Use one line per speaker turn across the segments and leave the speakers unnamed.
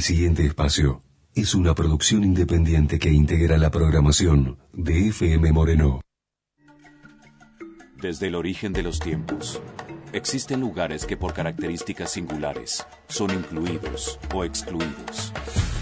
El siguiente espacio es una producción independiente que integra la programación de FM Moreno.
Desde el origen de los tiempos, existen lugares que por características singulares son incluidos o excluidos.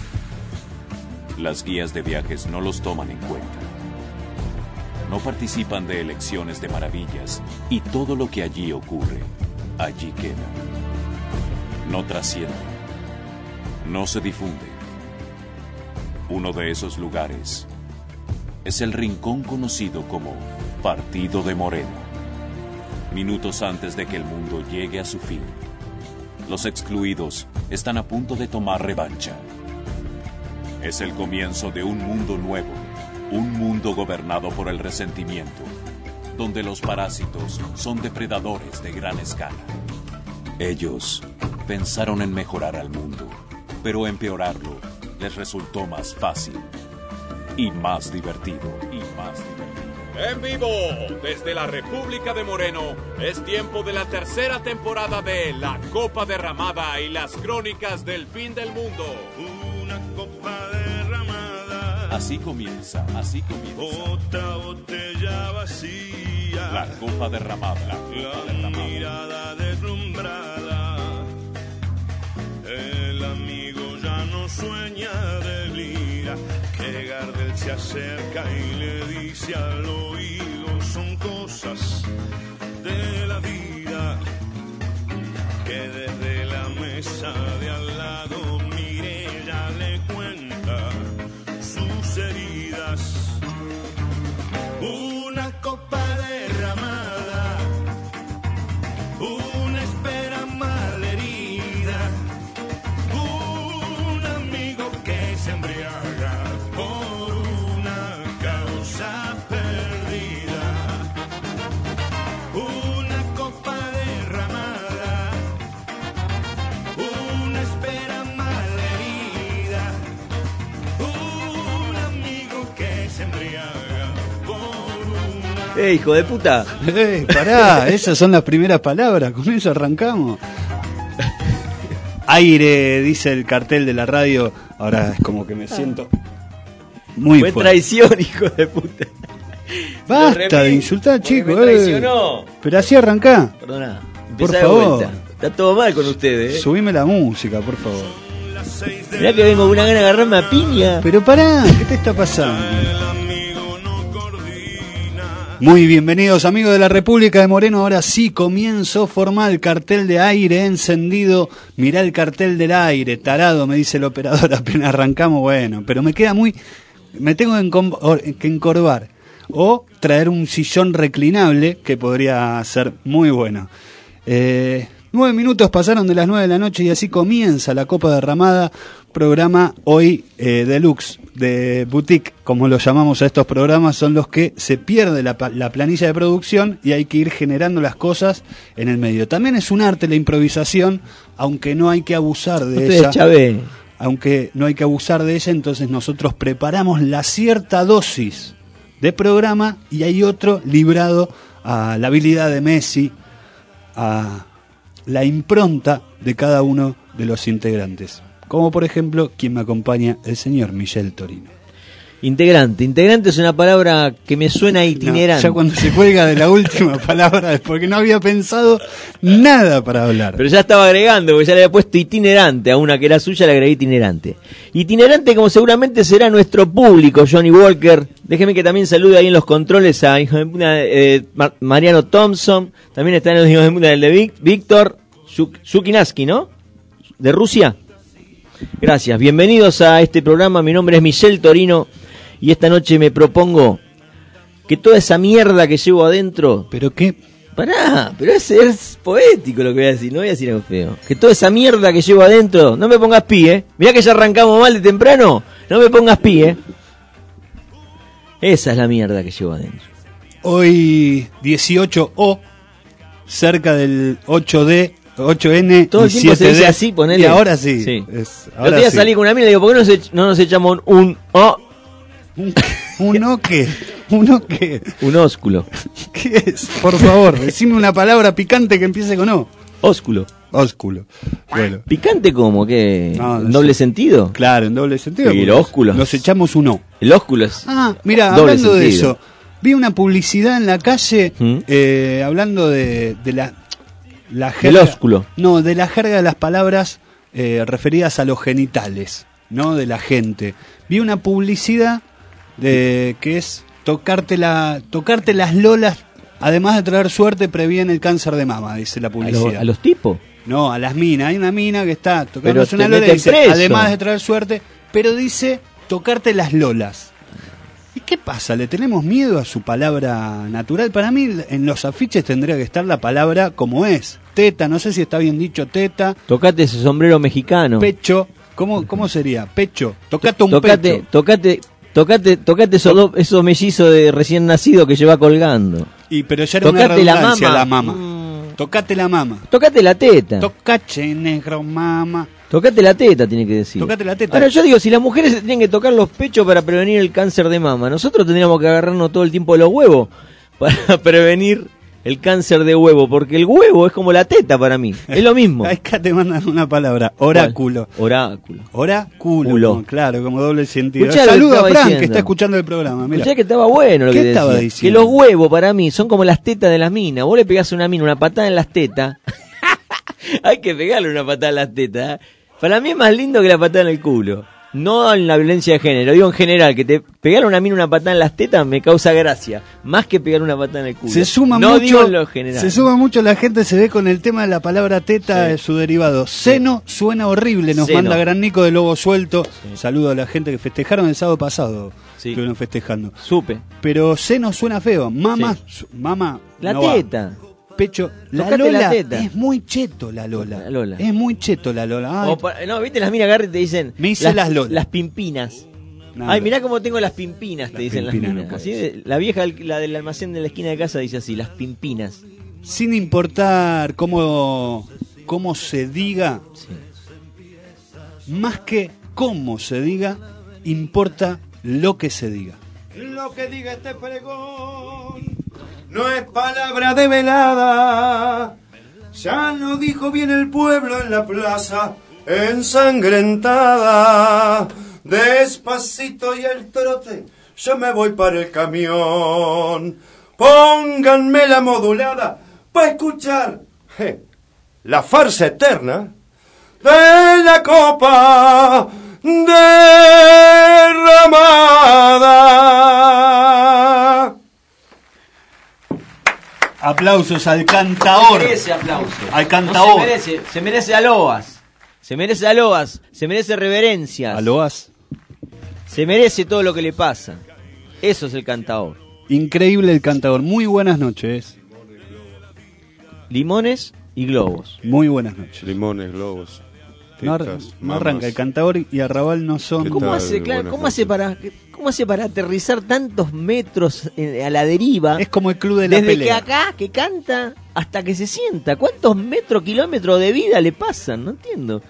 Las guías de viajes no los toman en cuenta. No participan de elecciones de maravillas y todo lo que allí ocurre, allí queda. No trasciende. No se difunde. Uno de esos lugares es el rincón conocido como Partido de Moreno. Minutos antes de que el mundo llegue a su fin, los excluidos están a punto de tomar revancha. Es el comienzo de un mundo nuevo, un mundo gobernado por el resentimiento, donde los parásitos son depredadores de gran escala. Ellos pensaron en mejorar al mundo, pero empeorarlo les resultó más fácil y más divertido.
En vivo, desde la República de Moreno, es tiempo de la tercera temporada de La Copa Derramada y las crónicas del fin del mundo.
Una copa derramada.
Así comienza.
Otra botella vacía.
La Copa Derramada.
La mirada deslumbrada. El amigo ya no sueña de lira. Que Gardel se acerca y le dice al oído: son cosas de la vida. Que desde la mesa de al lado Mireya le cuenta sus heridas. Una copa derramada, una espera malherida, un amigo que se embriaga por una causa perdida. Una copa derramada, una espera malherida, un amigo que se embriaga por una...
hijo de puta!
Pará, esas son las primeras palabras, con eso arrancamos. Aire, dice el cartel de la radio. Ahora es como que me siento muy
Fue
fuerte.
traición, hijo de puta.
Basta de insultar, chicos.
Me traicionó.
Pero así arrancá.
Perdona,
Por
empieza de
favor.
vuelta. Está todo mal con ustedes,
Subime la música, por favor.
Mirá que vengo con una gana de agarrarme a piña.
Pero pará, ¿qué te está pasando? Muy bienvenidos, amigos de la República de Moreno. Ahora sí, comienzo formal, cartel de aire encendido. Mirá el cartel del aire, tarado, me dice el operador apenas arrancamos. Bueno, pero me queda muy... Me tengo que encorvar o traer un sillón reclinable, que podría ser muy bueno. 9 minutos pasaron de las 9 de la noche y así comienza la Copa Derramada, programa hoy deluxe, de boutique, como lo llamamos a estos programas. Son los que se pierde la planilla de producción y hay que ir generando las cosas en el medio. También es un arte la improvisación, aunque no hay que abusar de ella. Aunque no hay que abusar de ella, entonces nosotros preparamos la cierta dosis de programa y hay otro librado a la habilidad de Messi, a la impronta de cada uno de los integrantes. Como por ejemplo, quien me acompaña, el señor Michel Torino.
Integrante es una palabra que me suena itinerante.
No, ya cuando se cuelga de la última palabra es porque no había pensado nada para hablar.
Pero ya estaba agregando, porque ya le había puesto itinerante a una que era suya, le agregué itinerante. Itinerante como seguramente será nuestro público, Johnny Walker. Déjeme que también salude ahí en los controles a hijo de puta, Mariano Thompson. También están los hijos de puta del de Víctor Zukinaski, ¿no? De Rusia. Gracias, bienvenidos a este programa. Mi nombre es Michel Torino y esta noche me propongo que toda esa mierda que llevo adentro...
¿Pero qué?
Pará, pero es poético lo que voy a decir, no voy a decir algo feo. Que toda esa mierda que llevo adentro, no me pongas pie, mirá que ya arrancamos mal de temprano, no me pongas pie. Esa es la mierda que llevo adentro.
Hoy 18O, cerca del 8D, 8N,
todo el tiempo
7D,
se dice así, ponele.
Y ahora sí.
Ahora sí. Salí con una amiga y digo, ¿por qué no nos echamos un O?
¿Uno qué? ¿Uno qué?
Un ósculo.
¿Qué es? Por favor, decime una palabra picante que empiece con O.
Ósculo.
Ósculo. Bueno.
¿Picante cómo? ¿Qué?
No,
¿En doble sentido?
Claro, en doble sentido.
Y el
porque
ósculo.
Nos echamos un O.
El ósculo es...
Ah, mira,
doble
hablando de
sentido.
eso, vi una publicidad en la calle
¿Mm?
hablando de la
Del
jerga.
ósculo.
No, de la jerga de las palabras referidas a los genitales, ¿no? De la gente. Vi una publicidad que es tocarte las lolas, además de traer suerte, previene el cáncer de mama, dice la publicidad.
¿A los tipos?
No, a las minas. Hay una mina que está
Pero
tocándose
te
una lola y
meten
dice,
preso.
además de traer suerte, pero dice tocarte las lolas. ¿Y qué pasa? ¿Le tenemos miedo a su palabra natural? Para mí, en los afiches tendría que estar la palabra como es. Teta, no sé si está bien dicho teta.
Tocate ese sombrero mexicano.
Pecho. ¿Cómo sería? Pecho. Tocate un
Tocate,
pecho.
tocate esos mellizos de recién nacido que lleva colgando.
Pero ya era una
Tocate la
redundancia
mama.
la mama. Tocate la mama.
Tocate la teta.
Tocache, negro, mama.
Tocate la teta, tiene que decir.
Tocate la teta.
Ahora yo digo, si las mujeres se tienen que tocar los pechos para prevenir el cáncer de mama, nosotros tendríamos que agarrarnos todo el tiempo de los huevos para prevenir el cáncer de huevo, porque el huevo es como la teta para mí, es lo mismo.
Acá te mandan una palabra, oráculo.
Oráculo.
Oráculo,
Culo.
Claro, como doble sentido.
Escuchá lo que
Saluda a
estaba
Frank,
diciendo.
que está escuchando el programa. Mira.
Escuchá que estaba bueno lo
¿Qué
que
estaba
decía. Que
diciendo?
los huevos para mí son como las tetas de las minas. Vos le pegás a una mina una patada en las tetas. Hay que pegarle una patada en las tetas. Para mí es más lindo que la patada en el culo. No en la violencia de género, digo en general, que te pegar a una mina una patada en las tetas me causa gracia, más que pegar una patada en el culo.
Se suma
no
mucho,
digo en lo general.
se suma mucho, la gente se ve con el tema de la palabra teta,
Sí.
de su derivado. Seno suena horrible, nos
Seno.
manda Gran Nico de Lobo Suelto. Saludo a la gente que festejaron el sábado pasado.
Sí.
Estuvieron festejando.
Supe.
Pero seno suena feo. Mama,
Sí.
mama.
La
no va.
teta.
Pecho. La
Tocate
Lola
la teta.
es muy cheto, la Lola.
La Lola.
Es muy cheto, la Lola. Ay,
No, viste las minas agarran y te dicen
Me hice las Lola.
las pimpinas.
nada.
Ay, mirá cómo tengo las pimpinas, te
Las
dicen
pimpinas
las
no
minas.
puede
Así la vieja, la del almacén de la esquina de casa dice así, las pimpinas.
Sin importar cómo se diga,
Sí.
más que cómo se diga, importa lo que se diga.
Lo que diga este pregón no es palabra de velada. Ya lo dijo bien el pueblo en la plaza ensangrentada. Despacito y el trote, yo me voy para el camión. Pónganme la modulada para escuchar la farsa eterna de la copa derramada.
Aplausos al cantaor.
Se merece aplauso.
Al cantaor.
No se merece aloas. Se merece aloas. Se merece reverencias.
Aloas.
Se merece todo lo que le pasa. Eso es el cantaor.
Increíble el cantaor. Muy buenas noches.
Limones y globos.
Muy buenas noches.
Limones, globos.
No,
tetas,
no arranca. El cantaor y Arrabal no son.
¿Qué
¿Cómo
tal?
hace, claro,
Buenas
cómo hace para aterrizar tantos metros a la deriva?
Es como el club de la
Desde
pelea.
que acá, que canta, hasta que se sienta. ¿Cuántos metros, kilómetros de vida le pasan? No entiendo.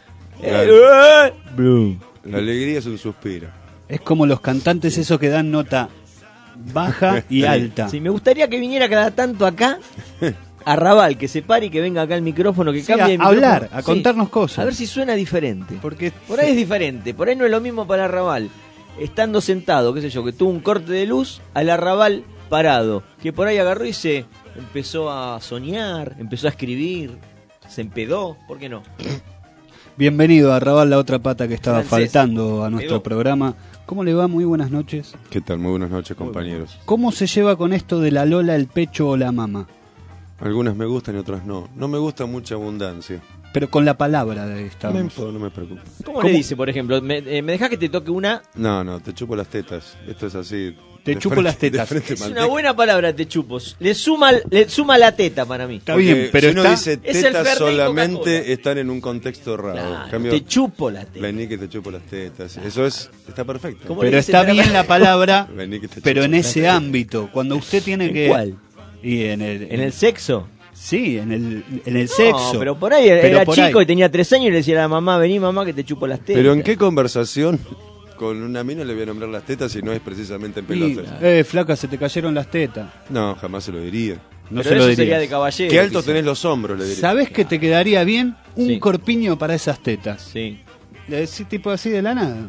La alegría es un suspiro.
Es como los cantantes esos que dan nota baja y alta.
Sí, me gustaría que viniera cada tanto acá Arrabal, que se pare y que venga acá el micrófono, que
Sí,
cambie el
a
micrófono.
hablar, a contarnos cosas.
A ver si suena diferente.
Porque
Por ahí es diferente, por ahí no es lo mismo para Arrabal, estando sentado, qué sé yo, que tuvo un corte de luz al Arrabal parado, que por ahí agarró y se empezó a soñar, empezó a escribir, se empedó, ¿por qué no?
bienvenido a Arrabal, la otra pata que estaba
Francés.
faltando a nuestro
Pegó.
programa. ¿Cómo le va? Muy buenas noches.
¿Qué tal? Muy buenas noches, compañeros.
¿Cómo se lleva con esto de la Lola, el pecho o la mama?
Algunas me gustan y otras no. No me gusta mucha abundancia.
Pero con la palabra de esta.
No me preocupa.
¿Cómo le dice, por ejemplo? ¿Me dejás que te toque una?
No, te chupo las tetas. Esto es así.
Te
de
chupo
frente-
las tetas.
de frente
Es una
manteca.
buena palabra, te chupos. Le suma la teta para mí.
Está
Porque
bien, pero
si uno
está.
dice
Es el
tetas
Fernet y Coca-Cola.
solamente están en un contexto raro.
Claro,
En cambio,
te chupo la teta.
vení que te chupo las tetas. Eso está perfecto.
¿Cómo le
Pero
dice
está
la-
bien la palabra,
Vení que te
pero
chupo
en
las
ese ámbito. Cuando usted tiene
¿En
que.
cuál?
Y
¿En el sexo?
Sí, en el sexo.
No, pero por ahí
Pero
era
por
chico
ahí.
y tenía 3 años y le decía a la mamá, vení mamá que te chupo las tetas.
Pero ¿en qué conversación con una mina le voy a nombrar las tetas si no es precisamente en
Y,
pelotas?
flaca, se te cayeron las tetas.
No, jamás se lo diría.
No
Pero
se lo
eso
diría.
sería de caballero.
Qué alto
quizá.
tenés los hombros, le diría.
¿Sabés que te quedaría bien un
Sí.
corpiño para esas tetas?
Sí.
Le decís tipo así de la nada.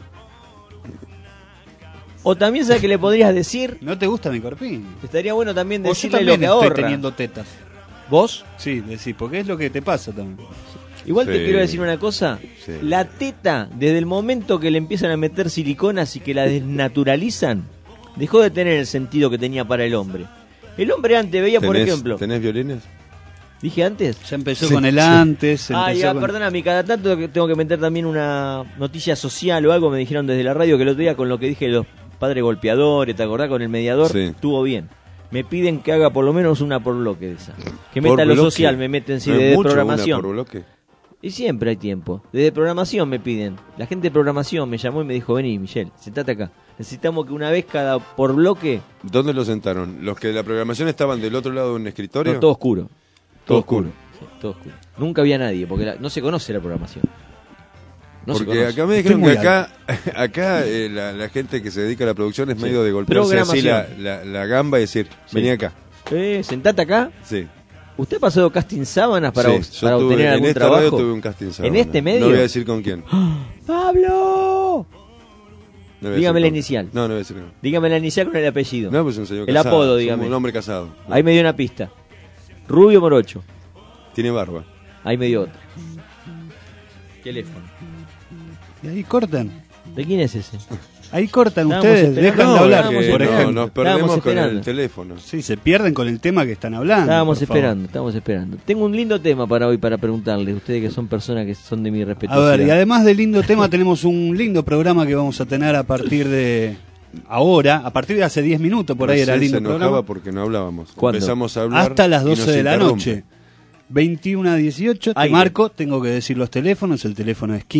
O también, ¿sabes qué le podrías decir?
¿No te gusta mi corpiño?
Estaría bueno también
O yo
decirle
también
lo que
estoy
ahorra.
teniendo tetas.
¿Vos?
Sí, decís, porque es lo que te pasa también.
Igual te
Sí.
quiero decir una cosa.
Sí.
La teta, desde el momento que le empiezan a meter siliconas y que la desnaturalizan, dejó de tener el sentido que tenía para el hombre. El hombre antes veía, por ejemplo...
¿Tenés violines?
¿Dije antes?
Ya empezó con el antes.
Ah,
empezó
ya,
con-
perdóname, cada tanto que tengo que meter también una noticia social o algo, me dijeron desde la radio que el otro día con lo que dije de los padres golpeadores, ¿te acordás? Con el mediador,
Sí.
estuvo bien. Me piden que haga por lo menos una por bloque de esa. Que
Por
meta lo
bloque.
social, me meten sí,
¿No es
de
mucho
programación.
una por bloque?
Y siempre hay tiempo. Desde programación me piden. La gente de programación me llamó y me dijo, vení, Michelle, sentate acá. Necesitamos que una vez cada por bloque,
¿Dónde lo sentaron? ¿Los que de la programación estaban del otro lado de un escritorio?
no, todo oscuro.
Todo oscuro.
Sí, todo oscuro. Nunca había nadie, porque no se conoce la programación. No se
Porque
conoce.
acá me dijeron
Estoy
que
muy
acá la gente que se dedica a la producción es medio de golpearse así
Programación.
la gamba y decir,
Sí.
vení acá.
Sentate acá.
Sí.
¿Usted ha pasado casting sábanas para,
Sí, yo
para
tuve-
obtener
en
algún
esta
trabajo?
radio tuve un casting
¿En
sábana.
este medio?
No voy a decir con quién.
¡Pablo!
No voy a
Dígame
decir
la
con-
inicial.
No, no voy a decir que no.
Dígame la inicial con el apellido.
No, pues es un señor
El
casado.
apodo,
es
dígame.
un hombre casado.
Ahí me dio una pista. Rubio Morocho.
Tiene barba.
Ahí me dio otra. Teléfono.
Y ahí cortan.
¿De quién es ese?
Ahí cortan
Estábamos
ustedes,
esperando.
dejan de
No,
hablar,
estábamos
por
no,
ejemplo.
nos perdemos
Estábamos
con el
esperando.
teléfono.
Sí, se pierden con el tema que están hablando.
Estábamos
por favor.
esperando. Tengo un lindo tema para hoy para preguntarles. Ustedes que son personas que son de mi
A
respetuosidad.
ver, y además del lindo tema, tenemos un lindo programa que vamos a tener a partir de ahora, a partir de hace 10 minutos, por ahí era
Recién
lindo
se enojaba
programa,
porque no hablábamos.
¿Cuándo?
Empezamos a hablar
hasta las
y nos
12 de la
interrumpe.
noche. 21 a 18, te
Aire.
marco, tengo que decir los teléfonos, el teléfono es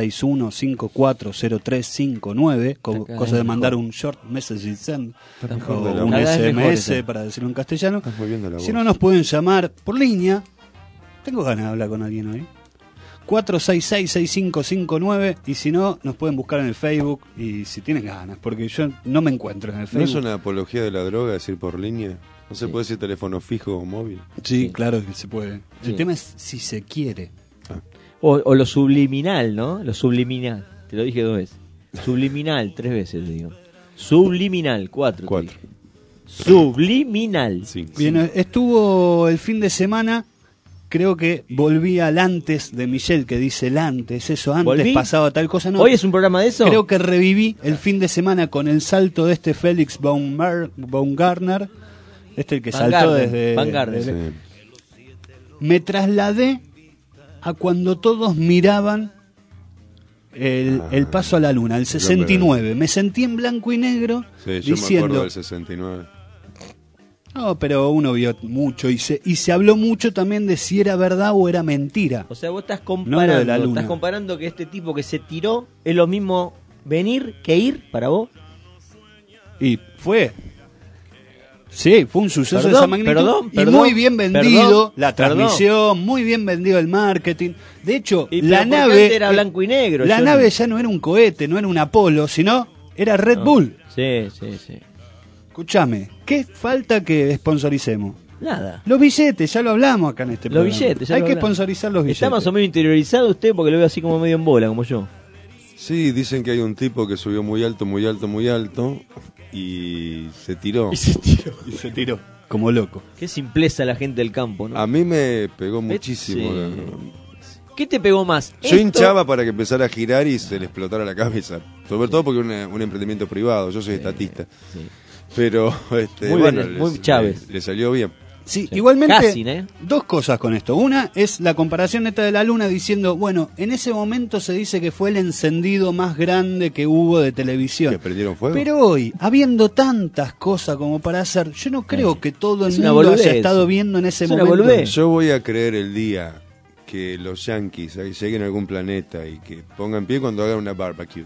1561-540359,
Acá
cosa de
es
mandar
mejor.
un short message send,
mejor
o
de la
un
voz. Cada vez mejor
SMS
ese.
para decirlo en castellano.
Estás muy bien de la
Si
voz.
no, nos pueden llamar por línea, tengo ganas de hablar con alguien hoy, 466-6559, y si no, nos pueden buscar en el Facebook, y si tienen ganas, porque yo no me encuentro en el
¿No
Facebook.
es una apología de la droga decir por línea? ¿No se puede decir teléfono fijo o móvil?
Sí,
Sí.
claro que se puede.
Sí.
El tema es si se quiere.
O lo subliminal, ¿no? Lo subliminal. Te lo dije 2 veces. Subliminal, 3 veces le digo. Subliminal, 4.
4.
Subliminal.
Sí.
Bien, estuvo el fin de semana, creo que volví al antes de Michelle, que dice el antes, eso antes
¿Volví?
pasaba tal cosa, no.
¿Hoy es un programa de eso?
Creo que reviví el fin de semana con el salto de este Félix Baumgartner, el que
Van
saltó
Garden,
desde...
Van Garden.
Sí.
Me trasladé a cuando todos miraban el paso a la luna, el 69. Me sentí en blanco y negro
Sí, yo me acuerdo
diciendo...
del 69.
No, pero uno vio mucho y se habló mucho también de si era verdad o era mentira.
O sea, vos estás
No lo
comparando,
de la luna.
estás comparando que este tipo que se tiró es lo mismo venir que ir para vos.
Y fue. Sí, fue un suceso de
Perdón,
esa magnitud.
perdón,
y
perdón,
muy bien vendido
perdón,
la
perdón.
transmisión, muy bien vendido el marketing. De hecho,
Y
la
pero porque
nave
antes era blanco y negro.
la
yo
nave
no-
ya no era un cohete, no era un Apolo, sino era Red
no.
Bull.
Sí, sí, sí.
Escúchame, ¿qué falta que sponsoricemos?
Nada.
Los billetes, ya lo hablamos acá en este
Los
programa.
billetes, ya
Hay
lo
que
hablamos.
sponsorizar los billetes.
Está más o menos interiorizado usted porque lo veo así como medio en bola, como yo.
Sí, dicen que hay un tipo que subió muy alto, muy alto, muy alto y se tiró.
Y se tiró, como loco.
Qué simpleza la gente del campo, ¿no?
A mí me pegó muchísimo.
Sí. ¿Qué te pegó más?
Yo
¿Esto?
hinchaba para que empezara a girar y se le explotara la cabeza. Sobre todo porque es un emprendimiento privado, yo soy estatista.
Sí.
Pero,
Muy
bueno,
bien, muy Chávez.
le salió bien.
Sí,
Sí.
igualmente,
Casi, ¿eh?
dos cosas con esto. Una es la comparación neta de la luna diciendo, bueno, en ese momento se dice que fue el encendido más grande que hubo de televisión.
¿Que prendieron fuego?
Pero hoy, habiendo tantas cosas como para hacer, yo no creo que todo el
Es una
mundo haya
boludez.
estado viendo en ese
Es una
momento.
boludez.
Yo voy a creer el día que los yankees lleguen a algún planeta y que pongan pie cuando hagan una barbecue.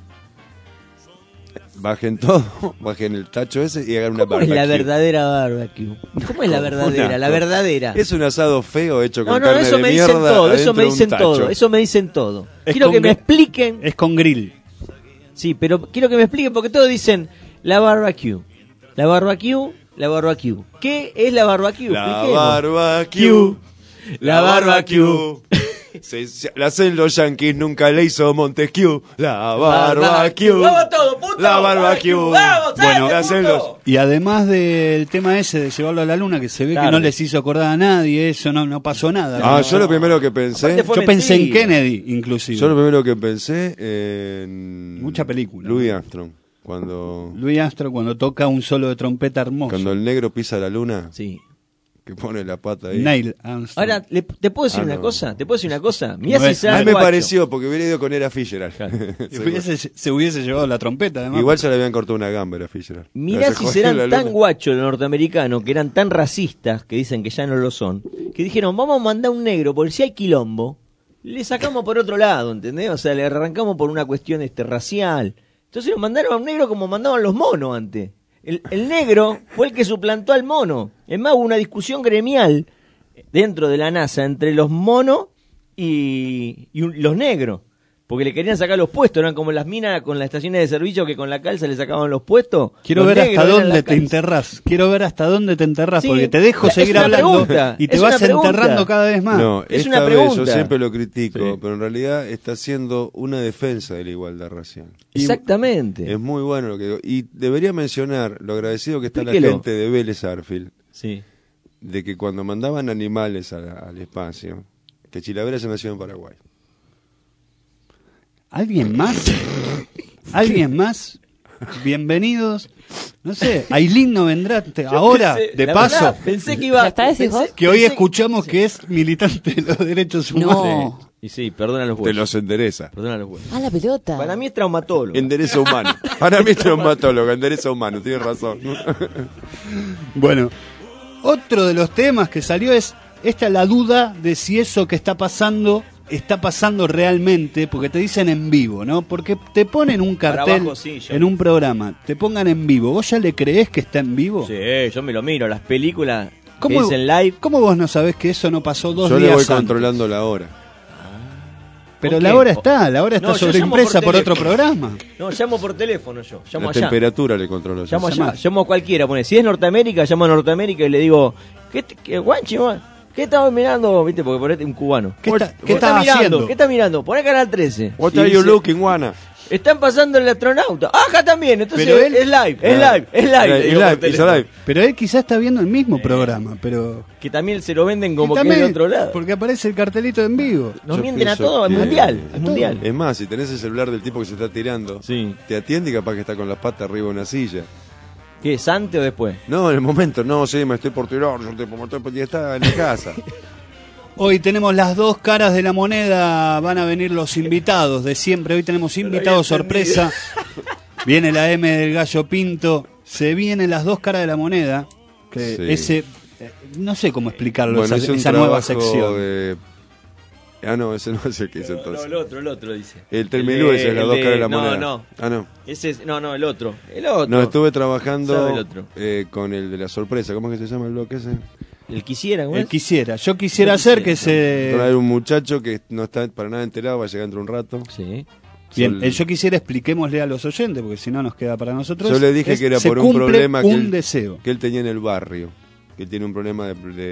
Bajen todo, bajen el tacho ese y hagan una
¿Cómo es
barbecue.
la verdadera barbecue? ¿Cómo es la verdadera? La verdadera.
Es un asado feo hecho con
No, no,
carne
eso
de
me dicen
mierda
todo, eso
adentro
me
de un
dicen
tacho.
todo, eso me dicen todo.
Es
Quiero
con
que me
gri-
expliquen,
Es con grill.
sí, pero quiero que me expliquen porque todos dicen la barbecue. La barbecue La barbecue. ¿Qué es la barbecue?
La
Expliquemos.
barbecue.
La barbecue.
La hacen los yankees, nunca le hizo Montesquieu. La barbecue.
¡Vamos todo, puto!
La barbecue.
¡Vamos,
Bueno,
dale,
hacen
puto!
los...
Y además del tema ese de llevarlo a la luna, que se ve
Claro.
que no les hizo acordar a nadie, eso no pasó nada.
Ah, yo lo primero que pensé...
Aparte fue
Yo pensé en
mentira.
Kennedy, inclusive.
Yo lo primero que pensé en...
Mucha película.
Louis Armstrong. Cuando
Louis Armstrong cuando toca un solo de trompeta hermoso.
el negro pisa la luna,
Sí.
que pone la pata ahí.
Neil Armstrong.
Ahora, ¿te puedo decir
Ah,
una
no.
cosa? ¿Te puedo decir una cosa? Mirá
No
si
es-
será
A mí me
guacho.
pareció, porque hubiera ido con Era Fisher.
Se hubiese llevado la trompeta, además.
Igual se le habían cortado una gamba, Era Fisher.
Mirá
Se
si
jodió
serán
la
tan
luna.
guachos los norteamericanos, que eran tan racistas, que dicen que ya no lo son, que dijeron, vamos a mandar un negro, porque si hay quilombo, le sacamos por otro lado, ¿entendés? O sea, le arrancamos por una cuestión racial. Entonces lo mandaron a un negro como mandaban los monos antes. El negro fue el que suplantó al mono. Es más, hubo una discusión gremial dentro de la NASA entre los monos y los negros. Porque le querían sacar los puestos, eran como las minas con las estaciones de servicio que con la calza le sacaban los puestos.
Quiero
Los
ver
negros
hasta
eran
dónde
las
te
calzas.
enterrás. Quiero ver hasta dónde te enterrás,
Sí,
porque te dejo
es
seguir
una
hablando
pregunta,
y te
es
vas
una pregunta.
enterrando cada vez más.
No,
Es
esta
una
vez yo
pregunta.
siempre lo critico,
Sí.
pero en realidad está haciendo una defensa de la igualdad racial.
Exactamente.
Es muy bueno lo que digo. Y debería mencionar lo agradecido que está
Explíquelo.
la gente de Vélez Arfield,
Sí.
de que cuando mandaban animales al espacio, que Chilavera se nació en Paraguay.
¿Alguien más? ¿Alguien más? Bienvenidos. No sé, Ailín no vendrá ahora,
Pensé-
de
la
paso,
verdad, pensé que iba.
¿Ya está, decís vos?
que hoy
pensé-
escuchamos que es militante de los derechos humanos.
No.
Y sí, perdona los
Te
huevos.
los endereza.
Perdona los huevos.
Ah, la pelota.
Para mí es traumatólogo.
Endereza humano. Para mí es traumatólogo, endereza humano, tienes razón.
Bueno, otro de los temas que salió es esta la duda de si eso que está pasando realmente, porque te dicen en vivo, ¿no? Porque te ponen un
Para
cartel
abajo, sí, yo-
en un programa, te pongan en vivo. ¿Vos ya le creés que está en vivo?
Sí, yo me lo miro. Las películas que
¿Cómo,
dicen live.
¿Cómo vos no sabés que eso no pasó dos
Yo
días
le voy
antes?
controlando la hora.
Pero
¿Por
la
qué?
hora está
No, yo
sobreimpresa
llamo
por
por
otro
teléfono.
programa.
No, llamo por teléfono yo. Llamo
La
allá.
temperatura le controlo yo.
Llamo allá.
Llamás.
Llamo a cualquiera. Pone. Si es Norteamérica, llamo a Norteamérica y le digo, guanchi, ¿qué estabas mirando? ¿Viste? Porque ponete un cubano.
¿Qué está-
¿Qué
estás
mirando?
haciendo?
¿Qué estás mirando? Poné Canal 13.
What
Y
are you
dice,
looking, Juana?
Están pasando el astronauta. Ah, acá también. Entonces
Pero él-
es live, es live, es live. le
Es
digo por
live,
teléfono.
it's live.
Pero él quizás está viendo el mismo programa, pero...
Que también se lo venden como
Y
que es
también,
de otro lado.
porque aparece el cartelito en vivo.
Nos
Yo
mienten a
pienso
todos, es
que-
mundial, es
a
mundial.
Es más, si tenés el celular del tipo que se está tirando,
Sí.
te atiende y capaz que está con las patas arriba de una silla.
¿Qué es antes o después?
No, en el momento, no, sí, me estoy por tirar, yo te por y está en la casa.
Hoy tenemos las dos caras de la moneda, van a venir los invitados de siempre. Hoy tenemos invitados sorpresa. Viene la M del Gallo Pinto, se vienen las dos caras de la moneda. Que
Sí.
ese, no sé cómo explicarlo,
Bueno,
esa,
es un
esa nueva
trabajo
sección.
de... Ah, no, ese no es el que hice entonces.
el otro dice.
El terminú ese, las dos caras de la moneda.
No,
Ah, no.
ese es, no, el otro. El otro.
No, estuve
Sabe
trabajando
el otro.
con el de la sorpresa. ¿Cómo es que se llama el bloque ese?
El quisiera, ¿cómo
Él
es?
quisiera, yo quisiera
Yo
hacer que
quisiera,
se...
Hay un muchacho que no está para nada enterado, va a llegar dentro de un rato.
Sí.
Bien,
Sol-
el yo quisiera expliquémosle a los oyentes, porque si no nos queda para nosotros.
Yo le dije
es,
que era
se
por un
cumple
problema que
un
él,
deseo.
que él tenía en el barrio. Que él tiene un problema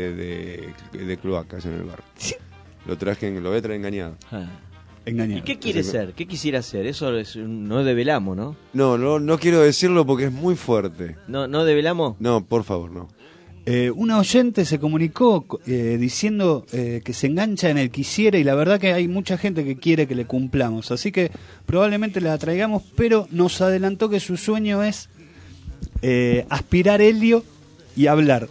de cloacas en el barrio. Lo voy a traer engañado.
Ah.
Engañado.
¿Y qué quiere ser? ¿Qué quisiera hacer? Eso no develamos, ¿no?
No quiero decirlo porque es muy fuerte.
No develamos.
No, por favor, no.
Una oyente se comunicó diciendo que se engancha en el quisiera y la verdad que hay mucha gente que quiere que le cumplamos. Así que probablemente la traigamos, pero nos adelantó que su sueño es aspirar helio y hablar.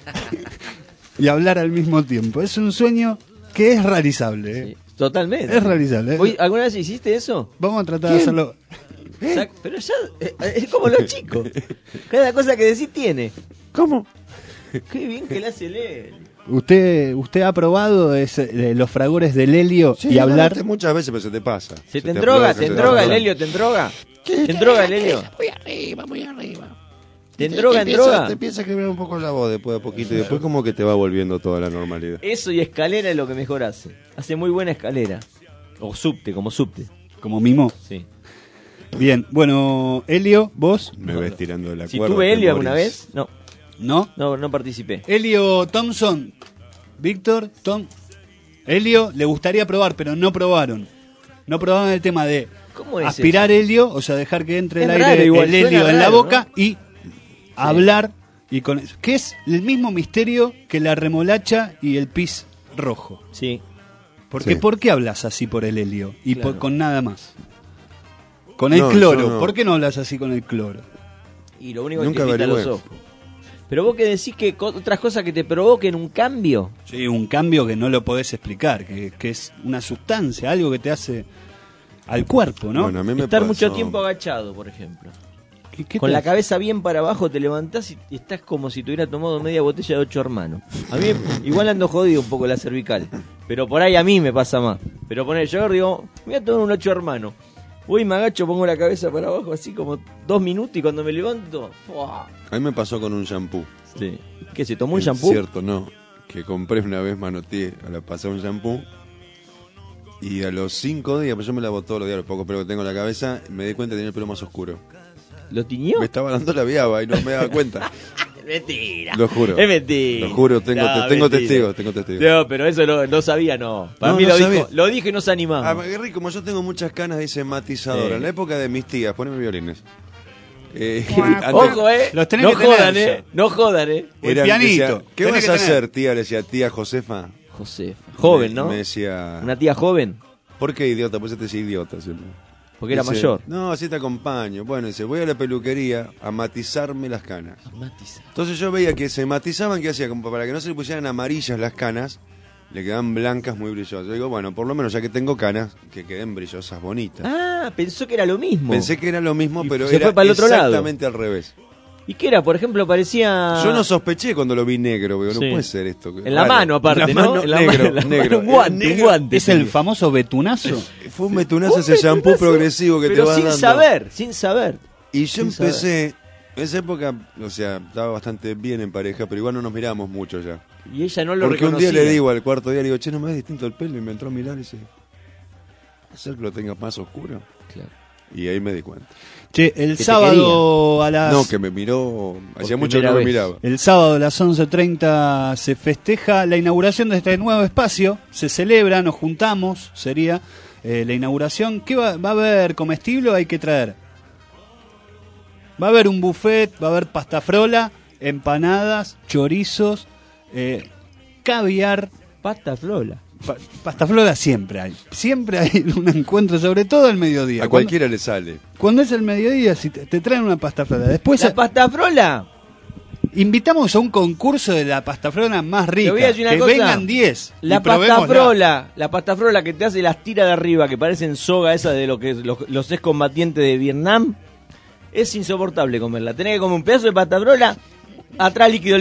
Y hablar al mismo tiempo. Es un sueño que es realizable.
Sí, totalmente.
Es realizable.
Oye, ¿alguna vez hiciste eso?
Vamos a tratar de hacerlo.
Pero ya es como los chicos. Cada cosa que decís tiene.
¿Cómo?
Qué bien que le hace leer.
¿Usted ha probado los fragores del helio
Sí,
y hablar?
muchas veces, pero se te pasa.
¿Se te
afloja,
endroga?
se
¿Te endroga el
afloja.
helio? ¿Te endroga? ¿Te endroga el helio?
Muy arriba.
¿Te endroga, endroga?
Te empieza a quebrar un poco la voz después de poquito y después como que te va volviendo toda la normalidad.
Eso y escalera es lo que mejor hace. Hace muy buena escalera. O subte, como subte.
Como mimo.
Sí.
Bien, bueno, Helio, vos.
Me ves tirando de la
Si
cuerda.
tuve
te
helio alguna
morís.
vez, no.
¿No?
No participé.
Elio Thompson, Víctor, Helio le gustaría probar, pero no probaron. No probaron el tema de
¿Cómo es
aspirar
eso?
helio, o sea, dejar que entre
Es
el aire,
raro igual,
el helio
suena
en la
raro,
boca,
¿no?
y hablar, y con eso, que es el mismo misterio que la remolacha y el pis rojo.
Sí.
Porque,
Sí.
¿por qué hablas así por el helio y
Claro.
con nada más? Con el
No,
cloro,
yo no.
¿por qué no hablas así con el cloro?
Y lo único
Nunca
que te irrita los
averigüé.
ojos. Pero vos que decís que otras cosas que te provoquen un cambio.
Sí, un cambio que no lo podés explicar, que es una sustancia, algo que te hace al cuerpo, ¿no?
Bueno, a mí me
Estar
pasó-
mucho tiempo agachado, por ejemplo.
¿Qué
Con
te
la
hace?
cabeza bien para abajo te levantás y estás como si te hubiera tomado media botella de 8 hermanos. A mí igual ando jodido un poco la cervical, pero por ahí a mí me pasa más. Pero poner yo digo, voy a tomar un 8 hermanos. Voy, me agacho, pongo la cabeza para abajo así como 2 minutos y cuando me levanto, ¡fua!
A mí me pasó con un shampoo.
Sí. ¿Qué, se tomó un
Es
shampoo?
Cierto, no. Que compré una vez, manoteé, a la pasé un shampoo. Y a los 5 días, pues yo me lavo todos los días, los pocos pelos que tengo en la cabeza, me di cuenta que tenía el pelo más oscuro.
¿Lo tiñó?
Me estaba dando la viaba y no me daba cuenta.
Mentira.
Lo juro.
Es mentira.
Lo juro, tengo
mentira.
testigos, tengo testigos.
No, pero eso no sabía, no. Para
No,
mí
no
lo
sabía.
dijo, lo dije y no se animaba.
Ah, Gary, como yo tengo muchas canas, dice matizadora.
Sí.
En la época de mis tías, poneme violines.
Ojo,
Los tenés
no
que tener
jodan,
ya.
no jodan,
El
Decía,
pianito.
¿qué
Tenés
vas
que
a
tener.
hacer, tía? Le decía, tía Josefa.
Josefa. Joven, ¿no?
Me decía,
Una tía joven,
¿por qué idiota? Pues te decía idiota siempre.
porque era
Dice,
mayor.
No, así te acompaño. Bueno, dice, voy a la peluquería a matizarme las canas.
Matiza.
Entonces yo veía que se matizaban, ¿qué hacía? Como para que no se le pusieran amarillas las canas, le quedaban blancas muy brillosas. Yo digo, bueno, por lo menos ya que tengo canas, que queden brillosas, bonitas.
Ah, pensó que era lo mismo.
Pensé que era lo mismo,
Y
pero
se
era
fue para el otro lado.
exactamente al revés.
¿Y qué era? Por ejemplo, parecía...
Yo no sospeché cuando lo vi negro, digo, no
Sí.
puede ser esto.
En la mano, aparte,
En la
¿no?
mano,
En la
negro,
mano, en la
negro.
mano, un guante,
Negro.
un guante.
¿Es el famoso betunazo?
Fue un betunazo ese shampoo
betunazo,
progresivo que te
pero
vas
sin
dando.
saber, sin saber.
Y yo
sin
empecé, en esa época, o sea, estaba bastante bien en pareja, pero igual no nos mirábamos mucho ya.
Y ella no lo
Porque un
reconocía.
día le digo, al cuarto día, le digo, che, ¿no me ves distinto el pelo? Y me entró a mirar y dice, ¿puede ser que lo tengas más oscuro?
Claro.
Y ahí me di cuenta.
Che, el
te
sábado a las...
No, que me miró, hacía mucho que
primera
no me
vez.
miraba.
El sábado a las 11:30 se festeja la inauguración de este nuevo espacio. Se celebra, nos juntamos, sería la inauguración. ¿Qué va a haber comestible o hay que traer? Va a haber un buffet, va a haber pasta frola, empanadas, chorizos, caviar.
Pasta flola.
Pasta frola siempre hay. Siempre hay un encuentro, sobre todo al mediodía.
A cualquiera le sale.
Cuando es el mediodía, si te traen una pasta frola. Después
¿La pasta frola?
invitamos a un concurso de la pasta frola más rica.
Te voy a decir una
que
cosa.
vengan 10.
La
y
pasta
probémosla.
frola que te hace las tiras de arriba, que parecen soga esa de lo que los excombatientes de Vietnam, es insoportable comerla. Tenés que comer un pedazo de pasta frola, atrás líquido.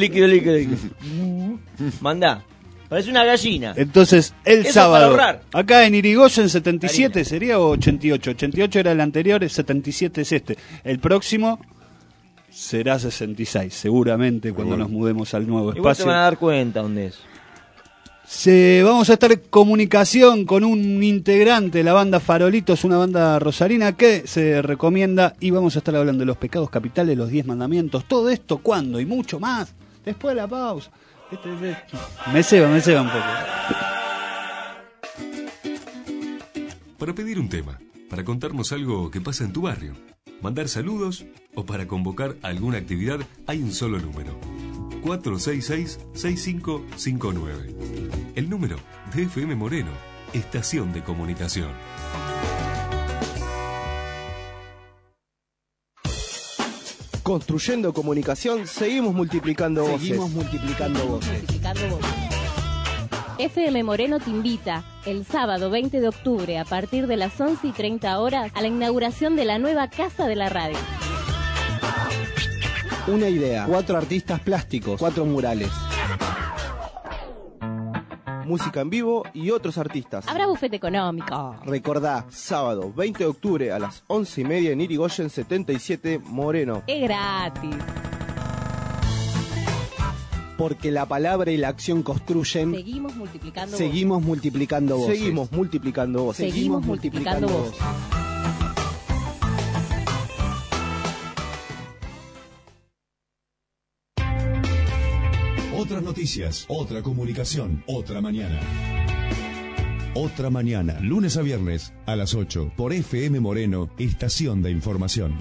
Mandá. Parece una gallina.
Entonces, el
Eso
sábado,
para ahorrar.
acá en Irigoyen 77
Harina.
sería o 88. 88 era el anterior, el 77 es este. El próximo será 66, seguramente, cuando
bueno.
nos mudemos al nuevo
Igual
espacio.
se van a dar cuenta dónde es.
Vamos a estar en comunicación con un integrante de la banda Farolitos, una banda rosarina que se recomienda, y vamos a estar hablando de los pecados capitales, los 10 mandamientos, todo esto, ¿cuándo? Y mucho más, después de la pausa. Me ceba un poco.
Para pedir un tema, para contarnos algo que pasa en tu barrio, mandar saludos o para convocar alguna actividad, hay un solo número: 466-6559. El número de FM Moreno, Estación de Comunicación.
Construyendo comunicación, seguimos multiplicando voces.
FM Moreno te invita el sábado 20 de octubre a partir de las 11:30 horas a la inauguración de la nueva Casa de la Radio.
Una idea, 4 artistas plásticos, 4 murales. Música en vivo y otros artistas.
Habrá bufete económico.
Recordá, sábado 20 de octubre a las 11:30 en Irigoyen 77 Moreno.
Es gratis.
Porque la palabra y la acción construyen.
Seguimos multiplicando
Seguimos multiplicando voces.
Seguimos multiplicando voces.
Otras noticias, otra comunicación, otra mañana. Otra mañana, lunes a viernes a las 8 por FM Moreno, estación de información.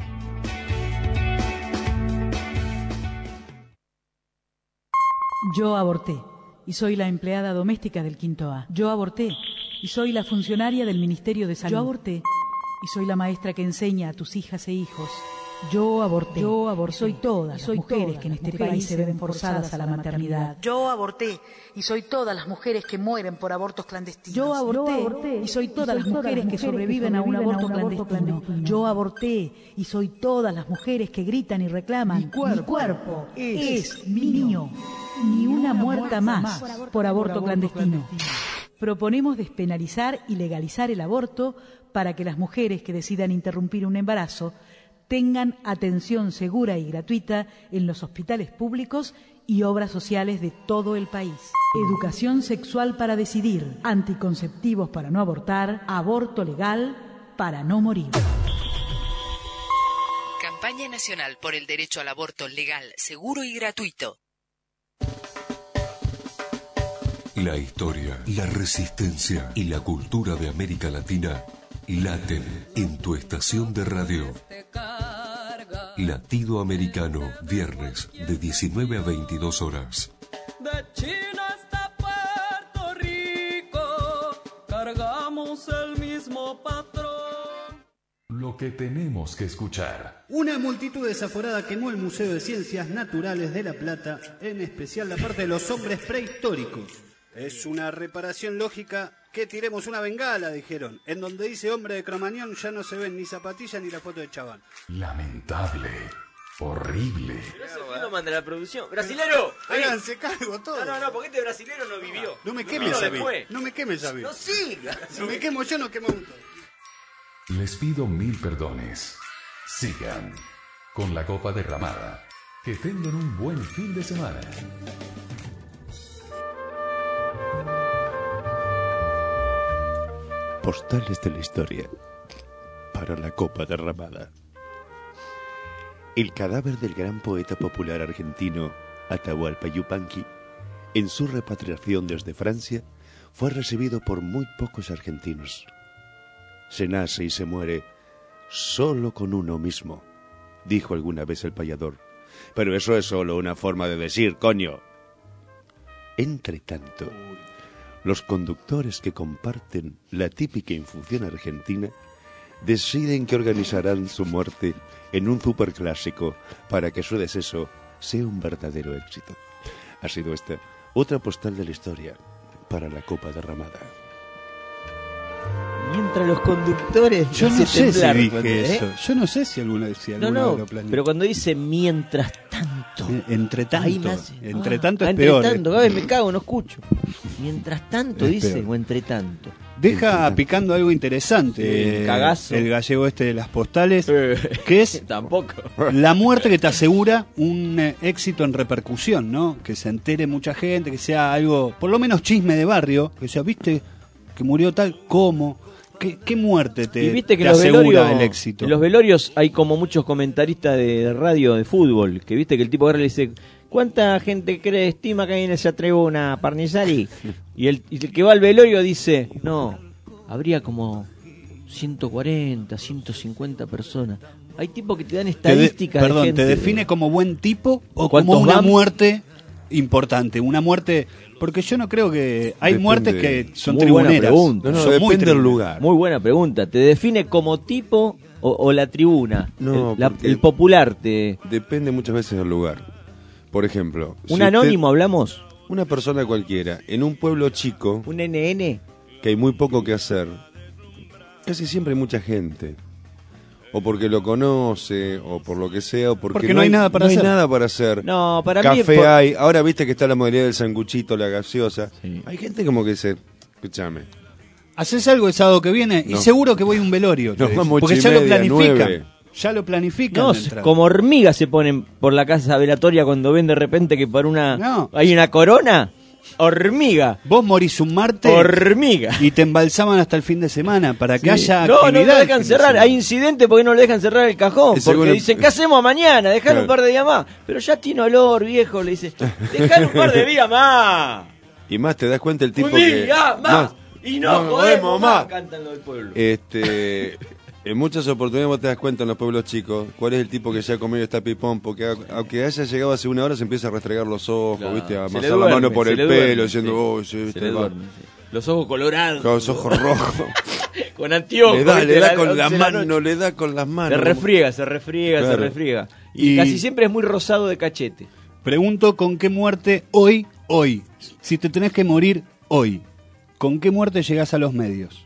Yo aborté y soy la empleada doméstica del Quinto A. Yo aborté y soy la funcionaria del Ministerio de Salud. Yo aborté y soy la maestra que enseña a tus hijas e hijos. Yo aborté. Yo aborté. Soy todas las mujeres que en este país se ven forzadas a la maternidad.
Yo aborté y soy todas las mujeres que mueren por abortos clandestinos.
Yo aborté y soy todas las mujeres que sobreviven a un aborto clandestino. Yo aborté y soy todas las mujeres que gritan y reclaman. Mi cuerpo es mío. Ni una muerta más por aborto clandestino. Proponemos despenalizar y legalizar el aborto para que las mujeres que decidan interrumpir un embarazo tengan atención segura y gratuita en los hospitales públicos y obras sociales de todo el país. Educación sexual para decidir, anticonceptivos para no abortar, aborto legal para no morir.
Campaña Nacional por el Derecho al Aborto Legal, Seguro y Gratuito.
La historia, la resistencia y la cultura de América Latina laten en tu estación de radio. Latido Americano, viernes de 19 a 22 horas.
De China hasta Puerto Rico, cargamos el mismo patrón.
Lo que tenemos que escuchar.
Una multitud desaforada quemó el Museo de Ciencias Naturales de La Plata, en especial la parte de los hombres prehistóricos. Es una reparación lógica que tiremos una bengala, dijeron. En donde dice hombre de Cromañón ya no se ven ni zapatillas ni la foto de Chaván.
Lamentable. Horrible.
No sé quién lo manda la producción. ¡Brasilero!
Háganse cargo todo.
No, porque este brasilero no vivió.
No me quemes a mí. No me quemes a mí.
No sigas.
Si me quemo yo, no quemo un.
Les pido 1000 perdones. Sigan con la copa derramada. Que tengan un buen fin de semana.
Postales de la historia para la copa derramada. El cadáver del gran poeta popular argentino Atahualpa Yupanqui, en su repatriación desde Francia, fue recibido por muy pocos argentinos. Se nace y se muere solo con uno mismo, dijo alguna vez el payador. Pero eso es solo una forma de decir, coño. Entre tanto, los conductores que comparten la típica infusión argentina deciden que organizarán su muerte en un superclásico para que su deceso sea un verdadero éxito. Ha sido esta otra postal de la historia para la copa derramada.
Mientras los conductores...
Yo no sé si dije
cuando,
eso. Yo no sé si alguna vez lo planeó.
Pero cuando dice mientras tanto...
Entre tanto. Entre tanto es
entre
peor.
Tanto, cada vez me cago, no escucho. Mientras tanto
Es
dice,
peor.
o entre tanto.
Deja picando algo interesante.
Cagazo.
El gallego este de las postales. Que es
Tampoco.
la muerte que te asegura un éxito en repercusión, ¿no? Que se entere mucha gente, que sea algo, por lo menos chisme de barrio. Que sea, viste, que murió tal, ¿cómo? ¿Qué muerte te,
y viste que
te
los
asegura
velorios,
el éxito?
En los velorios hay como muchos comentaristas de radio, de fútbol, que viste que el tipo agarra y le dice, ¿cuánta gente estima que hay en esa tribuna, Parnizari? Y el que va al velorio dice, no, habría como 140, 150 personas. Hay tipos que te dan estadísticas de gente.
¿Te define como buen tipo o como una muerte importante? Una muerte... Porque yo no creo que... Hay muertes que son tribuneras.
Pregunta.
No, depende del lugar.
Muy buena pregunta. ¿Te define como tipo o la tribuna?
No,
El popular te...
Depende muchas veces del lugar. Por ejemplo...
¿Un anónimo hablamos?
Una persona cualquiera, en un pueblo chico...
¿Un NN?
Que hay muy poco que hacer. Casi siempre hay mucha gente. O porque lo conoce, o por lo que sea, o porque
no hay nada para hacer.
No hay nada para hacer.
No, para
Café
mí...
hay. Ahora viste que está la modalidad del sanguchito, la gaseosa. Sí. Hay gente como que dice, escúchame.
Haces algo el sábado que viene y seguro que voy a un velorio. Porque ya lo planifican. 9. Ya lo planifican.
No, como hormigas se ponen por la casa velatoria cuando ven de repente que para una hay una corona. hormiga.
Vos morís un martes.
Hormiga.
Y te embalsaman hasta el fin de semana para que haya
No, no lo
actividad.
dejan cerrar. Hay incidentes porque no lo dejan cerrar el cajón. Porque dicen, ¿qué hacemos mañana? Dejar un par de días más. Pero ya tiene olor, viejo. Le dice, dejar un par de días más.
Y más te das cuenta el tipo
Un día más. Y no podemos más. Cantan los del pueblo.
En muchas oportunidades vos te das cuenta en los pueblos chicos cuál es el tipo que ya comió esta pipón, porque aunque haya llegado hace una hora se empieza a restregar los ojos,
Claro.
¿viste? A
Se
amasar
le
la
duerme,
mano por
se
el
le
pelo,
duerme,
diciendo,
sí.
oh, sí,
Se le duerme, sí. Los ojos colorados.
Con los ojos rojos.
Con anteojos.
Le da
¿viste?
con las
11 de la noche.
manos, le da con las manos.
Se refriega, se
Claro.
refriega. Y casi siempre es muy rosado de cachete.
Pregunto con qué muerte hoy, si te tenés que morir hoy, ¿con qué muerte llegás a los medios?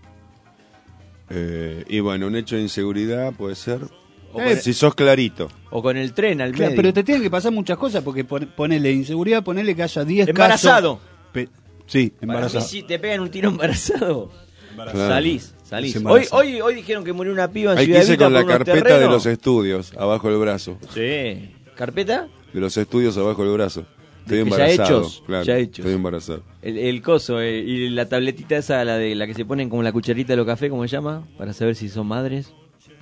Y bueno, un hecho de inseguridad puede ser.
Si
sos clarito.
O con el tren al
Claro,
medio.
pero te tienen que pasar muchas cosas porque ponele inseguridad, ponele que haya 10
Embarazado.
casos. Sí,
Para
embarazado.
mí, si te pegan un tiro embarazado,
Claro.
salís.
Es
Hoy,
embarazado.
hoy dijeron que murió una piba en
Hay que
Ciudad
irse
Evita
con la
por unos
carpeta
terrenos.
de los estudios abajo del brazo.
Sí. ¿Carpeta?
De los estudios abajo del brazo. Estoy
Que ya
embarazado.
hechos,
claro,
ya hechos.
Estoy embarazado.
El coso y la tabletita esa, la que se ponen como la cucharita de los cafés, ¿cómo se llama? Para saber si son madres.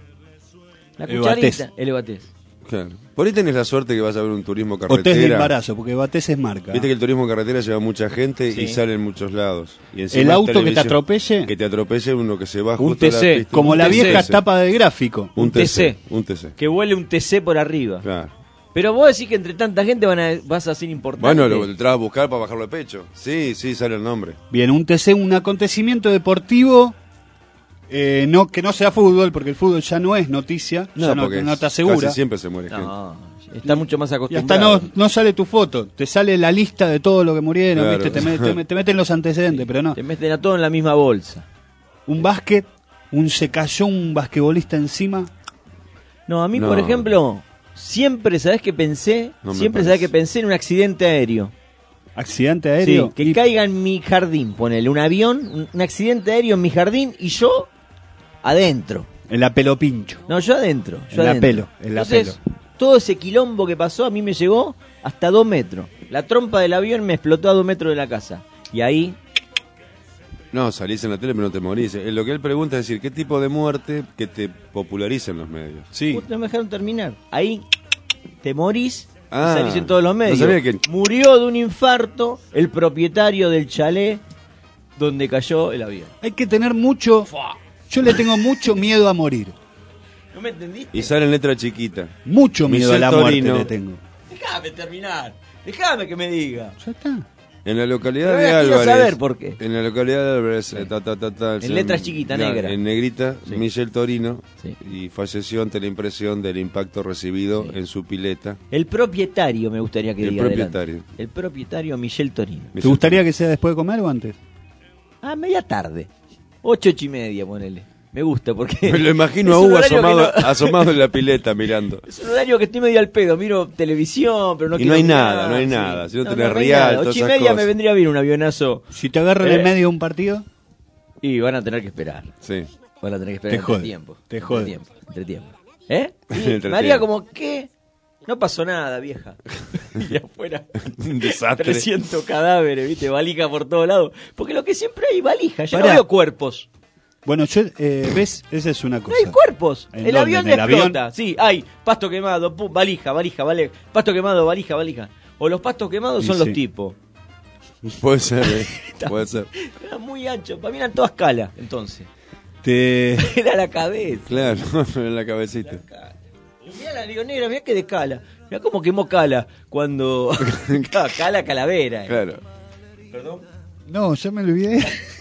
La
El
cucharita.
Batés.
El Batés.
Claro. Por ahí tenés la suerte que vas a ver un turismo
O test
carretera.
de embarazo, porque Batés es marca.
Viste que el turismo carretera lleva mucha gente
Sí.
y sale en muchos lados. Y encima
El
es
auto que te
televisión.
atropelle.
Que te atropelle uno que se va
Un
justo a la
TC.
pista.
Como
Un
la
TC.
vieja tapa de gráfico.
Un
TC.
Un TC.
Que huele un TC por arriba.
Claro.
Pero vos decís que entre tanta gente vas a ser importante.
Bueno, lo entras a buscar para bajarlo de pecho. Sí, sale el nombre.
Bien, un TC, un acontecimiento deportivo, que no sea fútbol, porque el fútbol ya no es noticia, ya no
porque
te asegura.
Casi siempre se muere gente.
No, está mucho más
Y
acostumbrado.
hasta no sale tu foto, te sale la lista de todo lo que murieron,
Claro.
¿viste? Te meten los antecedentes, pero no.
Te meten a todo en la misma bolsa.
Un básquet, se cayó un basquetbolista encima.
No, a mí,
No.
por ejemplo, siempre, ¿sabés qué pensé?
No me
Siempre,
parece.
¿sabés qué pensé? En un accidente aéreo.
¿Accidente aéreo?
Sí, que caiga en mi jardín, ponele un avión, un accidente aéreo en mi jardín y yo adentro.
En la pelo pincho.
No, yo adentro.
En la pelo, en la
Entonces, todo ese quilombo que pasó a mí me llegó hasta 2 metros. La trompa del avión me explotó a 2 metros de la casa. Y ahí,
No, salís en la tele pero no te morís. Lo que él pregunta es decir, ¿qué tipo de muerte que te populariza en los medios?
Sí.
no me dejaron terminar. Ahí te morís
Ah,
y salís en todos los medios.
no sabía que-
Murió de un infarto el propietario del chalet donde cayó el avión.
Hay que tener mucho... Yo le tengo mucho miedo a morir.
¿No me entendiste?
Y sale en letra chiquita.
Mucho miedo a la
Michel
muerte
Torino,
le tengo.
Déjame terminar. Déjame que me diga.
Ya está.
En la localidad
Pero
de
ahora quiero
Álvarez.
saber por qué.
En la localidad de Álvarez.
En letras chiquitas, negra.
En negrita,
Sí.
Michel Torino.
Sí.
Y falleció ante la impresión del impacto recibido en su pileta.
El propietario me gustaría que
El
diga
propietario.
adelante. El propietario Michel Torino.
¿Te gustaría que sea después de comer o antes?
Ah, media tarde. 8:30, ponele. Me gusta porque...
Me lo imagino
es
a
un
Hugo
horario que
asomado,
no-
asomado en la pileta mirando.
Es un horario que estoy medio al pedo. Miro televisión, pero no
Y
quiero
no hay
mirar,
nada, no hay
sí.
nada. Si no tenés
hay
real,
nada.
todas
8:30
esas
me
cosas.
vendría bien un avionazo.
Si te agarran en medio de un partido...
Y van a tener que esperar.
Sí.
Van a tener que esperar
Te
entre
jode,
tiempo.
te
Entre
jode.
tiempo, entre tiempo. ¿Eh? Y
Entre
María
tiempo.
como, ¿qué? No pasó nada, vieja. Y afuera,
Un desastre.
300 cadáveres, ¿viste? Valija por todos lados. Porque lo que siempre hay valija. Yo no
Pará.
veo cuerpos.
Bueno, ¿ves? Esa es una
No
cosa.
hay cuerpos.
¿En
El
dónde?
avión
¿En el
explota.
avión?
Sí, hay pasto quemado, valija, pasto quemado, valija. O los pastos quemados
Y
son
sí.
los tipos.
Puede ser, puede ser.
Era muy ancho. Para mí eran todas calas, entonces.
Te...
Era la cabeza.
Claro, en la cabecita.
Y mirá la leonera, mirá que de cala. Mirá cómo quemó cala cuando... Cala calavera.
Claro.
Perdón.
No, ya me olvidé.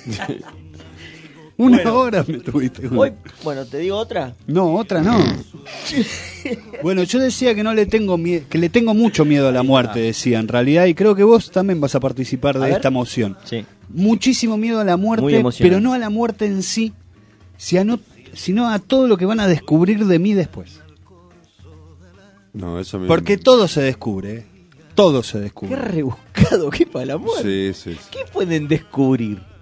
Una
Bueno.
hora me tuviste.
Hoy, bueno, ¿te digo otra?
No, otra no. Bueno, yo decía que no le tengo que le tengo mucho miedo a la muerte, decía en realidad, y creo que vos también vas a participar
A
de
ver.
esta moción.
Sí.
Muchísimo miedo a la
Muy
muerte,
emocionante.
pero no a la muerte en sí, sino a todo lo que van a descubrir de mí después.
No, eso me...
Porque todo se descubre, todo se
Qué
descubre.
rebuscado, qué para la muerte.
Sí, sí.
¿Qué pueden descubrir?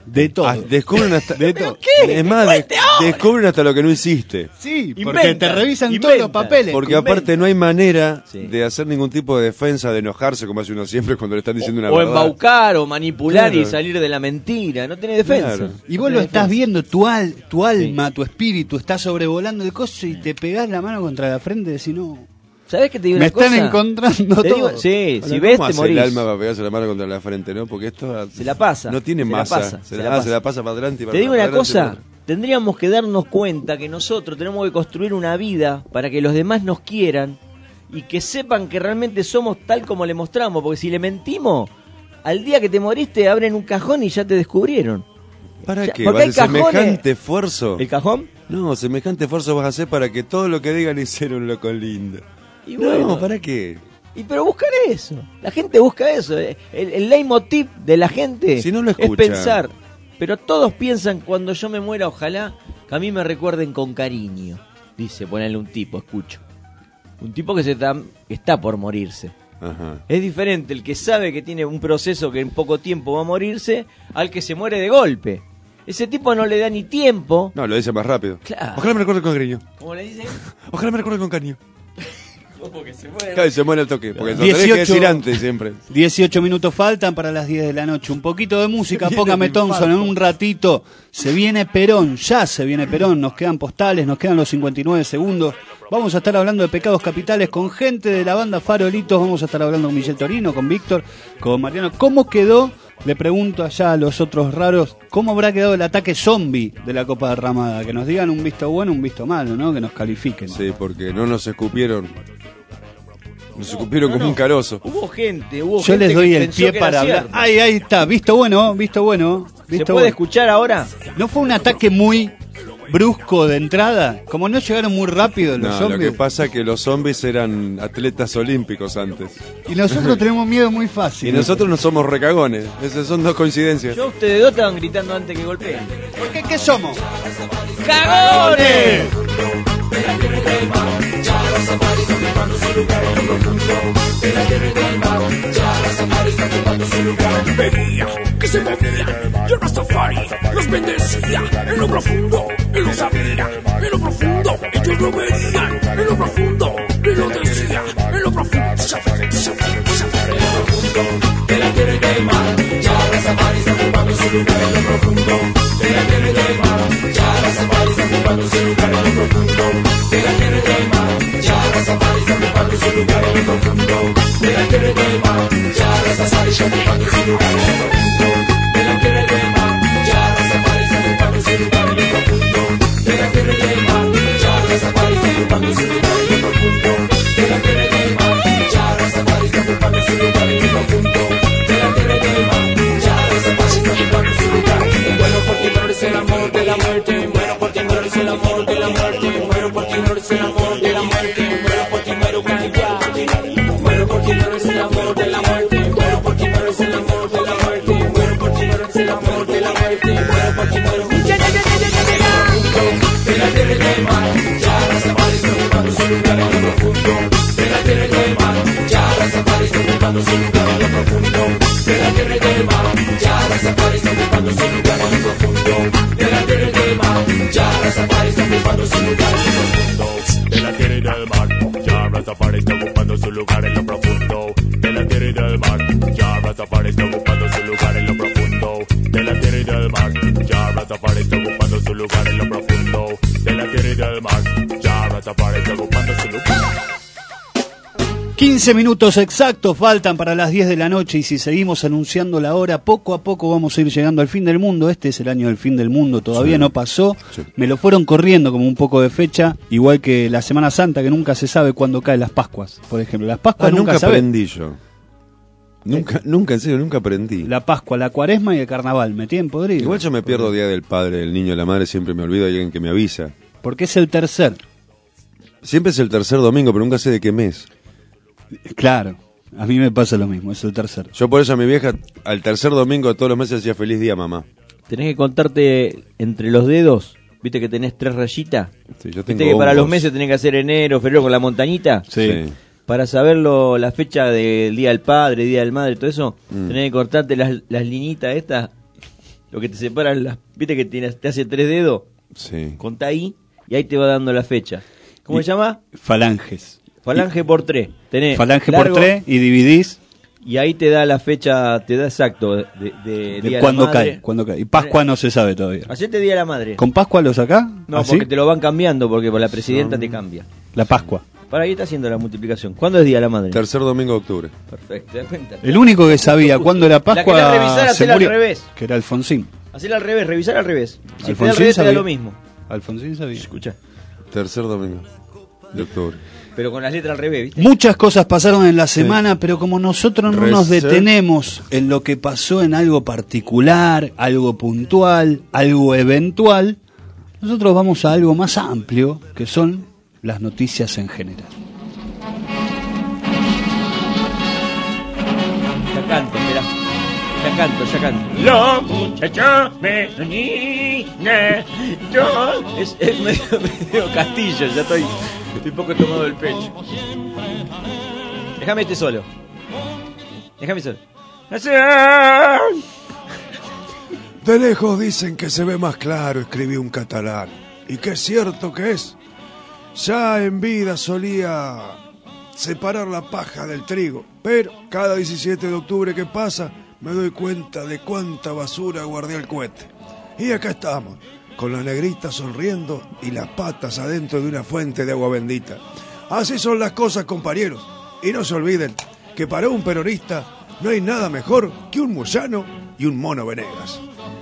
De todo.
Descubren hasta...
De todo.
¿Qué?
Es más, descubren hasta lo que no hiciste.
Sí, porque te revisan todos los papeles.
Porque aparte no hay manera de hacer ningún tipo de defensa, de enojarse como hace uno siempre cuando le están diciendo una
o
verdad.
embaucar o manipular
Claro.
y salir de la mentira. No tiene defensa.
Claro.
Y vos lo estás viendo, tu alma, tu espíritu está sobrevolando el coso y te pegás la mano contra la frente y decís, no...
¿Sabés qué te digo
Me
una cosa?
están encontrando
Te
todo.
digo, sí,
Ahora,
si ves
¿cómo
te
hace
morís.
el alma para pegarse la mano contra la frente, ¿no? Porque esto
Se la pasa.
no tiene
se la
masa.
pasa,
Se la pasa para adelante y para
Te digo
para
una
adelante,
cosa, tendríamos que darnos cuenta que nosotros tenemos que construir una vida para que los demás nos quieran y que sepan que realmente somos tal como le mostramos, porque si le mentimos, al día que te moriste abren un cajón y ya te descubrieron.
¿Para qué?
Porque hay
¿Vas a hacer
cajones-
semejante esfuerzo?
¿El cajón?
No, semejante esfuerzo vas a hacer para que todo lo que digan hicieron loco lindo.
Y bueno,
No, ¿para qué?
pero buscan eso. La gente busca eso. El leitmotiv de la gente
Si no lo
es
escuchan.
pensar. Pero todos piensan, cuando yo me muera, ojalá que a mí me recuerden con cariño. Dice, ponele un tipo, escucho. Un tipo que está por morirse.
Ajá.
Es diferente el que sabe que tiene un proceso que en poco tiempo va a morirse al que se muere de golpe. Ese tipo no le da ni tiempo.
No, lo dice más rápido.
Claro.
Ojalá me recuerde con cariño.
¿Cómo le dice?
Ojalá me recuerde con cariño.
Porque se muere.
Claro, y se muere el toque. Porque lo tenés que decir antes siempre.
18 minutos faltan para las 10 de la noche. Un poquito de música,
Viene
póngame
el
Thompson en
infarto.
un ratito. Se viene Perón, ya se viene Perón. Nos quedan postales, nos quedan los 59 segundos. Vamos a estar hablando de pecados capitales con gente de la banda Farolitos. Vamos a estar hablando con Michel Torino, con Víctor, con Mariano. ¿Cómo quedó? Le pregunto allá a los otros raros, ¿cómo habrá quedado el ataque zombie de la Copa Derramada? Que nos digan un visto bueno, un visto malo, ¿no? Que nos califiquen.
Sí, porque no nos escupieron. Nos escupieron como un carozo.
Hubo gente
Yo
gente
les doy
que
el
pensó
pie
que era
para hablar.
cierto.
Ahí está, visto bueno, visto bueno.
¿Se
Visto
puede
bueno.
escuchar ahora?
¿No fue un ataque muy brusco de entrada? Como no llegaron muy rápido los
No, lo que
zombies.
pasa es que los zombies eran atletas olímpicos antes.
Y nosotros tenemos miedo muy fácil.
Y nosotros no somos recagones. Esas son dos coincidencias.
Yo ustedes dos estaban gritando antes que golpeen.
¿Por qué? ¿Qué somos?
¡Cagones!
Veía que se movían, yo Rastafari los bendecía en lo profundo, él lo sabía, en lo profundo, ellos lo veían, en lo profundo, él lo decía, en lo profundo, de la tierra y del mar, ya Rastafari está ocupando su lugar en lo profundo, de la tierra y del mar, ya Rastafari está ocupando su lugar en lo profundo, de la tierra y del mar, ya Rastafari está ocupando su lugar en lo profundo, de la tierra y del mar, ya Rastafari está ocupando su lugar en lo profundo, de la tierra y del mar, ya Rastafari está ocupando su lugar en lo profundo, de la tierra y del mar, ya Rastafari está ocupando su lugar en lo profundo, de la tierra y del mar, ya Rastafari está ocupando su lugar en lo profundo, de la tierra y del mar, ya Rastafari está ocupando su lugar. Bueno, porque no eres el amor de la muerte, muero porque no eres el amor de la muerte, muero porque no eres el amor de la muerte, muero porque muero calla. Muero porque no eres el amor de la muerte, muero porque no eres el amor de la muerte, muero porque no eres el amor de la muerte, muero porque muero. De la tierra y del mar, ya Rastafari está ocupando su lugar en lo profundo. De la tierra y del mar, ya Rastafari está ocupando su lugar en lo profundo. De la tierra y del mar, ya Rastafari está ocupando su lugar en lo profundo. De la tierra y del mar, ya Rastafari está ocupando su lugar en lo profundo. De la tierra y del mar, ya Rastafari está ocupando su lugar en lo profundo. De la tierra y del mar, ya Rastafari está ocupando su lugar en lo profundo. De la tierra y del mar, ya Rastafari está ocupando su lugar en lo profundo. De la tierra y del mar, ya Rastafari está ocupando su lugar.
15 minutos exactos faltan para las 10 de la noche y si seguimos anunciando la hora, poco a poco vamos a ir llegando al fin del mundo. Este es el año del fin del mundo, todavía no pasó. Me lo fueron corriendo como un poco de fecha, igual que la Semana Santa, que nunca se sabe cuándo caen las Pascuas, por ejemplo. Las Pascuas
nunca
sabe.
aprendí yo. Nunca, en serio, nunca aprendí.
La Pascua, la Cuaresma y el Carnaval, me tienen podrido.
Igual yo me pierdo Día del Padre, del Niño, de la Madre, siempre me olvido, hay alguien que me avisa.
Porque es el tercer.
Siempre es el tercer domingo, pero nunca sé de qué mes.
Claro, a mí me pasa lo mismo, es el tercer.
Yo por eso a mi vieja, al tercer domingo de todos los meses decía feliz día, mamá.
Tenés que contarte entre los dedos, viste que tenés 3 rayitas.
Sí, yo
Viste
tengo
que para los
hongos.
meses tenés que hacer enero, febrero con la montañita.
Sí.
Para saberlo, la fecha del Día del Padre, Día del Madre, todo eso, tenés que cortarte las linitas estas, lo que te separan las... ¿Viste que te hace 3 dedos?
Sí.
Contá ahí y ahí te va dando la fecha. ¿Cómo se llama?
Falanges.
Falange por 3. Tenés
falange
largo,
por 3 y dividís.
Y ahí te da la fecha, te da exacto de día
cuándo
de la madre.
cae, cuándo cae. Y Pascua no se sabe todavía.
Hacete Día de la Madre.
¿Con Pascua lo sacás?
No,
¿Así?
porque te lo van cambiando, porque por la presidenta te cambia.
La Pascua.
Para ahí está haciendo la multiplicación. ¿Cuándo es Día de la Madre?
Tercer domingo de octubre.
Perfecto, ¿te das cuenta?
El único que sabía cuándo era Pascua
La que revisar,
se
hacela
murió,
al revés.
que era Alfonsín.
Hacela al revés, revisar al revés. Si te da al
Alfonsín
revés te da
sabía.
lo mismo.
Alfonsín sabía.
Escucha.
Tercer domingo de octubre.
Pero con las letras al revés, ¿viste?
Muchas cosas pasaron en la semana, pero como nosotros no nos detenemos en lo que pasó en algo particular, algo puntual, algo eventual, nosotros vamos a algo más amplio, que son las noticias en general.
Ya canto, mirá. Ya canto.
La muchacha menina,
Es medio castillo, ya estoy un poco tomado del pecho. Déjame solo.
De lejos dicen que se ve más claro, escribió un catalán. Y que es cierto que es. Ya en vida solía separar la paja del trigo, pero cada 17 de octubre que pasa me doy cuenta de cuánta basura guardé el cohete. Y acá estamos, con la negrita sonriendo y las patas adentro de una fuente de agua bendita. Así son las cosas, compañeros. Y no se olviden que para un peronista no hay nada mejor que un Moyano y un Mono Venegas.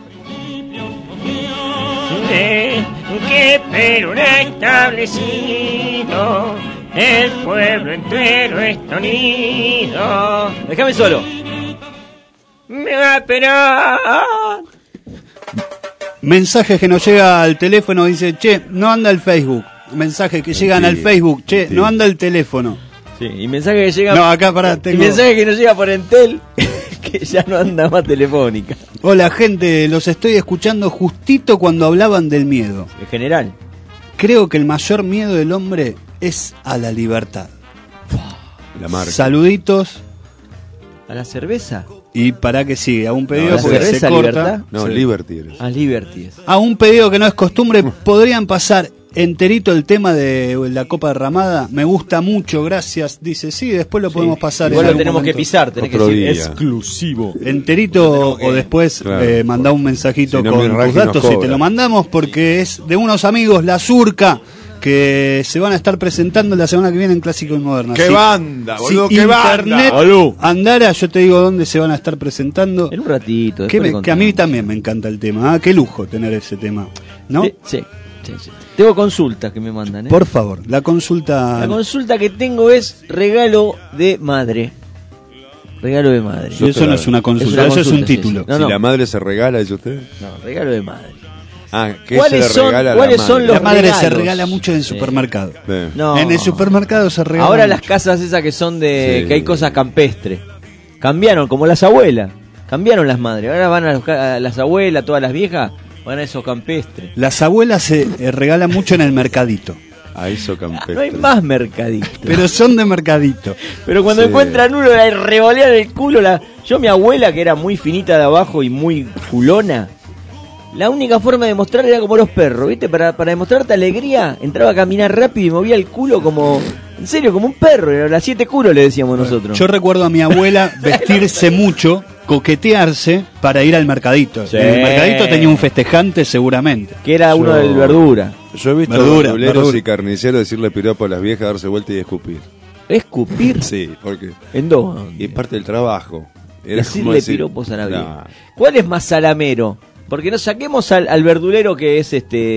que Perú ha establecido, el pueblo entero está unido.
Déjame solo.
Pero
Mensajes que nos llega al teléfono, dice, che, no anda el Facebook. Mensajes que llegan al Facebook, che, no anda el teléfono.
Sí, y mensajes que llegan...
No, acá pará,
Y mensajes que nos llega por Entel, que ya no anda más telefónica.
Hola gente, los estoy escuchando justito cuando hablaban del miedo.
En general.
Creo que el mayor miedo del hombre es a la libertad.
La marca.
Saluditos.
¿A la cerveza?
Y para que sigue, a un pedido
¿La
porque
cerveza
se corta.
Libertad?
No,
Sí.
Liberty eres.
A Liberty.
A un pedido que no es costumbre, podrían pasar enterito el tema de la Copa Derramada. Me gusta mucho, gracias. Dice, sí, después lo podemos pasar.
Igual
en
lo
algún
tenemos
momento.
que pisar, tenés que
Otro
decir
día.
exclusivo.
Enterito o después
Claro.
mandá un mensajito
Si no,
con
mi
tus
ranking
datos
nos
y te
cobra.
lo mandamos porque es de unos amigos, La Surca, que se van a estar presentando la semana que viene en Clásico y Moderna.
¡Qué
Sí.
banda, boludo,
Si
qué
internet
banda!
andara, yo te digo dónde se van a estar presentando.
En un ratito.
Que,
después le
que a mí
contamos.
también me encanta el tema. Qué lujo tener ese tema, ¿no?
Sí. Tengo consultas que me mandan, ¿eh?
Por favor, la consulta.
La consulta que tengo es regalo de madre. Regalo de madre.
Y eso no es una consulta, eso es un título.
Sí. No,
Si
no,
la madre se regala, dice usted.
no, regalo de madre.
Ah, ¿qué
¿Cuáles
se le
son-
regala a
cuáles
la
son
madre?
los
La madre se
regalos?
regala mucho en el
Sí.
supermercado.
Sí.
No.
En el supermercado se regala.
Ahora
mucho.
las casas esas que son de...
Sí.
que hay cosas campestres. Cambiaron, como las abuelas. Cambiaron las madres. Ahora van a las abuelas, todas las viejas, van a esos campestres.
Las abuelas se regalan mucho en el mercadito.
A eso campestre.
No hay más mercadito.
Pero son de mercadito.
Pero cuando
Sí.
encuentran uno, la revolean el culo. Yo, mi abuela, que era muy finita de abajo y muy culona, la única forma de mostrar era como los perros, ¿viste? Para demostrarte alegría, entraba a caminar rápido y movía el culo como... En serio, como un perro. Era las 7 culos, le decíamos nosotros.
Yo recuerdo a mi abuela vestirse mucho, coquetearse para ir al mercadito.
Sí.
En el mercadito tenía un festejante seguramente.
Que era uno del verdura.
Yo he visto
Verdura,
verduleros
verdura.
y carniceros decirle piropo a las viejas, darse vuelta y escupir.
¿Escupir?
Sí, porque
¿En dónde?
y es parte del trabajo. Era
Decirle
como decir,
piropos a la
nah,
vieja. ¿Cuál es más salamero? Porque no saquemos al verdulero que es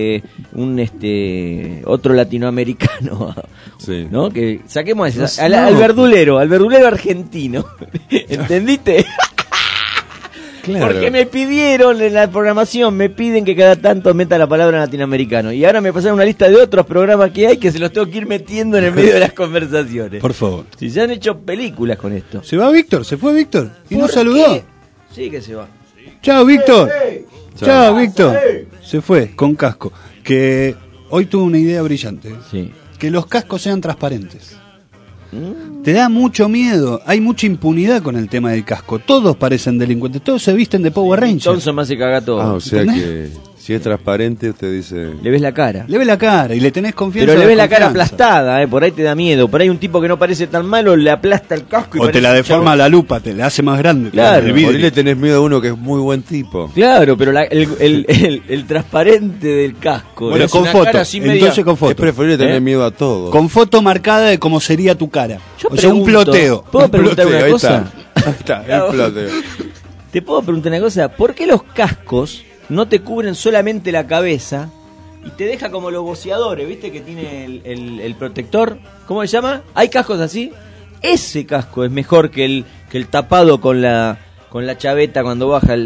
otro latinoamericano,
Sí.
¿no? Que saquemos a ese,
No.
al verdulero argentino. ¿Entendiste?
Claro.
Porque me pidieron en la programación, me piden que cada tanto meta la palabra latinoamericano. Y ahora me pasaron una lista de otros programas que hay que se los tengo que ir metiendo en el medio de las conversaciones.
Por favor.
Si se han hecho películas con esto.
¿Se va Víctor? ¿Se fue Víctor? ¿Y no
¿Por
saludó?
qué? Sí que se va.
Chao, Víctor.
Chao.
Chao, Víctor. Se fue con casco. Que hoy tuvo una idea brillante.
Sí.
Que los cascos sean transparentes. Te da mucho miedo. Hay mucha impunidad con el tema del casco. Todos parecen delincuentes. Todos se visten de Power Rangers.
Thompson más se caga todo.
Ah, o sea que si es transparente, usted dice...
Le ves la cara.
Le ves la cara y le tenés confianza.
Pero le ves la cara aplastada, por ahí te da miedo. Por ahí un tipo que no parece tan malo le aplasta el casco.
O te la deforma la lupa, te la hace más grande.
Claro.
Por ahí le tenés miedo a uno que es muy buen tipo.
Claro, pero el transparente del casco.
Bueno, con foto. Entonces con foto.
Es preferible tener miedo a todo.
Con foto marcada de cómo sería tu cara.
Yo
sea, un ploteo.
¿Puedo preguntar una cosa?
Ahí está, el ploteo.
¿Te puedo preguntar una cosa? ¿Por qué los cascos no te cubren solamente la cabeza y te deja como los boceadores, viste que tiene el protector? ¿Cómo se llama? ¿Hay cascos así? Ese casco es mejor que el tapado con la chaveta cuando baja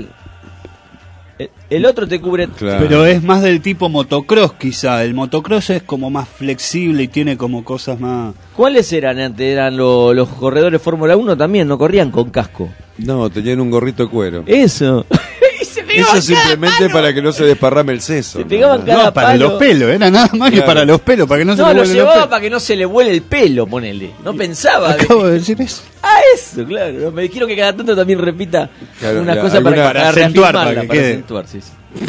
el otro te cubre.
Claro. Pero es más del tipo motocross quizá. El motocross es como más flexible y tiene como cosas más...
¿Cuáles eran antes? Eran los corredores Fórmula 1 también, no corrían con casco.
No, tenían un gorrito de cuero.
Eso.
Eso simplemente para que no se desparrame el seso.
Se pegaban cada
no, para
palo.
los pelos, era nada más que para los pelos, para que no se le vuele el pelo.
No, lo llevaba para que no se le vuele el pelo, ponele. No pensaba.
Acabo de decir eso.
Ah, eso, claro. Me quiero que cada tanto también repita unas cosas
para acentuar, para que quede.
Acentuar, sí.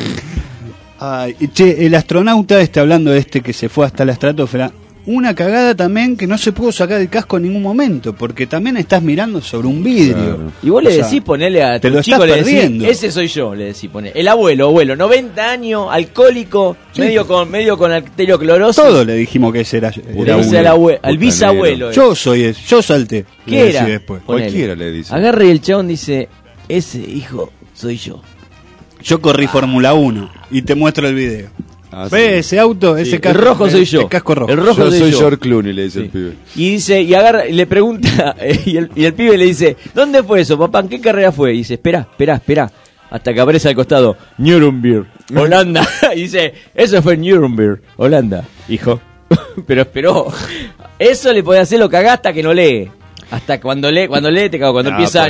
Ay, che, el astronauta hablando de que se fue hasta la estratosfera. Una cagada también que no se pudo sacar el casco en ningún momento, porque también estás mirando sobre un vidrio.
Claro.
Y vos le decís, ponele a tu chico, le decís, ese soy yo, le decís, ponele. El abuelo, 90 años, alcohólico, sí, medio con arterioclorosis.
Todo le dijimos que ese era
al bisabuelo.
Yo salté.
¿Qué era?
Después.
Cualquiera le dice.
Agarra y el chabón dice, ese hijo soy yo.
Yo corrí Fórmula 1 y te muestro el video. ¿Ves ese auto?
Sí.
Ese casco,
el rojo soy yo.
El casco rojo.
El rojo
yo soy
yo.
George Clooney, le dice el pibe.
Y dice, y agarra, y le pregunta, y el pibe le dice, ¿dónde fue eso, papá? ¿En qué carrera fue? Y dice, espera. Hasta que aparece al costado, Nuremberg, Holanda. Y dice, eso fue Nuremberg, Holanda, hijo. Pero esperó. Eso le podés hacer lo cagá hasta que no lee. Hasta cuando lee te cago. Cuando empieza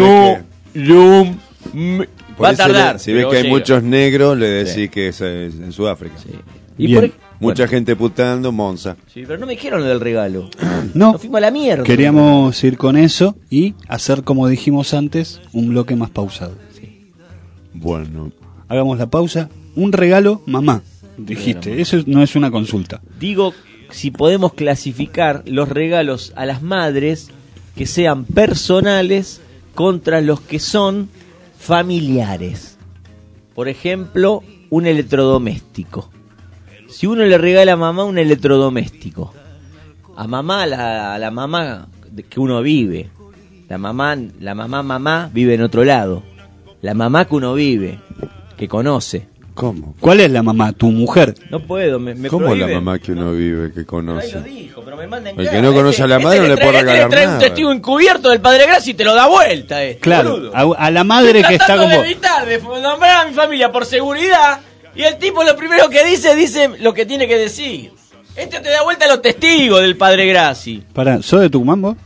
va a tardar.
Si ves que hay muchos negros, le decís que es en Sudáfrica.
Sí. Y
mucha gente putando, Monza.
Sí, pero no me dijeron lo del regalo.
No.
Nos fuimos a la mierda.
Queríamos ir con eso y hacer, como dijimos antes, un bloque más pausado.
Sí.
Bueno.
Hagamos la pausa. Un regalo, mamá. Dijiste, eso no es una consulta.
Digo, si podemos clasificar los regalos a las madres que sean personales contra los que son familiares. Por ejemplo, un electrodoméstico. Si uno le regala a mamá un electrodoméstico, a mamá, la mamá que uno vive, la mamá vive en otro lado, la mamá que uno vive, que conoce.
¿Cómo?
¿Cuál es la mamá? ¿Tu mujer?
No puedo, me
¿Cómo
prohíben?
La mamá que uno vive, que conoce?
Ahí lo dijo, pero me mandan
el que no conoce a la madre no le puede regalar
trae
nada.
Un testigo encubierto del Padre Gracia y te lo da vuelta,
Claro, a la madre que está como...
de evitar, de nombrar a mi familia por seguridad, y el tipo lo primero que dice lo que tiene que decir. Te da vuelta a los testigos del Padre Gracia.
Pará, ¿sos de Tucumán vos?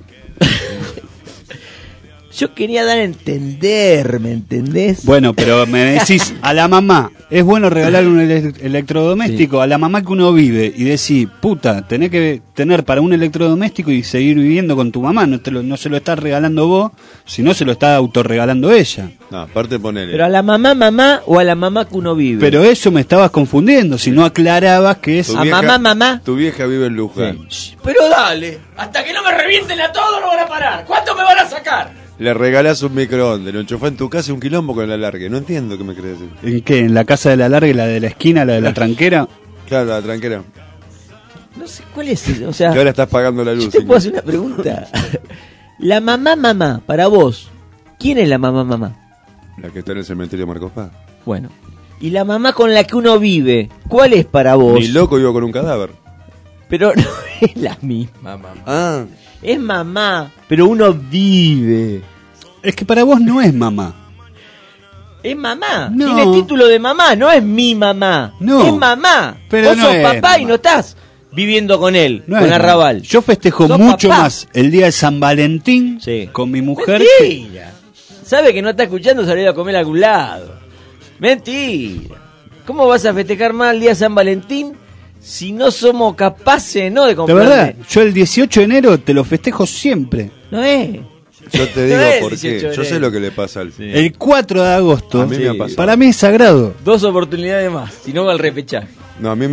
Yo quería dar a entender, ¿me entendés?
Bueno, pero me decís, a la mamá, ¿es bueno regalar un electrodoméstico? Sí. A la mamá que uno vive y decís, puta, tenés que tener para un electrodoméstico y seguir viviendo con tu mamá, no se lo estás regalando vos, sino se lo está autorregalando ella.
No, aparte ponele.
Pero a la mamá o a la mamá que uno vive.
Pero eso me estabas confundiendo, si no aclarabas que es...
A mamá.
Tu vieja vive en Luján.
Sí. Pero dale, hasta que no me revienten a todos no van a parar. ¿Cuánto me van a sacar?
Le regalás un microondas, lo enchufás en tu casa y un quilombo con el alargue. No entiendo qué me crees decir.
¿En qué? ¿En la casa del alargue, la de la esquina, la de la tranquera?
Claro, la tranquera.
No sé cuál es, o sea...
Que ahora estás pagando la luz.
Yo te puedo hacer una pregunta. La mamá, para vos, ¿quién es la mamá?
La que está en el cementerio de Marcos Paz.
Bueno. ¿Y la mamá con la que uno vive, cuál es para vos?
Ni loco vivo con un cadáver.
Pero no es la misma mamá.
Ah.
Es mamá, pero uno vive.
Es que para vos no es mamá.
Es mamá.
No.
Tiene título de mamá, no es mi mamá.
No.
Es mamá.
Pero
vos
no
sos
es
papá
mamá.
y no estás viviendo con él,
No
con
es
Arrabal.
mamá. Yo festejo
Sos
mucho
papá.
más el día de San Valentín con mi mujer.
Mentira. Sabe que no está escuchando salir a comer a algún lado. Mentira. ¿Cómo vas a festejar más el día de San Valentín si no somos capaces no de
De
comprar.
verdad, yo el 18 de enero te lo festejo siempre.
No es.
Yo te digo
No es
por
18
qué.
de
Yo sé
enero.
lo que le pasa al
El 4 de agosto,
A mí me ha pasado.
para mí es sagrado.
2 oportunidades más, si no va al repechaje.
No, a mí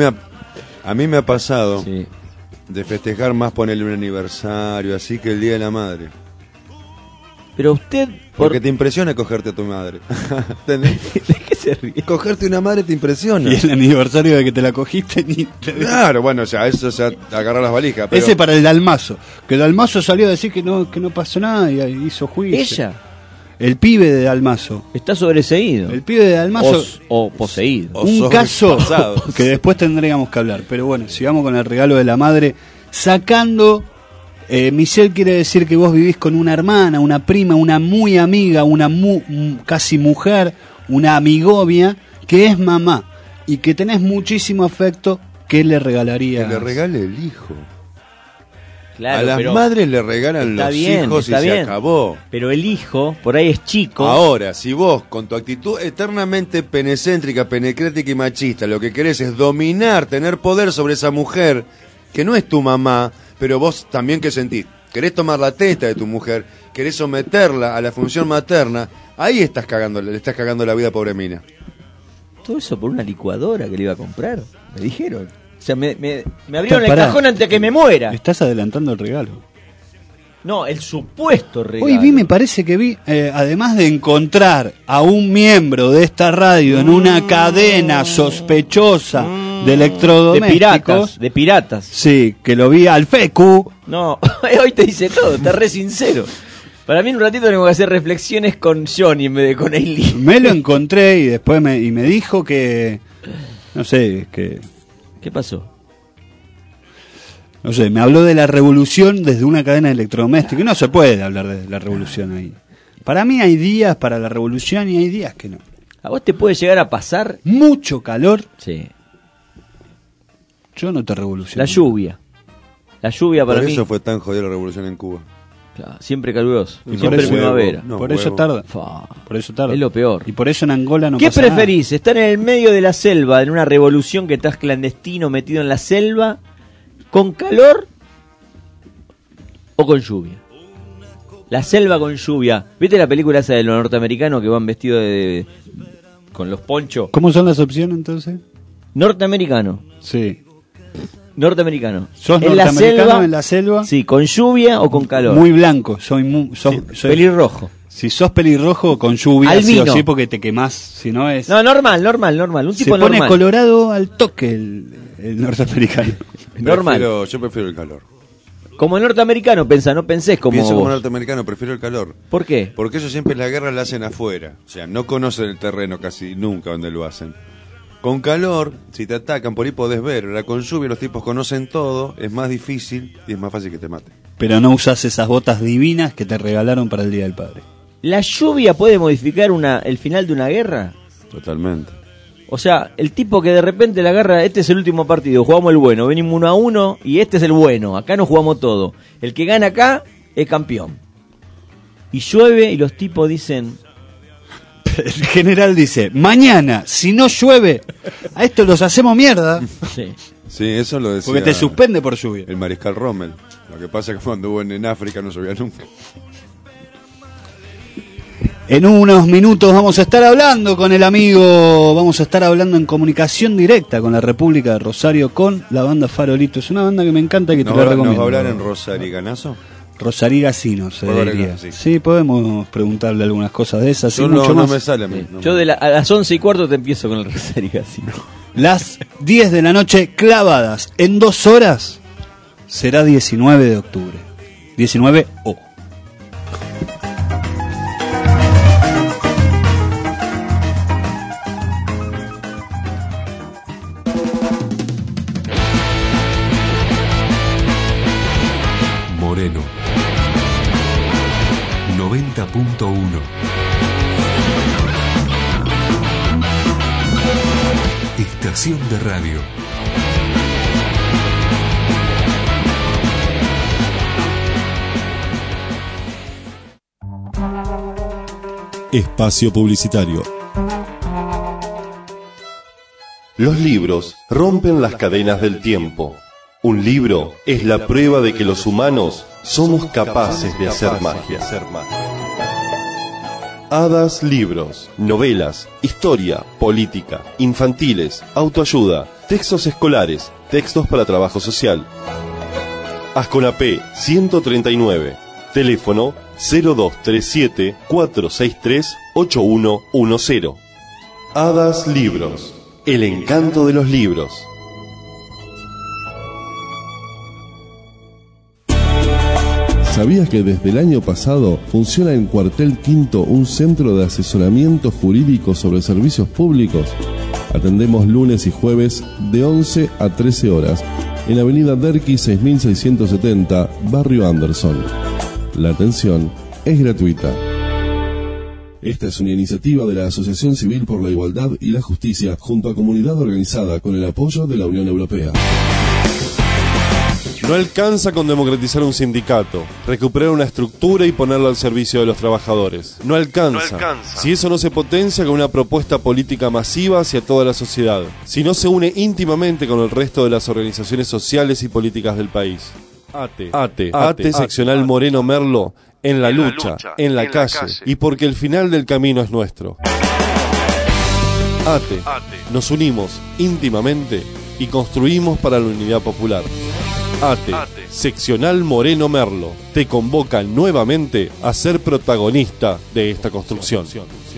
me ha pasado de festejar más ponerle un aniversario, así que el Día de la Madre.
Pero usted...
Porque te impresiona cogerte a tu madre. ¿Entendés?
¿De qué se ríe?
Cogerte una madre te impresiona.
Y el aniversario de que te la cogiste ni
Claro, bueno, o sea, eso se agarrar las valijas. Pero...
Ese para el Dalmazo. Que el Dalmazo salió a decir que no pasó nada y hizo juicio.
Ella.
El pibe de Dalmazo.
Está sobreseído.
El pibe de Dalmazo.
O poseído.
Un caso que después tendríamos que hablar. Pero bueno, sigamos con el regalo de la madre. Sacando... Michelle quiere decir que vos vivís con una hermana, una prima, una muy amiga, una casi mujer, una amigovia, que es mamá. Y que tenés muchísimo afecto. ¿Qué le regalaría?
Que le regale el hijo.
Claro,
a las
pero
madres le regalan
está
los
bien,
hijos y
está
se
bien.
acabó.
Pero el hijo, por ahí es chico.
Ahora, si vos, con tu actitud eternamente penecéntrica, penecrética y machista, lo que querés es dominar, tener poder sobre esa mujer, que no es tu mamá, pero vos también que sentís, querés tomar la teta de tu mujer, querés someterla a la función materna, ahí le estás cagando la vida a pobre mina.
Todo eso por una licuadora que le iba a comprar, me dijeron. O sea, me abrieron el
Pará.
cajón antes de que me muera.
Estás adelantando el regalo.
No, el supuesto regalo.
Hoy me parece que vi, además de encontrar a un miembro de esta radio en una cadena sospechosa de electrodomésticos.
De piratas.
Sí, que lo vi al Fecu.
No, hoy te dice todo, está re sincero. Para mí en un ratito tengo que hacer reflexiones con Johnny en vez de con Eileen.
Me lo encontré y después me dijo que... No sé, que...
¿Qué pasó?
No sé, me habló de la revolución desde una cadena de electrodomésticos. Y no se puede hablar de la revolución ahí. Para mí hay días para la revolución y hay días que no.
¿A vos te puede llegar a pasar?
Mucho calor.
Sí.
Yo no te revoluciono.
La lluvia. La lluvia para
Por
mí...
eso fue tan jodida la revolución en Cuba.
Claro, siempre caluroso.
Y
Siempre
por eso-
primavera.
por eso tarda. Por eso tarda.
Es lo peor.
Y por eso en Angola no
¿Qué
pasa
preferís? ¿Estar en el medio de la selva, en una revolución que estás clandestino, metido en la selva, con calor o con lluvia? La selva con lluvia. ¿Viste la película esa de los norteamericanos que van vestidos con los ponchos?
¿Cómo son las opciones entonces?
Norteamericano.
Sí.
Norteamericano.
¿Sos
en la
norteamericano
selva,
en la selva?
Sí, con lluvia o con calor.
Muy blanco. Soy
pelirrojo.
Si sos pelirrojo, con lluvia, sí
Albino.
o sí, porque te quemás. Si no es...
No, normal. Un
Se
tipo
pone
normal.
colorado al toque el norteamericano.
Normal.
Yo prefiero el calor.
Como el norteamericano, no pensés como
Pienso
vos.
como norteamericano, prefiero el calor.
¿Por qué?
Porque ellos siempre la guerra la hacen afuera. O sea, no conocen el terreno casi nunca donde lo hacen. Con calor, si te atacan, por ahí podés ver. Ahora con lluvia los tipos conocen todo, es más difícil y es más fácil que te maten.
Pero no usás esas botas divinas que te regalaron para el Día del Padre.
¿La lluvia puede modificar el final de una guerra?
Totalmente.
O sea, el tipo que de repente la agarra, este es el último partido, jugamos el bueno, venimos 1-1 y este es el bueno, acá no jugamos todo. El que gana acá es campeón. Y llueve y los tipos dicen...
El general dice, mañana, si no llueve, a estos los hacemos mierda.
Sí.
Sí, eso lo decía.
Porque te suspende por lluvia.
El mariscal Rommel. Lo que pasa es que cuando hubo en África no llovía nunca.
En unos minutos vamos a estar hablando con el amigo, vamos a estar hablando en comunicación directa con la República de Rosario, con la banda Farolito. Es una banda que me encanta y que te la
¿Nos
recomiendo.
va a hablar en Rosariganazo?
Rosarigacino, se
Bueno,
diría.
sí.
Sí, podemos preguntarle algunas cosas de esas.
Yo
y mucho
no
más.
me sale a mí. No
Yo
me-
a las 11:15 te empiezo con el Rosario así.
Las 10 de la noche clavadas en 2 horas será 19 de octubre. 19 o.
Moreno 90.1. Estación de radio.
Espacio publicitario.
Los libros rompen las cadenas del tiempo. Un libro es la prueba de que los humanos somos capaces de hacer magia. Hadas Libros, novelas, historia, política, infantiles, autoayuda, textos escolares, textos para trabajo social. Asconapé 139, teléfono 0237-463-8110. Hadas Libros, el encanto de los libros.
¿Sabías que desde el año pasado funciona en Cuartel Quinto un centro de asesoramiento jurídico sobre servicios públicos? Atendemos lunes y jueves de 11 a 13 horas en Avenida Derqui 6670, Barrio Anderson. La atención es gratuita. Esta es una iniciativa de la Asociación Civil por la Igualdad y la Justicia junto a Comunidad Organizada con el apoyo de la Unión Europea.
No alcanza con democratizar un sindicato, recuperar una estructura y ponerlo al servicio de los trabajadores. No alcanza. Si eso no se potencia con una propuesta política masiva hacia toda la sociedad. Si no se une íntimamente con el resto de las organizaciones sociales y políticas del país. ATE, seccional Moreno Merlo, en la lucha, en la calle, y porque el final del camino es nuestro. ATE, nos unimos íntimamente y construimos para la unidad popular. ATE, seccional Moreno Merlo, te convoca nuevamente a ser protagonista de esta construcción.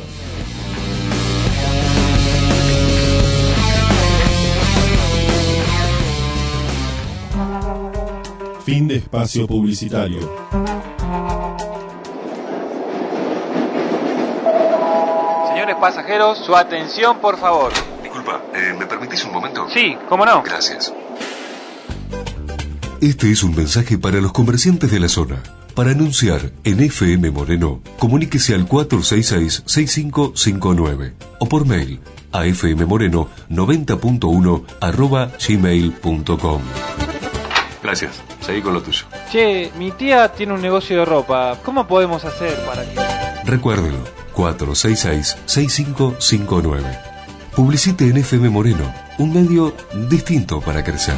Fin de espacio publicitario.
Señores pasajeros, su atención, por favor.
Disculpa, ¿me permitís un momento?
Sí, ¿cómo no?
Gracias. Este es un mensaje para los comerciantes de la zona. Para anunciar en FM Moreno, comuníquese al 466-6559 o por mail a fmmoreno90.1@gmail.com. Gracias. Seguí con lo tuyo.
Che, mi tía tiene un negocio de ropa. ¿Cómo podemos hacer para que...?
Recuérdelo, 466-6559. Publicite en FM Moreno, un medio distinto para crecer.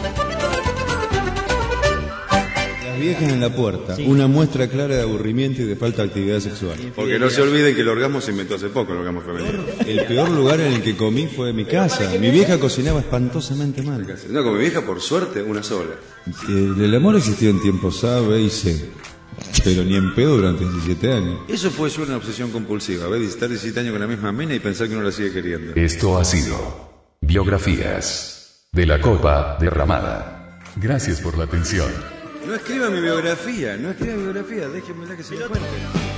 Viejas en la puerta, una muestra clara de aburrimiento y de falta de actividad sexual.
Porque no se olviden que el orgasmo se inventó hace poco, el orgasmo femenino.
El peor lugar en el que comí fue mi casa. Mi vieja cocinaba espantosamente mal.
No, con mi vieja, por suerte, una sola.
El amor existió en tiempos A, B y C, pero ni en pedo durante 17 años.
Eso puede ser una obsesión compulsiva, ¿ves? Estar 17 años con la misma mina y pensar que uno la sigue queriendo.
Esto ha sido Biografías de la Copa Derramada. Gracias por la atención.
No escriba mi biografía, déjenmela que se la cuente.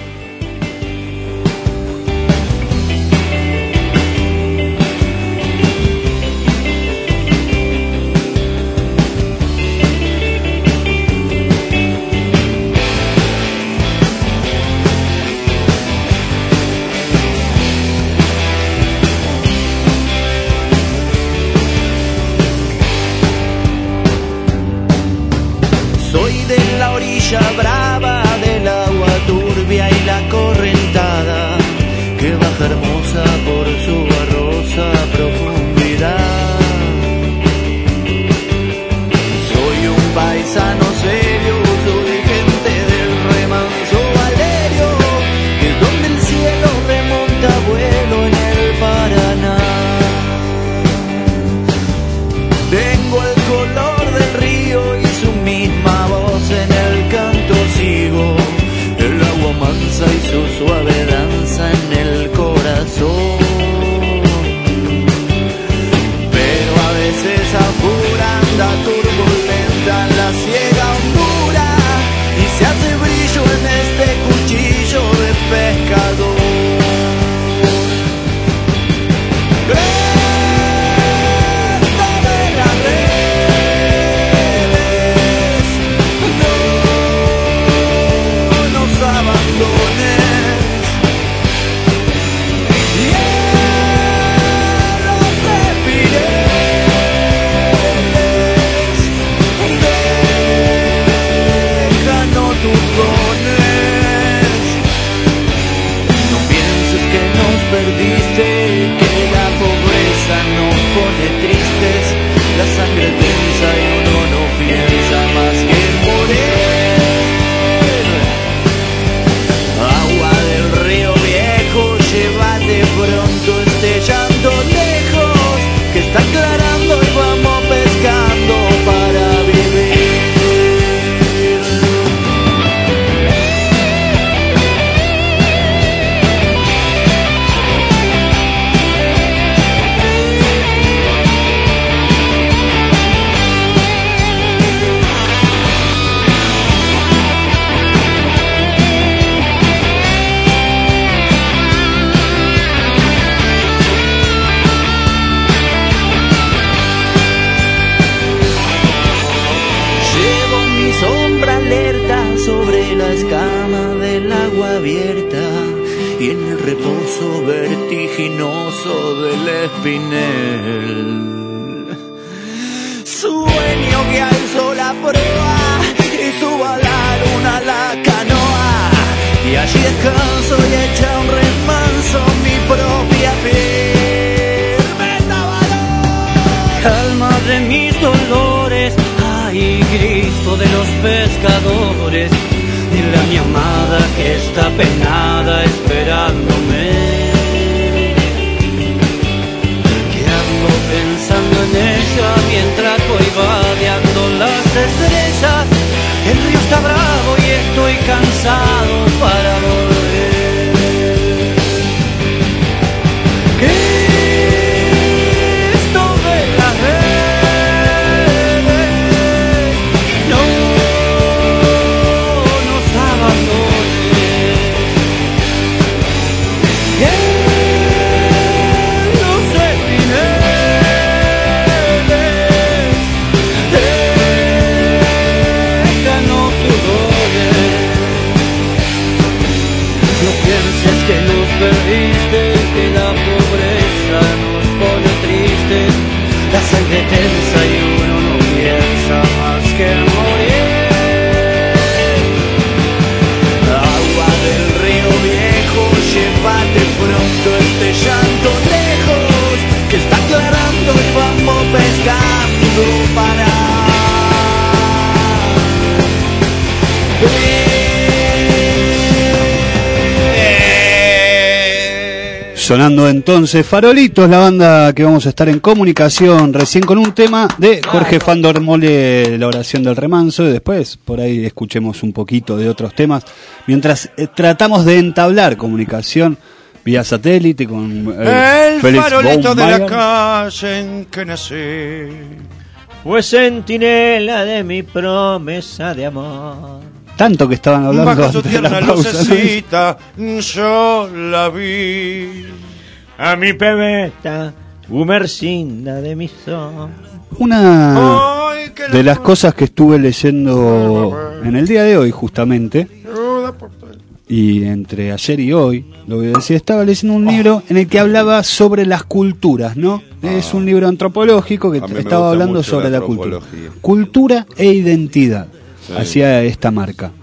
De la orilla brava del agua turbia y la correntada que baja hermosa por su barrosa profundidad. Soy un paisano serio, soy gente del remanso Valerio, que es donde el cielo remonta vuelo en el Paraná. Tengo el color del río y su misma voz en el canto, sí, despierta sobre la escama del agua abierta y en el reposo vertiginoso del espinel. Sueño que alzo la proa y subo a la luna la canoa y allí descanso y echa un remanso mi propia piel. Calma de mis dolores, ay Cristo de los pescadores, dile a mi amada que está penada esperándome. Pensando en ella mientras voy vadeando las estrellas. El río está bravo y estoy cansado para volver. Cristo de las redes, no nos abandones. Que nos perdiste, que la pobreza nos pone tristes, la sangre tensa y uno no piensa más que morir. Agua del río viejo, llévate pronto este llanto lejos, que está aclarando y vamos pescando para
Sonando entonces Farolitos, la banda que vamos a estar en comunicación recién con un tema de Jorge Fandor Mole, La oración del remanso, y después por ahí escuchemos un poquito de otros temas, mientras tratamos de entablar comunicación vía satélite con
el
Félix
farolito de la
Baumeier.
calle en que nací.
Fue centinela de mi promesa de amor.
Tanto que estaban hablando
Bajo su
antes de la
tierna
pausa,
lucecita yo la vi.
A mi pebeta, humercinda de mi son.
Una de las cosas que estuve leyendo en el día de hoy justamente, y entre ayer y hoy, lo voy a decir, estaba leyendo un libro en el que hablaba sobre las culturas, ¿no? Es un libro antropológico que
A mí me
estaba
gusta
hablando
mucho
sobre
la
la cultura.
antropología.
Cultura e identidad,
Sí.
hacía esta marca.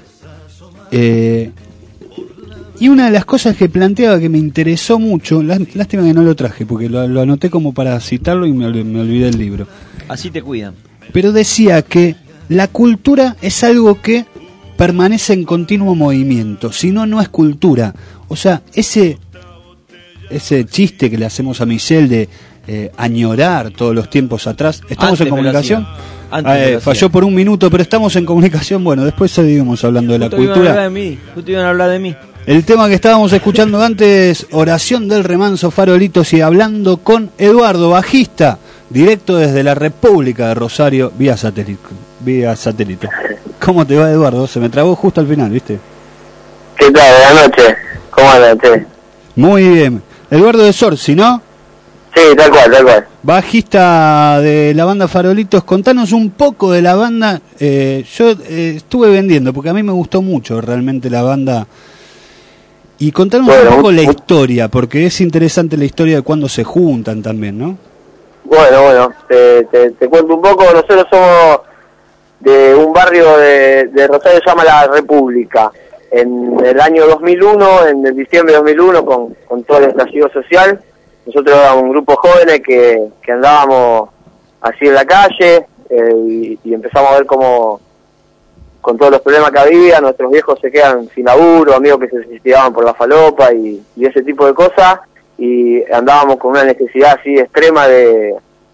Sí.
Y una de las cosas que planteaba que me interesó mucho, lástima que no lo traje, porque lo anoté como para citarlo y me olvidé el libro.
Así te cuidan.
Pero decía que la cultura es algo que permanece en continuo movimiento, si no, no es cultura. O sea, ese chiste que le hacemos a Michelle de añorar todos los tiempos atrás. ¿Estamos
Antes
en comunicación?
me lo hacía. Antes me lo
Falló
hacía.
por un minuto, pero estamos en comunicación. Bueno, después seguimos hablando de la
Justo iban a hablar
cultura.
de mí, justo iban a hablar de mí.
El tema que estábamos escuchando antes, Oración del Remanso, Farolitos, y hablando con Eduardo, bajista, directo desde la República de Rosario, vía satélite. ¿Cómo te va, Eduardo? Se me trabó justo al final, ¿viste?
¿Qué tal? Buenas noches. ¿Cómo andan, che?
Muy bien. Eduardo de Sorsi, ¿no?
Sí, tal cual, tal cual.
Bajista de la banda Farolitos, contanos un poco de la banda. Yo estuve vendiendo, porque a mí me gustó mucho realmente la banda. Y contanos un poco la historia, porque es interesante la historia de cuando se juntan también, ¿no?
Bueno, te cuento un poco. Nosotros somos de un barrio de Rosario que se llama La República. En el año 2001, en el diciembre de 2001, con todo el estallido social, nosotros éramos un grupo de jóvenes que andábamos así en la calle y empezamos a ver cómo, con todos los problemas que había, nuestros viejos se quedan sin laburo, amigos que se suicidaban por la falopa y ese tipo de cosas, y andábamos con una necesidad así extrema de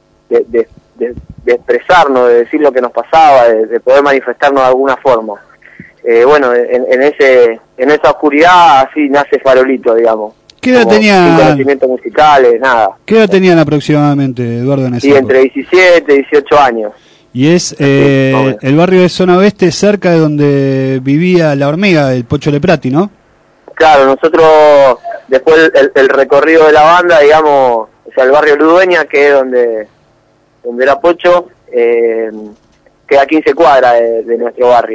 expresarnos, de decir lo que nos pasaba, de poder manifestarnos de alguna forma. Bueno, en esa oscuridad así nace Farolito, digamos.
¿Qué edad
Sin
tenían?
conocimientos musicales, nada.
¿Qué edad tenían aproximadamente, Eduardo, en esa
Sí,
época?
entre 17 y 18 años.
Y es el barrio de Zona Oeste, cerca de donde vivía la hormiga, el Pocho Leprati, ¿no?
Claro, nosotros, después el recorrido de la banda, digamos, o sea, el barrio Ludueña, que es donde era Pocho, queda a 15 cuadras de nuestro barrio.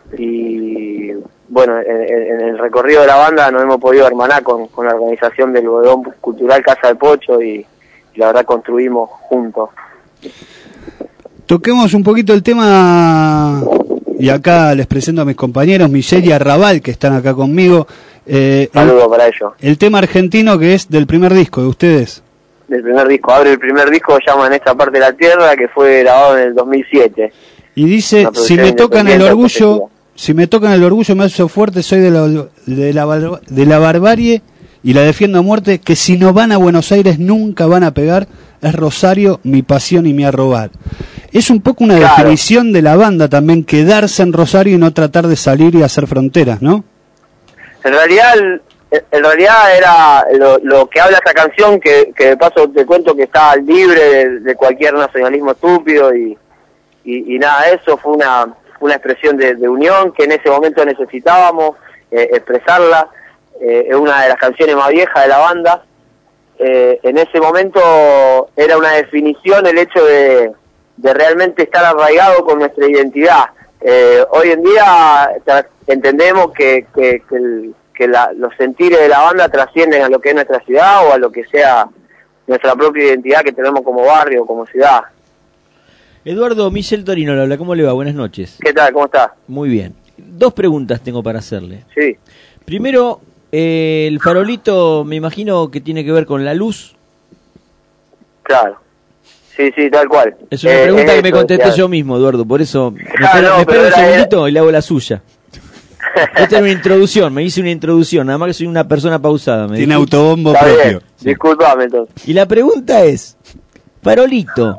y bueno, en el recorrido de la banda nos hemos podido hermanar con la organización del bodegón cultural Casa del Pocho y la verdad construimos juntos.
Toquemos un poquito el tema, y acá les presento a mis compañeros, Michelle y Arrabal, que están acá conmigo.
Saludos para ellos.
El tema argentino que es del primer disco de ustedes.
Del primer disco, abre el primer disco, llama En esta parte de la tierra, que fue grabado en el 2007.
Y dice, si me tocan el orgullo me hace fuerte, soy de la barbarie y la defiendo a muerte, que si no van a Buenos Aires nunca van a pegar, es Rosario, mi pasión y mi arrobar. Es un poco una definición de la banda también, quedarse en Rosario y no tratar de salir y hacer fronteras, ¿no?
En realidad era lo que habla esta canción, que de paso te cuento que está libre de cualquier nacionalismo estúpido y nada, eso fue una expresión de unión que en ese momento necesitábamos expresarla. Es una de las canciones más viejas de la banda. En ese momento era una definición el hecho de realmente estar arraigado con nuestra identidad. Hoy en día entendemos que los sentires de la banda trascienden a lo que es nuestra ciudad o a lo que sea nuestra propia identidad que tenemos como barrio, como ciudad.
Eduardo, Michel Torino le habla, ¿cómo le va? Buenas noches.
¿Qué tal? ¿Cómo está?
Muy bien. 2 preguntas tengo para hacerle.
Sí.
Primero, el farolito me imagino que tiene que ver con la luz.
Claro. Sí, tal cual.
Es una pregunta que me contesté yo mismo, Eduardo, por eso me espero un segundito y le hago la suya. Esta es una introducción, me hice una introducción, nada más que soy una persona pausada.
Tiene autobombo propio.
Bien. Sí. Disculpame entonces.
Y la pregunta es, farolito,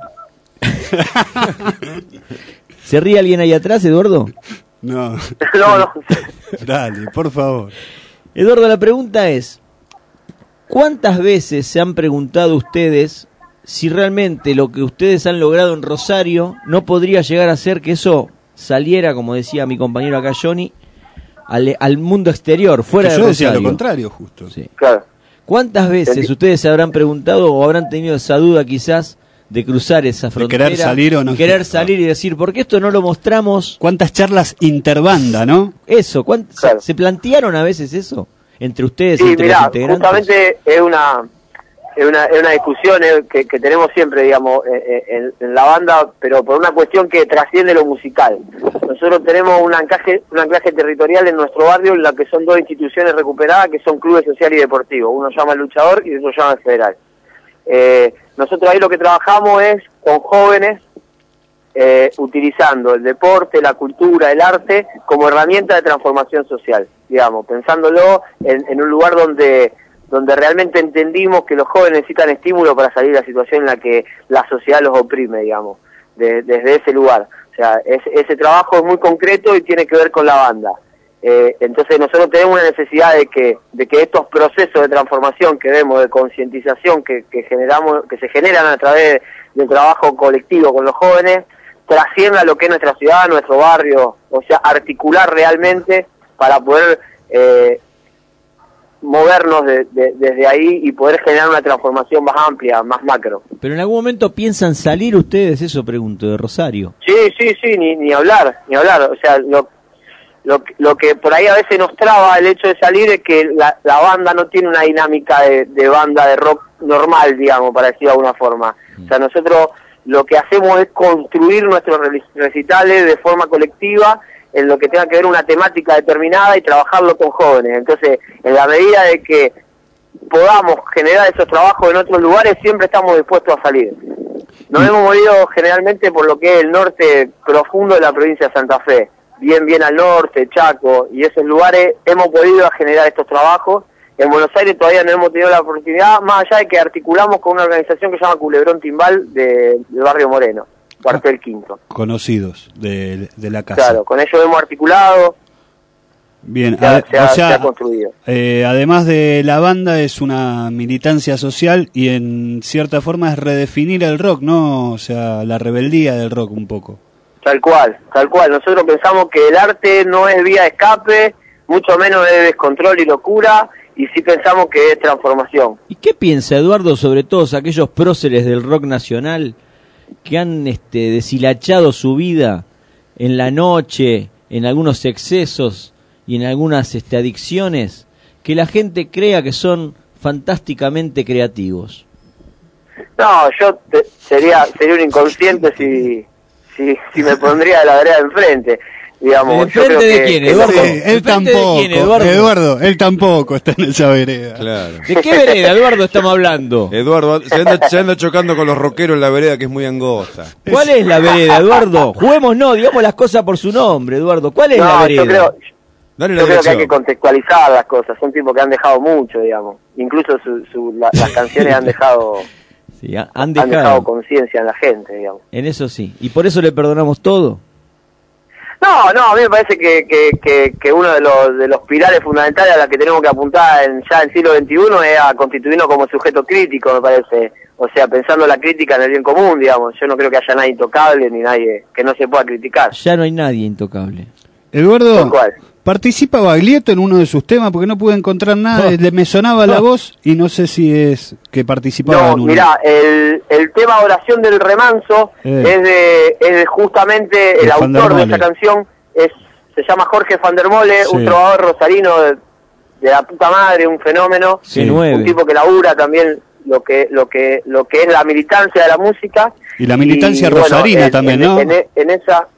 ¿se ríe alguien ahí atrás, Eduardo?
No.
No.
Dale, por favor.
Eduardo, la pregunta es, ¿cuántas veces se han preguntado ustedes si realmente lo que ustedes han logrado en Rosario no podría llegar a ser que eso saliera, como decía mi compañero acá Johnny, al mundo exterior, fuera de Rosario?
Yo decía lo contrario, justo.
Sí.
Claro.
¿Cuántas veces ustedes se habrán preguntado o habrán tenido esa duda quizás de cruzar esa frontera?
De querer salir o no.
Querer salir y decir, ¿por qué esto no lo mostramos?
¿Cuántas charlas interbanda, no?
Eso, ¿se plantearon a veces eso? Entre ustedes,
sí,
entre los integrantes.
Justamente es una discusión que tenemos siempre, digamos, en la banda, pero por una cuestión que trasciende lo musical. Nosotros tenemos un anclaje territorial en nuestro barrio, en la que son 2 instituciones recuperadas, que son clubes social y deportivo. Uno llama el Luchador y otro llama el Federal. Nosotros ahí lo que trabajamos es con jóvenes, utilizando el deporte, la cultura, el arte como herramienta de transformación social, digamos, pensándolo en un lugar donde realmente entendimos que los jóvenes necesitan estímulo para salir de la situación en la que la sociedad los oprime, digamos, desde ese lugar. O sea, ese trabajo es muy concreto y tiene que ver con la banda. Entonces nosotros tenemos una necesidad de que estos procesos de transformación que vemos, de concientización que se generan a través del trabajo colectivo con los jóvenes, trascienda lo que es nuestra ciudad, nuestro barrio, o sea, articular realmente para poder movernos desde ahí y poder generar una transformación más amplia, más macro.
Pero en algún momento piensan salir ustedes, eso pregunto, de Rosario.
Sí, ni hablar, o sea, lo que por ahí a veces nos traba el hecho de salir es que la banda no tiene una dinámica de banda de rock normal, digamos, para decirlo de alguna forma. O sea, nosotros lo que hacemos es construir nuestros recitales de forma colectiva en lo que tenga que ver una temática determinada y trabajarlo con jóvenes. Entonces, en la medida de que podamos generar esos trabajos en otros lugares, siempre estamos dispuestos a salir. Nos hemos movido generalmente por lo que es el norte profundo de la provincia de Santa Fe, bien al norte, Chaco, y esos lugares hemos podido generar estos trabajos. En Buenos Aires todavía no hemos tenido la oportunidad, más allá de que articulamos con una organización que se llama Culebrón Timbal del barrio Moreno, Cuartel Quinto.
Conocidos de la casa.
Claro, con ellos hemos articulado.
Bien,
se ha construido.
Además de la banda es una militancia social y en cierta forma es redefinir el rock, ¿no? O sea, la rebeldía del rock un poco.
Tal cual. Nosotros pensamos que el arte no es vía de escape, mucho menos es descontrol y locura, y sí pensamos que es transformación.
¿Y qué piensa Eduardo sobre todos aquellos próceres del rock nacional que han deshilachado su vida en la noche, en algunos excesos y en algunas adicciones que la gente crea que son fantásticamente creativos?
No, yo sería un inconsciente si me pondría de la vereda de enfrente. Digamos, yo creo
de
que,
quién,
que
Eduardo?
Él tampoco,
quién, Eduardo?
Eduardo, él tampoco está en esa vereda.
Claro.
¿De qué vereda, Eduardo, estamos hablando?
Eduardo, se anda chocando con los rockeros en la vereda, que es muy angosta.
¿Cuál es la vereda, Eduardo? Juguemos, no, digamos las cosas por su nombre, Eduardo. ¿Cuál es la vereda?
Yo creo que hay que contextualizar las cosas. Son tipos que han dejado mucho, digamos. Incluso las canciones han dejado...
Sí,
han dejado conciencia en la gente, digamos.
En eso sí. ¿Y por eso le perdonamos todo?
No, a mí me parece que uno de los pilares fundamentales a los que tenemos que apuntar ya en el siglo XXI es a constituirnos como sujeto crítico, me parece. O sea, pensando la crítica en el bien común, digamos. Yo no creo que haya nadie intocable ni nadie que no se pueda criticar.
Ya no hay nadie intocable.
Eduardo, ¿participa Baglietto en uno de sus temas? Porque no pude encontrar nada, me sonaba la voz y no sé si es que participaba en uno.
Mirá, el tema Oración del Remanso es de justamente el autor de esa canción, se llama Jorge Van der Mole, un trovador rosarino de la puta madre, un fenómeno, un tipo que labura también lo que es la militancia de la música.
Y la militancia rosarina también, ¿no?
En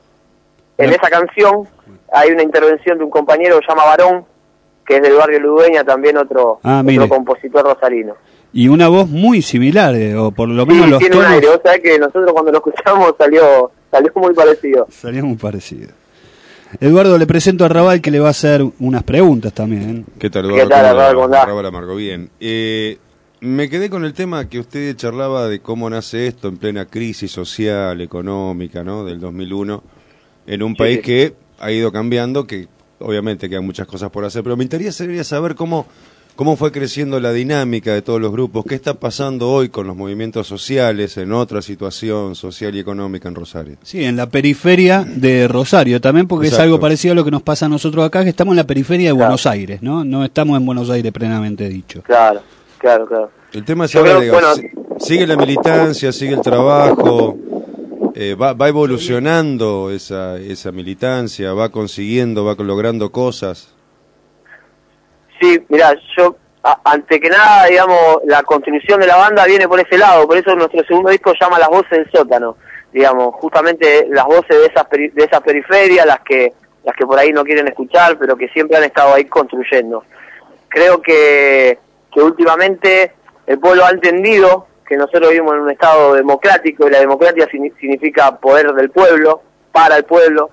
esa canción hay una intervención de un compañero que se llama Barón, que es del barrio Ludueña, también otro compositor rosarino.
Y una voz muy similar, o por lo menos los
tiene
tonos...
un aire. Vos sabés que nosotros cuando lo escuchamos salió muy parecido.
Salió muy parecido. Eduardo, le presento a Raval, que le va a hacer unas preguntas también.
¿Qué tal, Eduardo?
¿Qué tal, Raval? ¿Cómo andás?
Raval Amargo, bien. Me quedé con el tema que usted charlaba de cómo nace esto en plena crisis social, económica, ¿no? Del 2001, en un país que ha ido cambiando, que obviamente quedan muchas cosas por hacer, pero me interesaría saber cómo fue creciendo la dinámica de todos los grupos, qué está pasando hoy con los movimientos sociales en otra situación social y económica en Rosario.
Sí, en la periferia de Rosario también, porque es algo parecido a lo que nos pasa a nosotros acá, que estamos en la periferia de Buenos Aires, ¿no? No estamos en Buenos Aires plenamente dicho.
Claro.
El tema es ahora, sigue la militancia, sigue el trabajo... va evolucionando esa militancia, va logrando cosas.
Sí, mirá, yo, ante que nada, digamos, la constitución de la banda viene por ese lado, por eso nuestro segundo disco llama Las Voces del Sótano, digamos, justamente las voces de esas periferias, las que por ahí no quieren escuchar, pero que siempre han estado ahí construyendo. Creo que últimamente el pueblo ha entendido que nosotros vivimos en un estado democrático y la democracia significa poder del pueblo, para el pueblo,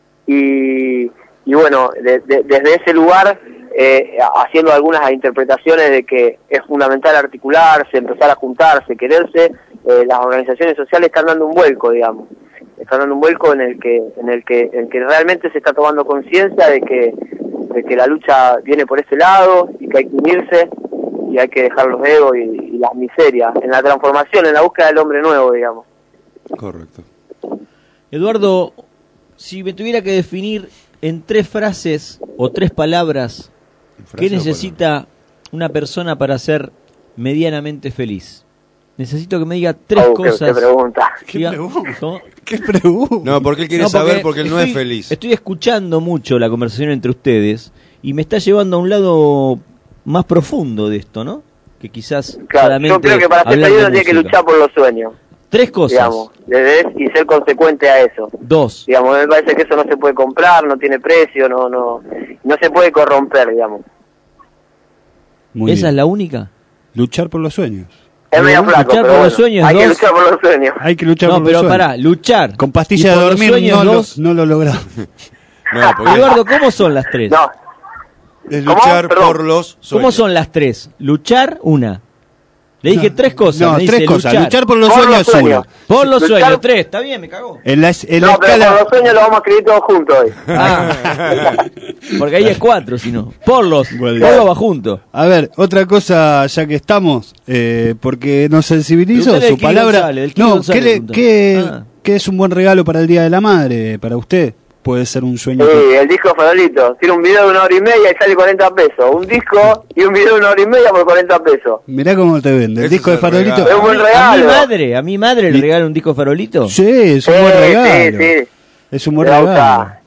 y bueno, desde ese lugar, haciendo algunas interpretaciones de que es fundamental articularse, empezar a juntarse, quererse, las organizaciones sociales están dando un vuelco, digamos, en el que realmente se está tomando conciencia de que la lucha viene por ese lado y que hay que unirse y hay que dejar los egos y las miserias en la transformación, en la búsqueda del hombre nuevo, digamos.
Correcto.
Eduardo, si me tuviera que definir en 3 frases o 3 palabras, ¿qué necesita una persona para ser medianamente feliz? Necesito que me diga 3 cosas.
¿Qué pregunta?
¿Qué pregunta?
No, porque él quiere saber, porque él no es feliz.
Estoy escuchando mucho la conversación entre ustedes y me está llevando a un lado más profundo de esto, ¿no? Que quizás
yo creo que para ser feliz uno tiene que luchar por los sueños.
3 cosas.
Digamos, y ser consecuente a eso.
2.
Digamos, me parece que eso no se puede comprar, no tiene precio, no se puede corromper, digamos.
¿Esa es la única?
Luchar por los sueños.
Es medio flaco,
luchar por los sueños.
Hay que luchar por los sueños.
Hay que luchar por los sueños.
No, pero pará, luchar.
Con pastillas de dormir no lo logramos.
Eduardo, ¿cómo son las 3?
No.
Es luchar por los sueños.
¿Cómo son las 3? Luchar, una. Le dije 3 cosas.
No, 3 cosas. Luchar por los sueños es una.
Por los sueños, 3. Está bien, me cagó.
En la
pero por los sueños lo vamos a escribir todos juntos hoy.
Porque ahí es 4, si no. Por los va junto.
A ver, otra cosa, ya que estamos, porque nos sensibilizó su palabra. ¿Qué es un buen regalo para el Día de la Madre, para usted? Puede ser un sueño.
Sí, el disco Farolito. Tiene un video de 1 hora y media y sale 40 pesos. Un disco y un video de 1 hora y media por 40 pesos.
Mirá cómo te vende. El disco de Farolito.
Es un buen regalo.
¿A mi madre le regala un disco Farolito?
Sí, es un buen regalo.
Sí.
Es un buen regalo.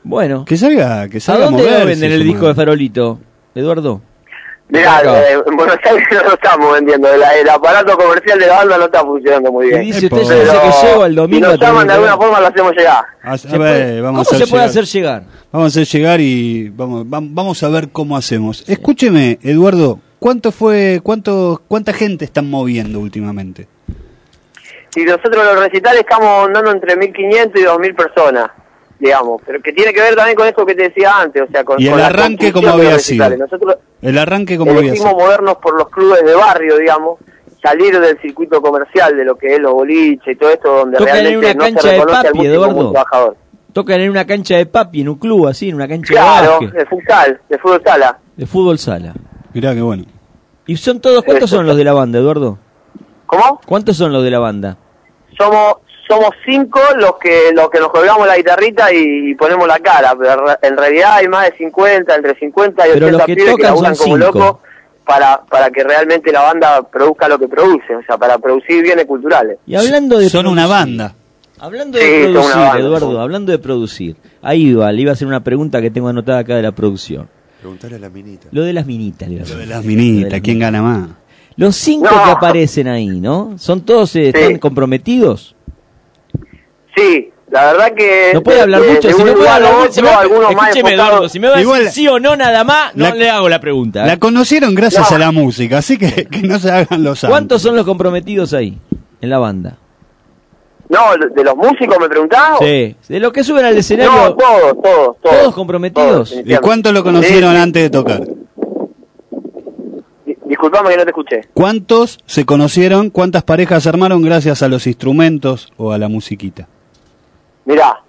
Bueno.
Que salga
¿A dónde
moverse,
lo venden el disco de Farolito, Eduardo?
Mirá, en Buenos Aires no lo estamos vendiendo. El aparato comercial de la banda no está funcionando muy bien.
Y dice usted, yo sé que llego el domingo.
Si nos llaman de alguna forma lo hacemos llegar.
¿Cómo se puede hacer llegar?
Vamos a hacer llegar y vamos a ver cómo hacemos. Escúcheme, Eduardo, ¿cuánta gente están moviendo últimamente?
Y nosotros los recitales estamos andando entre 1.500 y 2.000 personas, digamos, pero que tiene que ver también con esto que te decía antes, o sea, con,
¿Y el
con
arranque cómo había sido?
Nosotros
¿El arranque cómo había
elegimos
sido?
movernos por los clubes de barrio, digamos, salir del circuito comercial de lo que es los boliches y todo esto, donde
Tocan en
realmente
una
no
cancha
se
de
reconoce al
papi,
músico como
Eduardo.
un trabajador.
Tocan en una cancha de papi, en un club así, en una cancha
Claro,
de básquet.
de futsal, de fútbol sala.
De fútbol sala.
Mirá qué bueno.
¿Y son todos, cuántos son los de la banda, Eduardo?
¿Cómo?
¿Cuántos son los de la banda?
Somos 5 los que nos colgamos la guitarrita y ponemos la cara, pero en realidad hay más de 50, entre 50 y
Pero
80
los que
pibes que
tocan
laburan
son
como
5.
locos para que realmente la banda produzca lo que produce, o sea, para producir bienes culturales.
Y hablando de
Son una banda.
Hablando de
Sí, son
producir,
una banda.
Eduardo, hablando de producir. Ahí va, le iba a hacer una pregunta que tengo anotada acá de la producción.
Preguntarle a la minita.
Lo de las minitas. Le iba a
Lo de
hacer.
las minitas, ¿quién gana más?
Los 5 que aparecen ahí, ¿no? ¿Son todos, están comprometidos?
Sí, la verdad que...
No puede hablar mucho,
de
si
un
no puede
lugar a
hablar
otro,
mucho,
algunos más
escúcheme,
enfocados-
Eduardo, si me va a
Igual-
decir sí o no nada más, no le hago la pregunta.
La conocieron gracias a la música, así que no se hagan los santos.
¿Cuántos son los comprometidos ahí, en la banda?
No, ¿de los músicos me preguntás?
Sí, de los que suben al escenario.
No, todos.
¿Todos comprometidos?
¿Y cuántos lo conocieron antes de tocar?
Disculpame que no te escuché.
¿Cuántos se conocieron, cuántas parejas se armaron gracias a los instrumentos o a la musiquita?
Mirá,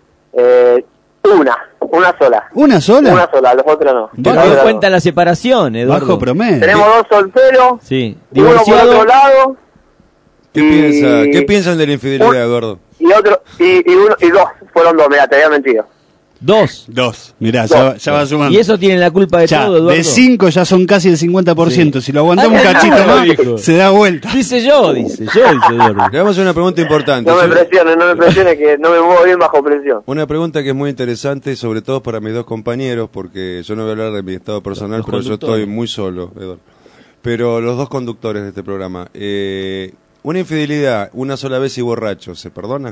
una sola.
¿Una sola?
Una sola, los otros no.
¿Te das cuenta la separación, Eduardo?
Bajo promedio.
Tenemos 2 solteros,
Sí.
uno por
Divorciado.
otro lado
¿Qué piensan de la infidelidad, Eduardo?
y otro y 2, fueron 2, mirá, te había mentido.
Dos.
Mirá,
Dos.
ya va sumando.
Y eso tienen la culpa de
Ya,
todo, Eduardo.
de 5 ya son casi el 50%. Si lo aguantamos un
Ah,
cachito
no,
más,
dijo.
se da vuelta.
Dice yo, Eduardo.
Le vamos a hacer una pregunta importante.
No me presiones que no me muevo bien bajo presión.
Una pregunta que es muy interesante, sobre todo para mis dos compañeros, porque yo no voy a hablar de mi estado personal,
Los
pero yo
conductores.
estoy muy solo, Eduardo. Pero los dos conductores de este programa. Una infidelidad, una sola vez y borracho, ¿se perdona?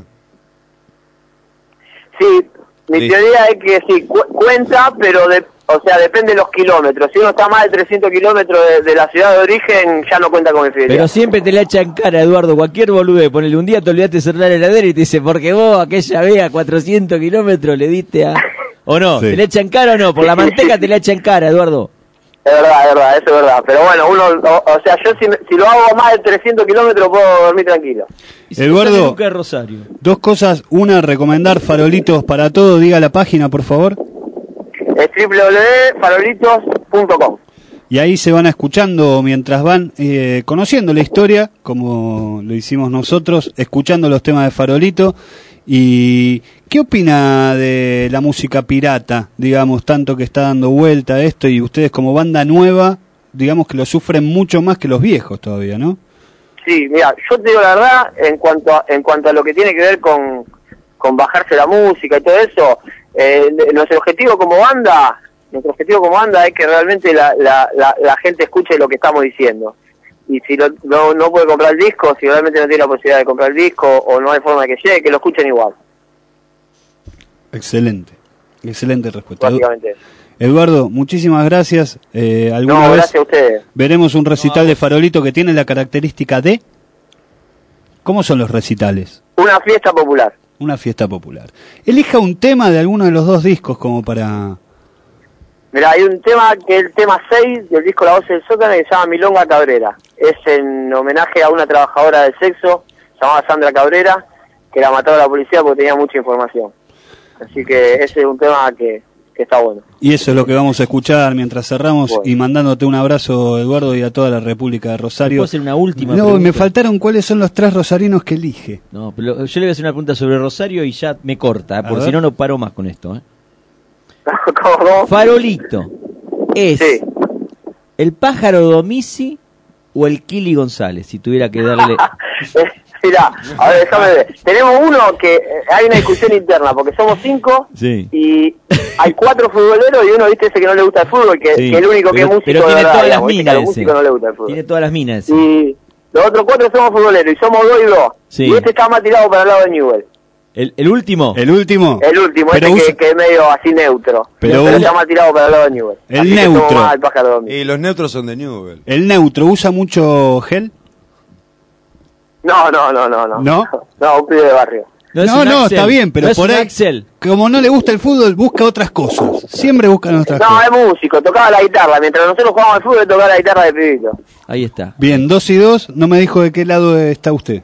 Sí, mi
Listo.
teoría es que sí, cuenta, pero o sea, depende de los kilómetros. Si uno está más de 300 kilómetros de la ciudad de origen, ya no cuenta con infidelidad.
Pero siempre te la echan cara, Eduardo. Cualquier bolude, ponele un día, te olvidaste de cerrar la heladera y te dice, porque vos aquella vez a 400 kilómetros le diste a... ¿O no?
Sí.
¿Te la echan cara o no? Por la manteca te la echan cara, Eduardo.
Es verdad, eso es verdad. Pero bueno, o sea, yo si lo hago más de 300 kilómetros puedo dormir tranquilo.
Y se
Eduardo.
tocan nunca de Rosario.
Dos cosas. Una, recomendar farolitos para todo. Diga la página, por favor.
Es www.farolitos.com.
Y ahí se van escuchando mientras van conociendo la historia, como lo hicimos nosotros, escuchando los temas de Farolito. ¿Y qué opina de la música pirata, digamos, tanto que está dando vuelta a esto y ustedes como banda nueva, digamos que lo sufren mucho más que los viejos todavía, ¿no?
Sí, mira, yo te digo la verdad, en cuanto a lo que tiene que ver con bajarse la música y todo eso, nuestro objetivo como banda es que realmente la gente escuche lo que estamos diciendo. Y si no puede comprar el disco, si realmente no tiene la posibilidad de comprar el disco o no hay forma de que llegue, que lo escuchen igual.
Excelente respuesta.
Básicamente.
Eduardo, muchísimas gracias. ¿Alguna
No,
vez
gracias a ustedes.
veremos un recital de Farolito que tiene la característica de... ¿Cómo son los recitales?
Una fiesta popular.
Una fiesta popular. Elija un tema de alguno de los dos discos como para...
Mira, hay un tema que es el tema 6 del disco La Voz del Sótano que se llama Milonga Cabrera. Es en homenaje a una trabajadora del sexo llamada Sandra Cabrera, que la mató a la policía porque tenía mucha información. Así que ese es un tema que está bueno.
Y eso es lo que vamos a escuchar mientras cerramos y mandándote un abrazo, Eduardo, y a toda la República de Rosario.
¿Puedo hacer una última
No,
pregunta?
me faltaron cuáles son los 3 rosarinos que elige.
No, pero yo le voy a hacer una pregunta sobre Rosario y ya me corta, porque
ver.
si no, no paro más con esto.
¿Cómo?
Farolito, ¿es el pájaro Domisi o el Kili González? Si tuviera que darle...
Mirá, a ver, déjame ver. Tenemos uno que hay una discusión interna, porque somos 5
Sí.
y hay 4 futboleros y uno, viste, ese que no le gusta el fútbol, que es el único que es músico.
Pero
de
tiene
verdad,
todas las
digamos, ¿viste? Que
minas
a los
ese.
músicos no le gusta el fútbol.
Tiene todas las minas.
Y los otros 4 somos futboleros y somos 2 y 2.
Sí.
Y este está más tirado para el lado de Newell.
¿El último?
El último.
El último,
Pero
este
usa-
que es medio así neutro.
Pero
está más tirado para el lado de Newell.
El
Así que
neutro.
somos más el pájaro domingo.
Y los neutros son de Newell.
El neutro, ¿usa mucho gel?
No.
¿No?
No, un pibe de barrio.
No, está bien, pero
no es
por
un
ahí,
Axel.
como no le gusta el fútbol, busca otras cosas. Siempre buscan otras
No,
cosas.
es músico, tocaba la guitarra. Mientras nosotros jugábamos al fútbol, él tocaba la guitarra de pibito.
Ahí está.
Bien, 2 y 2, no me dijo de qué lado está usted.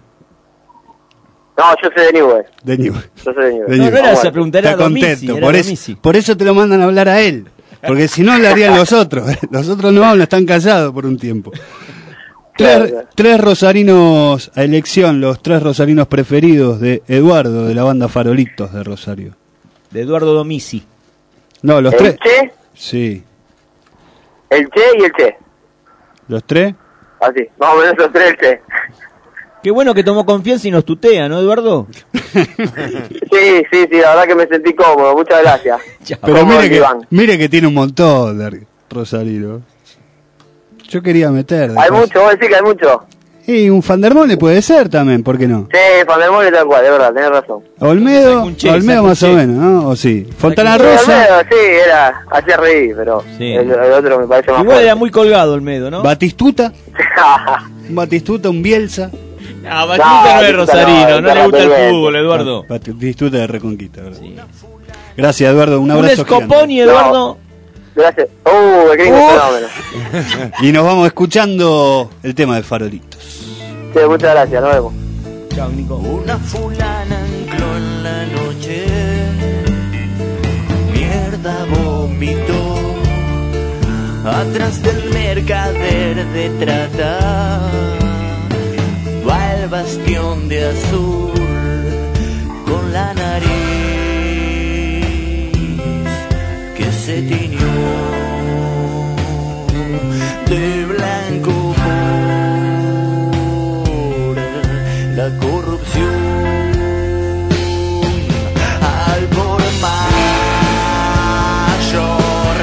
No, yo soy de Newell.
De Newell.
Yo soy de Newell.
De
No,
Newell.
no era
Ah,
esa
bueno.
pregunta, era
Está
Domisi,
contento,
era
por eso te lo mandan a hablar a él. Porque si no, le harían los otros. Los otros no hablan, están callados por un tiempo. Tres rosarinos a elección, los 3 rosarinos preferidos de Eduardo, de la banda Farolitos de Rosario.
De Eduardo Domisi.
No, los
¿El
3.
Che?
Sí.
El Che y el Che.
¿Los 3?
Así, más o menos los 3 el Che.
Qué bueno que tomó confianza y nos tutea, ¿no, Eduardo?
Sí, la verdad que me sentí cómodo, muchas gracias.
Pero
Cómodo,
mire que tiene un montón de rosarinos. Yo quería meter.
Hay mucho, vos decís que hay mucho.
Y un Fandermole puede ser también, ¿por qué no?
Sí, Fandermole tal cual, de verdad, tenés razón.
Olmedo,
Sacunché,
Olmedo más o
Sacunché.
menos, ¿no? O sí. Fontana
Sí,
Rosa,
Olmedo, sí, era, hacía reír, pero
Sí.
el otro me parece más
Igual era
fuerte.
muy colgado Olmedo, ¿no?
Batistuta, un Batistuta, un Bielsa.
No, Batistuta no es rosarino, no le gusta el
Batistuta.
fútbol, Eduardo.
Batistuta de Reconquista, ¿verdad? Gracias, Eduardo, un
Un
abrazo
escoponi,
gigante.
Eduardo.
Gracias. El gringo fenómeno.
Y nos vamos escuchando el tema de Farolitos.
Sí, muchas gracias, nos vemos.
Chao, Nico.
Una fulana ancló en la noche, mierda vomitó, atrás del mercader de trata, va el bastión de azul con la nariz que se tiñó de blanco por la corrupción. Al por mayor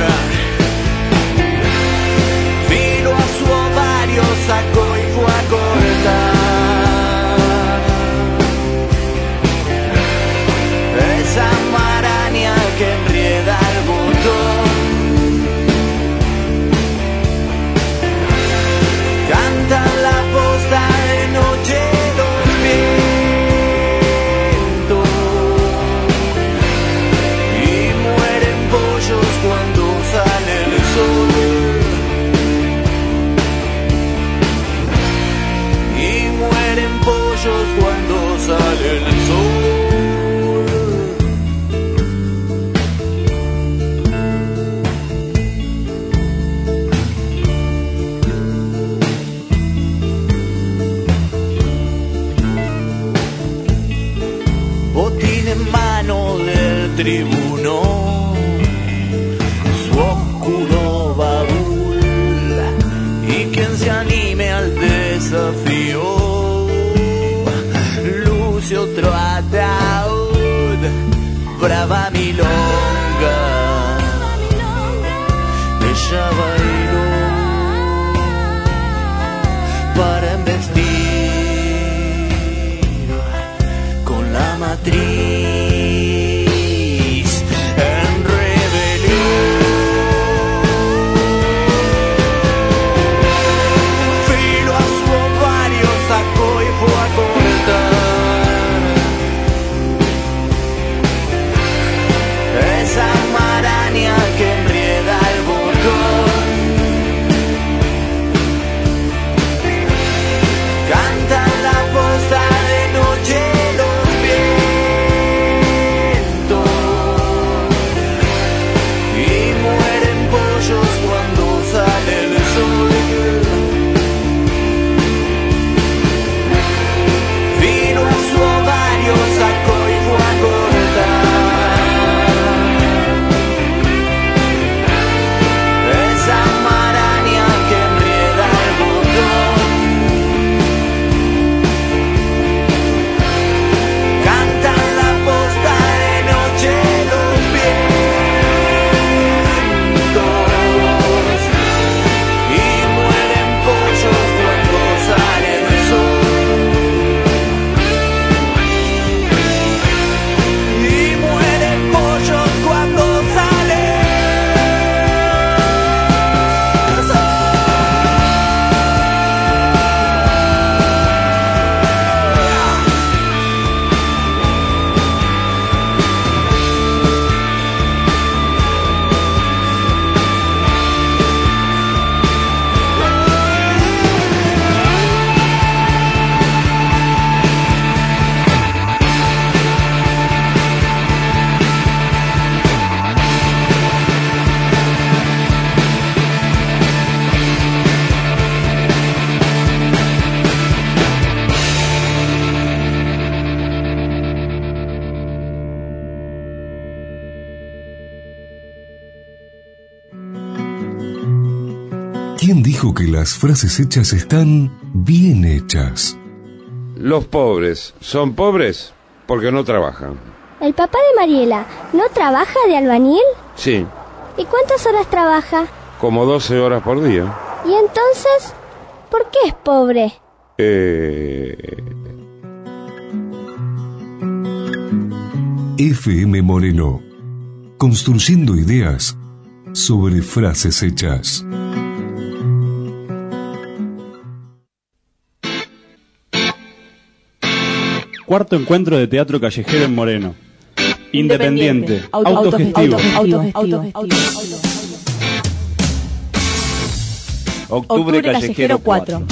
filo a su ovario sacó y fue a cortar esa maraña que enrieda el botón. Cantan la posta de noche los vientos y mueren pollos cuando sale el sol. Y mueren pollos cuando sale el sol. Botín en mano del tribuno, su oscuro baúl, y quien se anime al desafío, luce otro ataúd, brava milonga, ella bailó para embestir con la matriz en rebelión. Filo a su ovario sacó y fue a cortar esa maraña que enrieda el botón. Cantan la posta de noche los vientos
¿Quién dijo que las frases hechas están bien hechas?
Los pobres son pobres porque no trabajan.
¿El papá de Mariela no trabaja de albañil?
Sí,
¿Y cuántas horas trabaja?
como 12 horas por día.
¿Y entonces por qué es pobre?
FM Moreno. Construyendo ideas sobre frases hechas.
Cuarto encuentro de teatro callejero en Moreno. Independiente, autogestivo.
Octubre Callejero 4.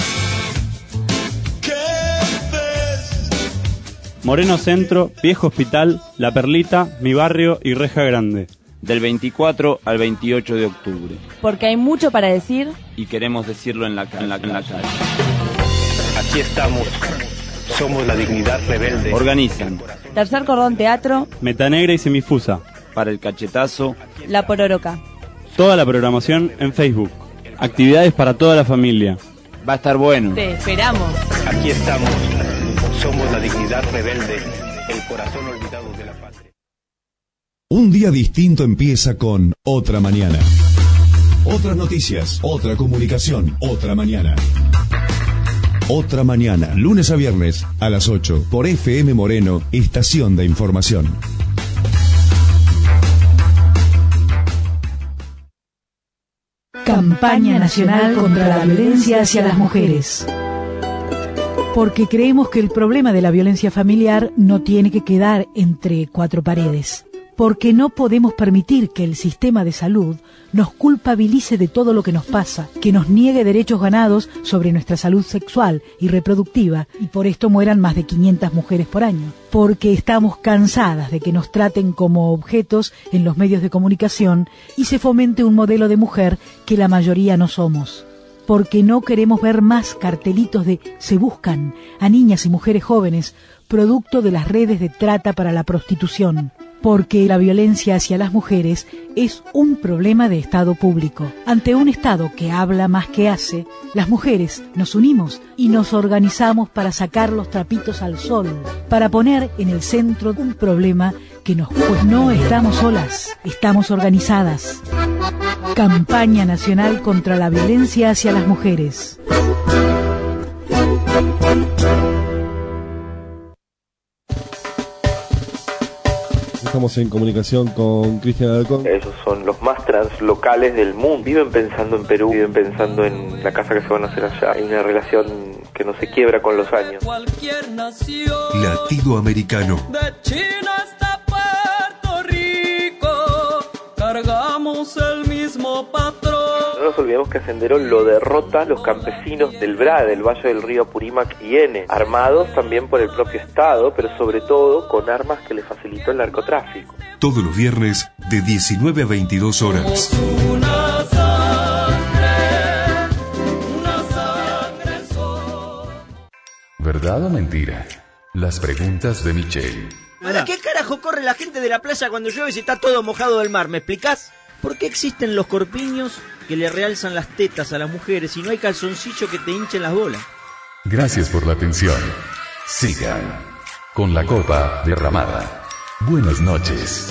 Moreno Centro, Viejo Hospital, La Perlita, Mi Barrio y Reja Grande.
Del 24 al 28 de octubre.
Porque hay mucho para decir
y queremos decirlo en la calle.
Aquí estamos. Somos la dignidad rebelde.
Organizan
Tercer Cordón Teatro,
Metanegra y Semifusa.
Para el Cachetazo,
La Pororoca.
Toda la programación en Facebook. Actividades para toda la familia.
Va a estar bueno.
Te esperamos.
Aquí estamos. Somos la dignidad rebelde. El corazón olvidado de la patria.
Un día distinto empieza con Otra Mañana. Otras noticias, otra comunicación, otra mañana. Otra Mañana, lunes a viernes a las 8 por FM Moreno, estación de información.
Campaña Nacional contra la Violencia hacia las Mujeres. Porque creemos que el problema de la violencia familiar no tiene que quedar entre cuatro paredes. Porque no podemos permitir que el sistema de salud nos culpabilice de todo lo que nos pasa, que nos niegue derechos ganados sobre nuestra salud sexual y reproductiva, y por esto mueran más de 500 mujeres por año. Porque estamos cansadas de que nos traten como objetos en los medios de comunicación y se fomente un modelo de mujer que la mayoría no somos. Porque no queremos ver más cartelitos de "se buscan" a niñas y mujeres jóvenes, producto de las redes de trata para la prostitución. Porque la violencia hacia las mujeres es un problema de Estado público. Ante un Estado que habla más que hace, las mujeres nos unimos y nos organizamos para sacar los trapitos al sol, para poner en el centro un problema que nos... Pues no estamos solas, estamos organizadas. Campaña Nacional contra la Violencia hacia las Mujeres.
Estamos en comunicación con Cristian Alarcón.
Esos son los más translocales del mundo. Viven pensando en Perú, viven pensando en la casa que se van a hacer allá. Hay una relación que no se quiebra con los años.
Latinoamericano.
De China hasta Puerto Rico, cargamos el mismo patrón.
No nos olvidemos que a Sendero lo derrotan los campesinos del BRA, del Valle del Río Apurímac y Ene, armados también por el propio Estado, pero sobre todo con armas que le facilitó el narcotráfico.
Todos los viernes de 19 a 22 horas.
Una sangre soy.
¿Verdad o mentira? Las preguntas de Michelle.
¿Para qué carajo corre la gente de la playa cuando llueve si está todo mojado del mar? ¿Me explicás? ¿Por qué existen los corpiños que le realzan las tetas a las mujeres y no hay calzoncillo que te hinchen las bolas?
Gracias por la atención. Sigan con la copa derramada. Buenas noches.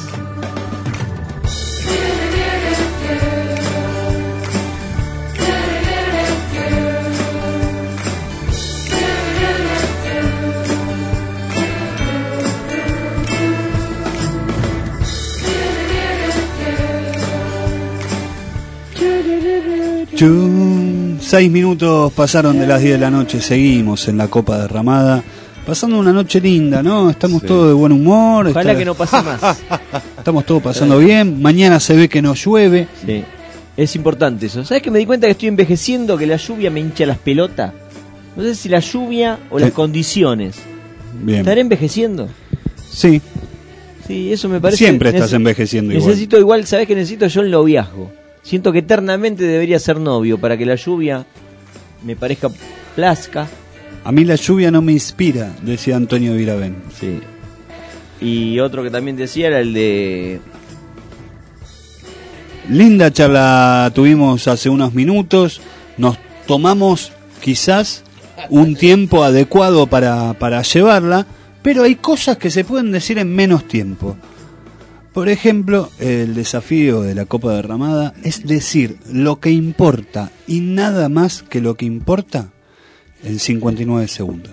Chum, 6 minutos pasaron de las 10 de la noche, seguimos en la copa derramada, pasando una noche linda, ¿no? Estamos todos de buen humor.
Ojalá que no pase más.
Estamos todos pasando bien, mañana se ve que no llueve.
Sí, es importante eso. ¿Sabes que me di cuenta que estoy envejeciendo, que la lluvia me hincha las pelotas? No sé si la lluvia o las condiciones.
Bien.
¿Estaré envejeciendo?
Sí.
Sí, eso me parece.
Siempre estás envejeciendo igual.
Necesito igual, ¿sabes qué necesito? Yo el noviazgo. Siento que eternamente debería ser novio para que la lluvia me parezca plazca.
A mí la lluvia no me inspira, decía Antonio Viravén.
Sí. Y otro que también decía era el de...
Linda charla tuvimos hace unos minutos. nos tomamos quizás un tiempo adecuado para llevarla, pero hay cosas que se pueden decir en menos tiempo. Por ejemplo, el desafío de la copa derramada es decir lo que importa y nada más que lo que importa en 59 segundos.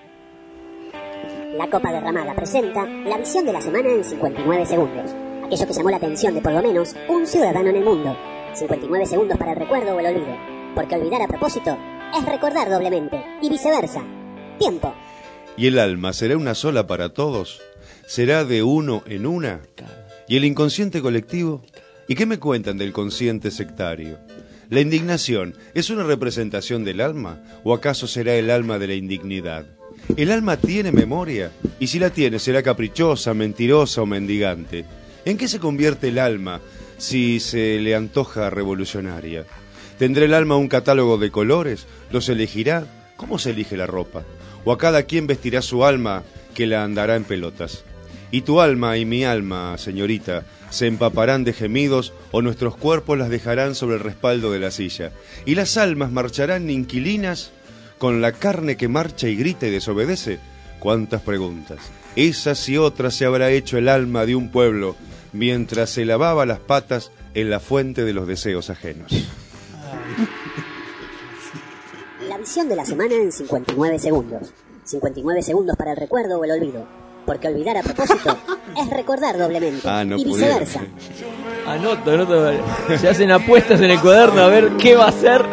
La copa derramada presenta la visión de la semana en 59 segundos. Aquello que llamó la atención de por lo menos un ciudadano en el mundo. 59 segundos para el recuerdo o el olvido. Porque olvidar a propósito es recordar doblemente y viceversa. Tiempo.
¿Y el alma será una sola para todos? ¿Será de uno en una? ¿Y el inconsciente colectivo? ¿Y qué me cuentan del consciente sectario? ¿La indignación es una representación del alma o acaso será el alma de la indignidad? ¿El alma tiene memoria? Y si la tiene, ¿será caprichosa, mentirosa o mendigante? ¿En qué se convierte el alma si se le antoja revolucionaria? ¿Tendrá el alma un catálogo de colores? ¿Los elegirá? ¿Cómo se elige la ropa? ¿O a cada quien vestirá su alma que la andará en pelotas? ¿Y tu alma y mi alma, señorita, se empaparán de gemidos o nuestros cuerpos las dejarán sobre el respaldo de la silla? ¿Y las almas marcharán inquilinas con la carne que marcha y grita y desobedece? ¿Cuántas preguntas? Esas y otras se habrá hecho el alma de un pueblo mientras se lavaba las patas en la fuente de los deseos ajenos.
La visión de la semana en 59 segundos. 59 segundos para el recuerdo o el olvido. Porque olvidar a propósito es recordar doblemente y viceversa.
Anoto. Se hacen apuestas en el cuaderno a ver qué va a hacer.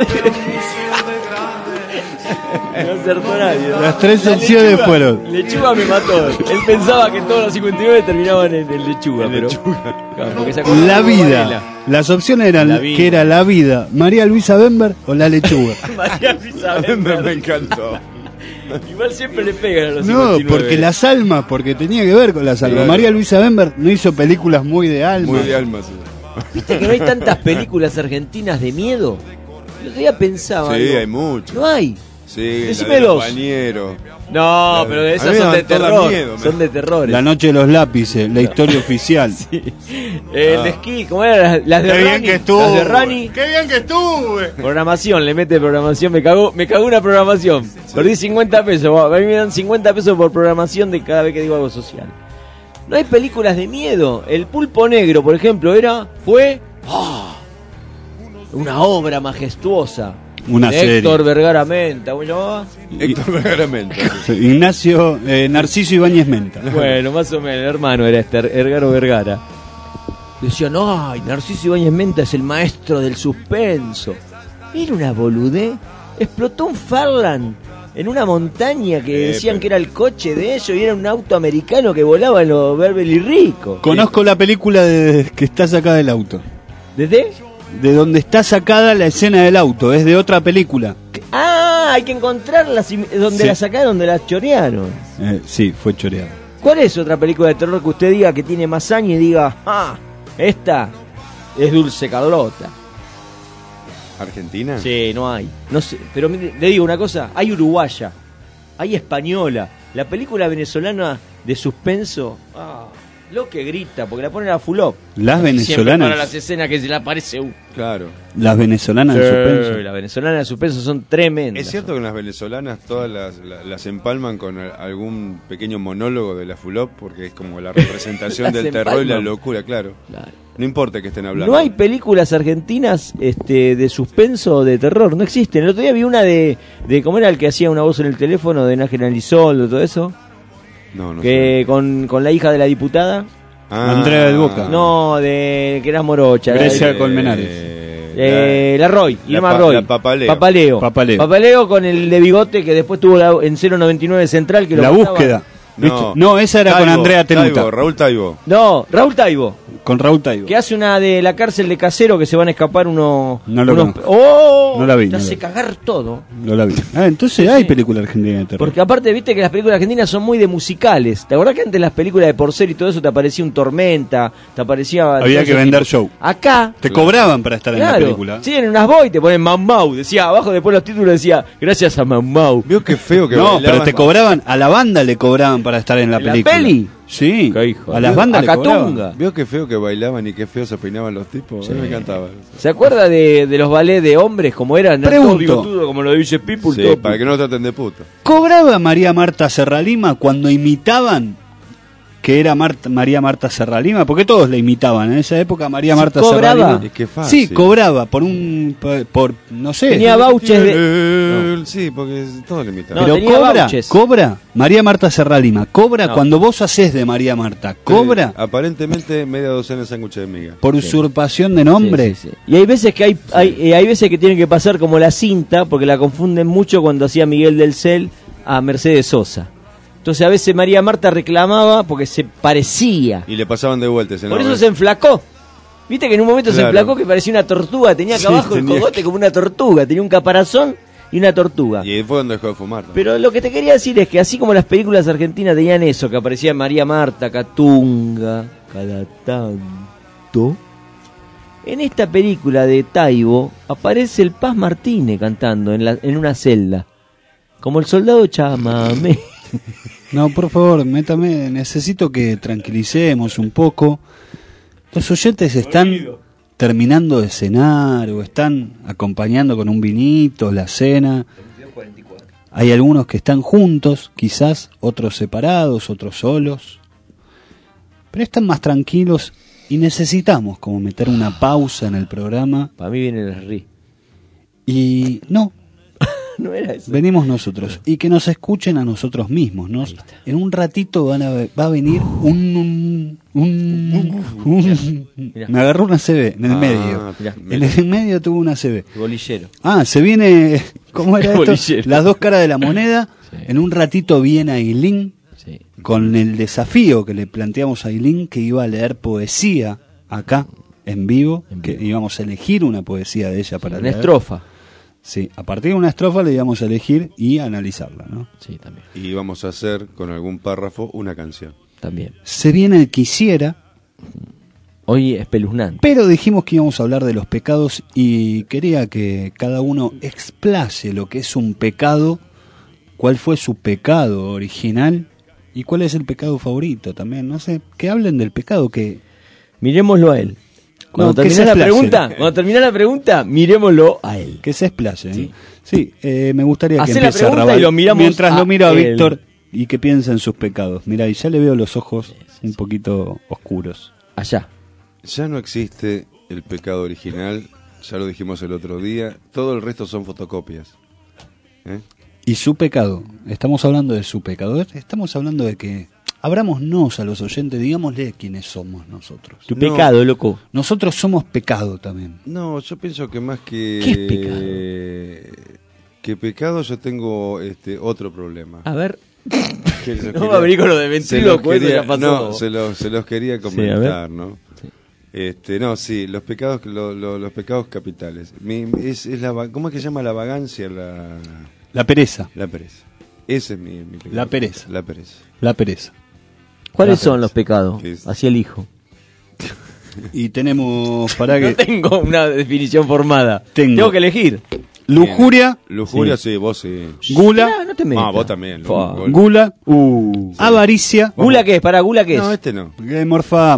No acertó nadie.
Las tres opciones fueron.
Lechuga me mató. Él pensaba que todos los 59 terminaban en lechuga. Claro, porque sacó
la vida. Las opciones eran que era la vida, María Luisa Bember o la lechuga.
María Luisa Bember
me encantó.
Igual siempre le pegan a los
No,
59.
porque las almas, porque tenía que ver con las almas. Claro. María Luisa Bember no hizo películas muy de almas.
Muy de almas, sí.
¿Viste que no hay tantas películas argentinas de miedo? El otro día pensaba.
Sí,
algo.
hay mucho.
No hay.
Sí,
decime
la de
dos.
los bañeros.
No, pero esas son de terror. Son de terror.
La noche de los lápices, la historia oficial.
Sí. El de esquí, ¿cómo era? Las de
Qué
Rani.
bien que estuve.
Las de Rani.
Qué bien que estuve.
Programación, le mete programación. Me cagó una programación. Sí. Perdí 50 pesos. A mí me dan 50 pesos por programación de cada vez que digo algo social. No hay películas de miedo. El Pulpo Negro, por ejemplo, fue una obra majestuosa.
Una serie.
Héctor Vergara Menta, ¿cómo llamaba?
Héctor Vergara Menta.
Ignacio Narciso Ibáñez Menta.
Bueno, más o menos, el hermano era Ergaro Vergara. Decían, ay, Narciso Ibáñez Menta es el maestro del suspenso. Era una boludez. Explotó un Farland en una montaña que decían que era el coche de ellos y era un auto americano que volaba en los Beverly Ricos.
Conozco la película que está sacada del auto.
¿Desde?
De donde está sacada la escena del auto, es de otra película.
Ah, hay que encontrarla donde la sacaron, donde la chorearon.
Sí, fue choreada.
¿Cuál es otra película de terror que usted diga que tiene más años y diga, esta es Dulce Carlota?
¿Argentina?
Sí, no hay. No sé, pero le digo una cosa, hay uruguaya, hay española, la película venezolana de suspenso, lo que grita, porque la ponen a Fulop.
Las venezolanas.
Para las escenas que se le aparece
Claro.
Las venezolanas de suspenso.
Las venezolanas de suspenso son tremendas.
Es cierto que en las venezolanas todas las empalman con algún pequeño monólogo de la Fulop, porque es como la representación del terror y la locura, claro. No importa que estén hablando.
No hay películas argentinas de suspenso o de terror, no existen. El otro día vi una de ¿cómo era el que hacía una voz en el teléfono de Nájera Lizoldo, todo eso?
No
que con la hija de la diputada.
Andrea del Boca.
No, que era morocha.
Grecia Colmenares.
La Roy, Irma Roy.
La
Papaleo. Papaleo con el de bigote que después tuvo en 099 Central. Que
la búsqueda. No, esa era Taibo, con Andrea Tenuta.
Raúl Taibo.
No, Raúl Taibo.
Con Raúl Taibo.
Que hace una de la cárcel de Casero que se van a escapar unos...
No lo
unos,
no la vi.
Te hace cagar todo.
No la vi. Entonces hay películas argentinas de terror.
Porque aparte, viste que las películas argentinas son muy de musicales. ¿Te acordás que antes las películas de Porcel y todo eso te aparecía un Tormenta? Te aparecía...
Había que vender show.
Acá...
Te cobraban para estar en la película.
Sí, en unas boy te ponen Mau Mau. Decía, abajo después los títulos decía, gracias a Mau Mau.
Vio qué feo que
no, pero te cobraban, a la banda le cobraban para estar en la película.
¿Peli?
Sí,
Qué hijo.
a las bandas
A
le cobraban.
Catunga.
¿Vio qué feo que bailaban y qué feo se peinaban los tipos?
Sí.
A mí me encantaba.
¿Se acuerda de los ballets de hombres como eran?
Pregunto.
Todos bigotudos, como lo dice People.
Sí,
todo.
para que no lo traten de puta.
¿Cobraba María Marta Serralima cuando imitaban que era María Marta Serralima? Porque todos la imitaban en esa época. María Marta
¿cobraba?
Serralima.
Es que fácil.
Sí, cobraba por no sé.
Tenía vouchers de...
Sí, porque todos le imitaban.
No,
Pero
tenía
cobra,
vouchers.
cobra María Marta Serralima, cobra
No.
cuando vos haces de María Marta, cobra
Sí, aparentemente media docena de sándwiches de miga.
por usurpación de nombre.
Sí, sí, sí. Y hay veces que hay veces que tienen que pasar como la cinta, porque la confunden mucho cuando hacía Miguel del Cel a Mercedes Sosa. Entonces a veces María Marta reclamaba porque se parecía.
Y le pasaban de vuelta ese
Por
nombre.
eso se enflacó. Viste que en un momento se
Claro.
enflacó que parecía una tortuga, tenía acá
Sí,
abajo el
tenía-
cogote como una tortuga, tenía un caparazón y una tortuga.
Y ahí fue donde dejó de fumar. ¿no?
Pero lo que te quería decir es que así como las películas argentinas tenían eso, que aparecía María Marta, Catunga, cada tanto, en esta película de Taibo aparece el Paz Martínez cantando en una celda, como el soldado Chamamé.
No, por favor, métame, necesito que tranquilicemos un poco. Los oyentes están terminando de cenar o están acompañando con un vinito la cena. Hay algunos que están juntos, quizás, otros separados, otros solos. Pero están más tranquilos y necesitamos como meter una pausa en el programa.
Para mí viene el RI.
Y no,
No era eso.
venimos nosotros y que nos escuchen a nosotros mismos, ¿no? En un ratito va a venir me agarró una CB en el medio.
mirá,
En el medio tuvo una CB.
Bolillero.
Se viene, ¿cómo era esto?
Bolillero.
Las dos caras de la moneda. Sí. En un ratito viene Ailín con el desafío que le planteamos a Ailín, que iba a leer poesía acá en vivo, que íbamos a elegir una poesía de ella para
una
leer.
estrofa.
Sí, a partir de una estrofa le íbamos a elegir y analizarla, ¿no?
Sí, también.
Y vamos a hacer con algún párrafo una canción.
También.
Se viene el quisiera.
Hoy espeluznante.
Pero dijimos que íbamos a hablar de los pecados y quería que cada uno explaye lo que es un pecado, cuál fue su pecado original y cuál es el pecado favorito también. No sé, que hablen del pecado, que...
Miremoslo a él. Cuando termine la pregunta, miremoslo a él.
Que se explaye. Sí, sí, me gustaría
Hacé
que
la
empiece a
pregunta
Raval
y lo miramos
mientras
a
lo miro a
él.
Víctor y que piense en sus pecados. Mira, y ya le veo los ojos un poquito oscuros.
Allá.
Ya no existe el pecado original, ya lo dijimos el otro día, todo el resto son fotocopias.
Y su pecado, estamos hablando de su pecado, estamos hablando de que abrámonos a los oyentes, digámosle quiénes somos nosotros.
Tu pecado, loco.
Nosotros somos pecado también.
No, yo pienso que más que...
¿Qué es pecado?
Que pecado yo tengo otro problema.
A ver.
No
va a venir con lo de ventríloco, eso ya pasó.
No, se los quería comentar,
sí,
¿no? Sí. No, sí, los pecados, los pecados capitales. ¿Cómo es que se llama la vagancia?
La pereza.
La pereza. Ese es mi pecado.
La pereza.
La pereza.
La pereza.
¿Cuáles son los pecados? Así elijo.
Y tenemos para que...
No tengo una definición formada.
Tengo
que elegir.
Lujuria.
Lujuria, sí, vos sí.
Gula.
No te metas.
Vos también.
Gula.
Sí.
Avaricia.
¿Gula qué es? ¿Gula qué es?
No, este no.
Morfá.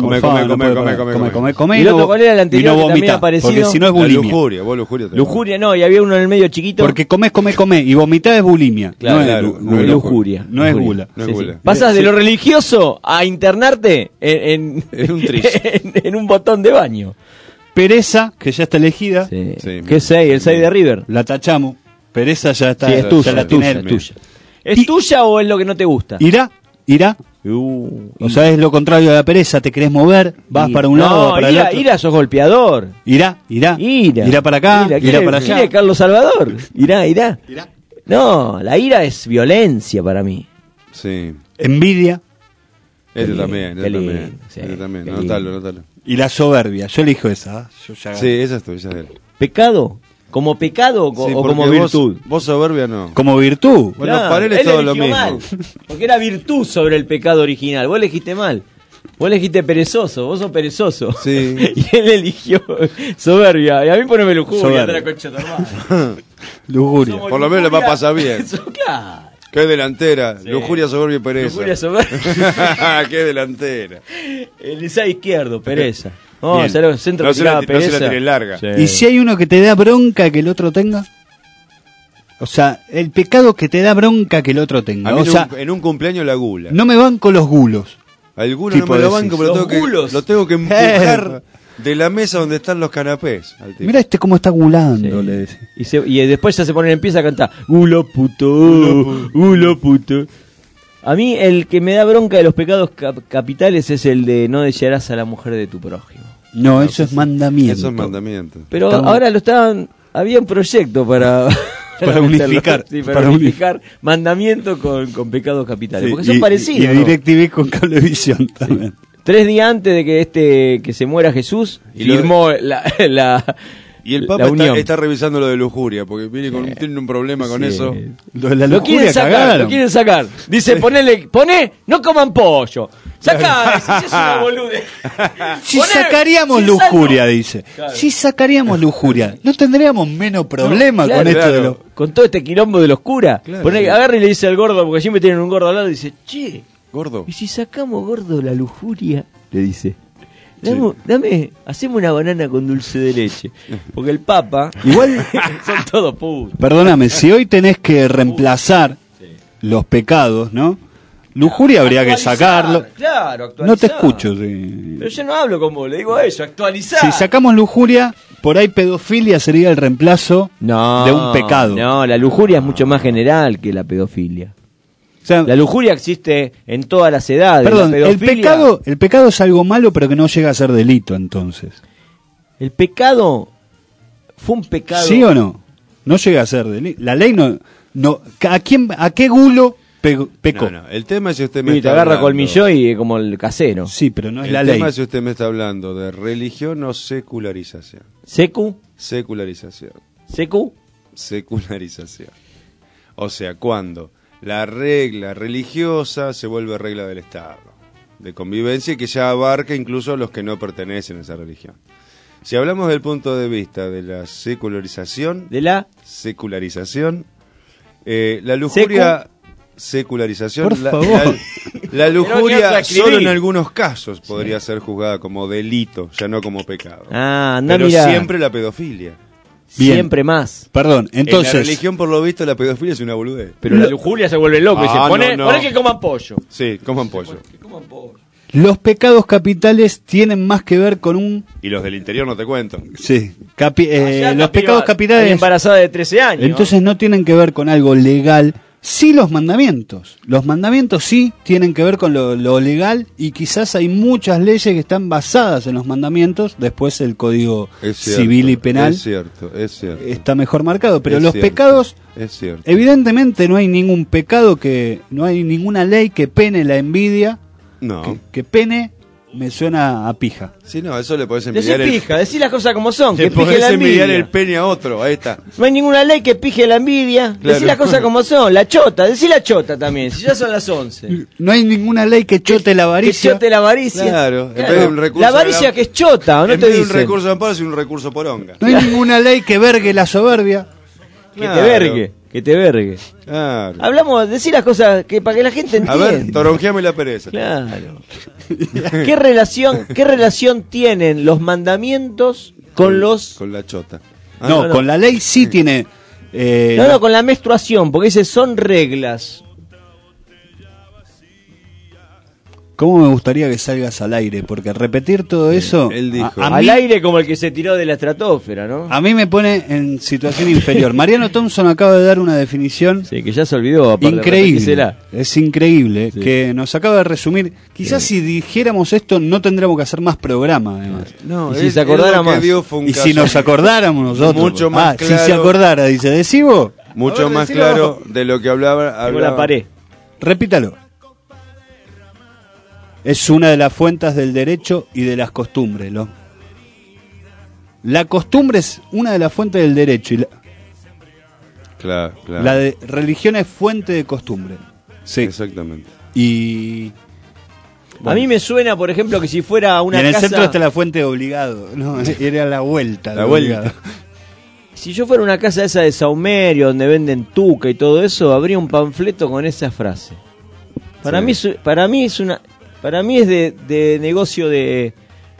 Come.
¿Y el otro cuál era el anterior?
Y no
que también
vomita,
apareció?
porque si no es bulimia.
Lujuria.
Lujuria no, y había uno en el medio chiquito.
Porque comés y vomitás es bulimia.
Claro,
no es
lujuria.
No es gula.
No es gula.
Pasas de lo religioso a internarte en
un tris.
en un botón de baño.
Pereza, que ya está elegida.
Sí. ¿Qué es 6? El 6 de River.
La tachamos. Pereza ya está.
Sí, es tuya,
ya la tiene él.
es tuya. ¿Es tuya o es lo que no te gusta?
Irá. O sea, es lo contrario de la pereza. Te querés mover, vas para un lado, para el otro.
Ira, sos golpeador.
Irá para acá, irá para allá.
¿Quién es Carlos Salvador? Irá. No, la ira es violencia para mí.
Sí.
Envidia.
Este también. Anotalo.
Y la soberbia. Yo elijo esa.
Sí, esa es tuya.
¿Pecado? ¿Como pecado o como virtud?
Vos soberbia no.
Como virtud.
Bueno, para él es todo lo mismo.
Mal, porque era virtud sobre el pecado original. Vos elegiste mal. Vos elegiste perezoso. Vos sos perezoso.
Sí.
Y él eligió soberbia. Y a mí poneme lujuria. La concha de tu hermano.
Lujuria.
Por lo menos le va a pasar bien.
Claro.
Qué delantera, lujuria, soberbia y pereza.
Lujuria, soberbia.
Qué delantera.
El side izquierdo, pereza.
Bien.
Centro
No se la
pereza.
tire larga.
Sí.
¿Y si hay uno que te da bronca que el otro tenga? O sea, el pecado que te da bronca que el otro tenga.
A mí
O sea,
en un cumpleaños la gula.
no me banco los gulos.
Al gulo
tipo
no me lo
decís.
banco, pero lo tengo que empujar de la mesa donde están los canapés.
Mira este cómo está gulando, le decís.
Y después ya se pone, empieza a cantar gulo puto, gulo puto. A mí el que me da bronca de los pecados capitales es el de no desearás a la mujer de tu prójimo.
No, eso es mandamiento.
Eso es mandamiento.
Pero ahora había un proyecto para
unificar.
Sí, para unificar mandamiento con pecados capitales.
Sí,
porque son parecidos.
Y
¿no?
DirecTV con Cablevisión también.
3 días antes de que se muera Jesús, firmó la
Y el
la
Papa
unión.
está revisando lo de lujuria, porque tiene un problema con eso.
Lo de la
Lo
lujuria
quieren sacar,
cagaron.
lo quieren sacar. Dice, no coman pollo. Sacá, si es una boludez.
Si sacaríamos lujuria, dice.
Claro.
Si sacaríamos lujuria, no tendríamos menos problema
Claro,
con esto
claro.
de los...
Con todo este quilombo de los curas.
Claro.
Agarra y le dice al gordo, porque siempre tienen un gordo al lado, y dice, che,
gordo,
¿y si sacamos, gordo, la lujuria? Le dice. Dame, haceme una banana con dulce de leche. Porque el Papa,
igual
son todos putos.
Perdóname, si hoy tenés que reemplazar los pecados, ¿no? Lujuria habría que sacarlo.
Claro, actualizar.
No te escucho. Sí.
Pero yo no hablo con vos, le digo eso, actualizar.
Si sacamos lujuria, por ahí pedofilia sería el reemplazo de un pecado.
No, la lujuria es mucho más general que la pedofilia.
O sea,
la lujuria existe en todas las edades.
Perdón,
la
el
pedofilia,
pecado es algo malo, pero que no llega a ser delito, entonces.
El pecado fue un pecado.
¿Sí o no? No llega a ser delito. La ley no. ¿A qué gulo pecó?
No, el tema es si usted me
Y te
está
agarra
hablando.
colmillo y como el casero.
Sí, pero no es
El
la
tema
ley.
es si usted me está hablando de religión o secularización.
¿Secu?
Secularización.
¿Secu?
Secularización. O sea, cuando la regla religiosa se vuelve regla del Estado, de convivencia, y que ya abarca incluso a los que no pertenecen a esa religión. Si hablamos del punto de vista de la secularización, la lujuria, secularización,
Por favor.
la lujuria
Pero no
solo en algunos casos podría ser juzgada como delito, ya no como pecado. Pero
mira.
siempre la pedofilia.
Bien.
Siempre más.
Perdón, entonces.
En la religión, por lo visto, la pedofilia es una boludez.
Pero la lujuria se vuelve loco y dice, poné que coman pollo.
Sí, coman pollo.
Los pecados capitales tienen más que ver con un...
Y los del interior no te cuento.
Sí.
Allá
Los pecados
hay
capitales...
embarazada de 13 años.
Entonces no tienen que ver con algo legal. Sí los mandamientos. Los mandamientos sí tienen que ver con lo legal, y quizás hay muchas leyes que están basadas en los mandamientos. Después el Código Civil y Penal
Es cierto.
está mejor marcado. Pero
Es
los
cierto,
pecados...
Es cierto.
Evidentemente no hay ningún pecado no hay ninguna ley que pene la envidia.
No.
Que pene me suena a pija.
Sí, no, eso le podés
Decí
envidiar
pija, decí las cosas como son,
le
que pije
podés
la
envidiar
envidia.
el pene a otro, ahí está.
No hay ninguna ley que pije la envidia.
Claro.
Decí las cosas como son. La chota, decí la chota también, si ya son las 11.
No hay ninguna ley que chote la avaricia.
Que chote la avaricia.
Claro, en vez de un recurso
La avaricia que es chota, ¿o no
en
te
vez de un
dicen?
recurso de amparo, es un recurso por onga.
No hay ninguna ley que vergue la soberbia.
Que te vergue, que te vergue.
Claro.
Hablamos, decí las cosas que para que la gente
A
entienda.
ver, toronjeame la pereza.
Claro. ¿Qué relación tienen los mandamientos con los...
Con la chota.
No, con la ley sí tiene...
No, con la menstruación, porque dice son reglas.
¿Cómo me gustaría que salgas al aire? Porque repetir todo eso...
Él dijo.
A
Al
mí,
aire como el que se tiró de la estratosfera, ¿no?
a mí me pone en situación inferior. Mariano Thompson acaba de dar una definición
Sí, que ya se olvidó. aparte,
increíble.
repetísela.
Es increíble que nos acaba de resumir. Quizás si dijéramos esto no tendríamos que hacer más programa, además.
No,
Y si se acordara
lo que
más.
dio fue un
Y
caso
si nos acordáramos nosotros.
mucho más
Si
claro.
se acordara, dice, ¿decís vos?
mucho
A ver,
más
decilo.
claro de lo que hablaba.
Tengo la pared.
Repítalo. Es una de las fuentes del derecho y de las costumbres. La costumbre es una de las fuentes del derecho y
Claro.
la de religión es fuente de costumbre. Sí.
Exactamente.
Y
A mí me suena, por ejemplo, que si fuera una
en el
casa...
centro está la fuente de obligado. No, era la vuelta.
La
de
vuelta.
obligado.
Si yo fuera a una casa esa de saumerio donde venden tuca y todo eso, habría un panfleto con esa frase. Para mí es de negocio de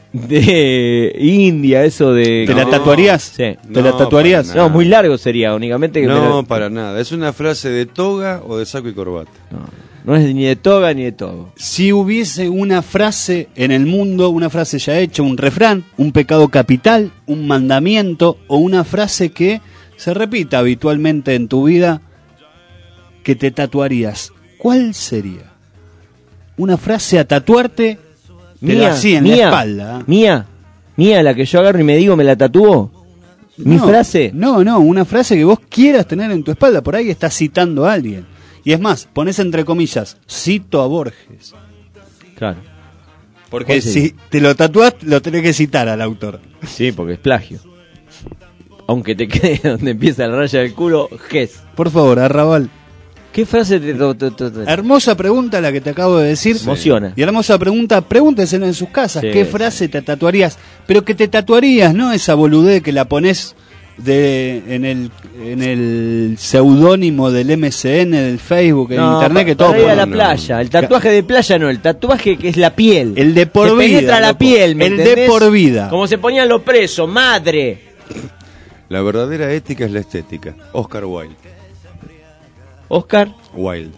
India, eso de...
¿Te la tatuarías?
Sí.
¿Te la tatuarías?
No, muy largo sería, únicamente que
No, para nada. Es una frase de toga o de saco y corbata.
No es ni de toga ni de todo.
Si hubiese una frase en el mundo, una frase ya hecha, un refrán, un pecado capital, un mandamiento o una frase que se repita habitualmente en tu vida, que te tatuarías, ¿cuál sería? Una frase a tatuarte, pero así en la espalda.
Mía, la que yo agarro y me digo, ¿me la tatúo? ¿Mi frase?
No, una frase que vos quieras tener en tu espalda, por ahí estás citando a alguien. Y es más, pones entre comillas, cito a Borges.
Claro.
Porque si te lo tatuás, lo tenés que citar al autor.
Sí, porque es plagio. Aunque te quede donde empieza la raya del culo, Ges.
Por favor, Arrabal.
¿Qué frase te...
Hermosa pregunta la que te acabo de decir.
Emociona.
Y hermosa pregunta, pregúnteselo en sus casas.
Sí,
¿Qué frase te tatuarías? Pero que te tatuarías, no esa boludez que la pones en el seudónimo del MSN, del Facebook, en internet, que todo
para ir a la playa. El tatuaje de playa no, el tatuaje que es la piel.
El de por
te
vida.
Penetra la piel, ¿me entendés?
De por vida.
Como se ponían los presos, madre.
La verdadera ética es la estética. Oscar Wilde.
Oscar
Wilde.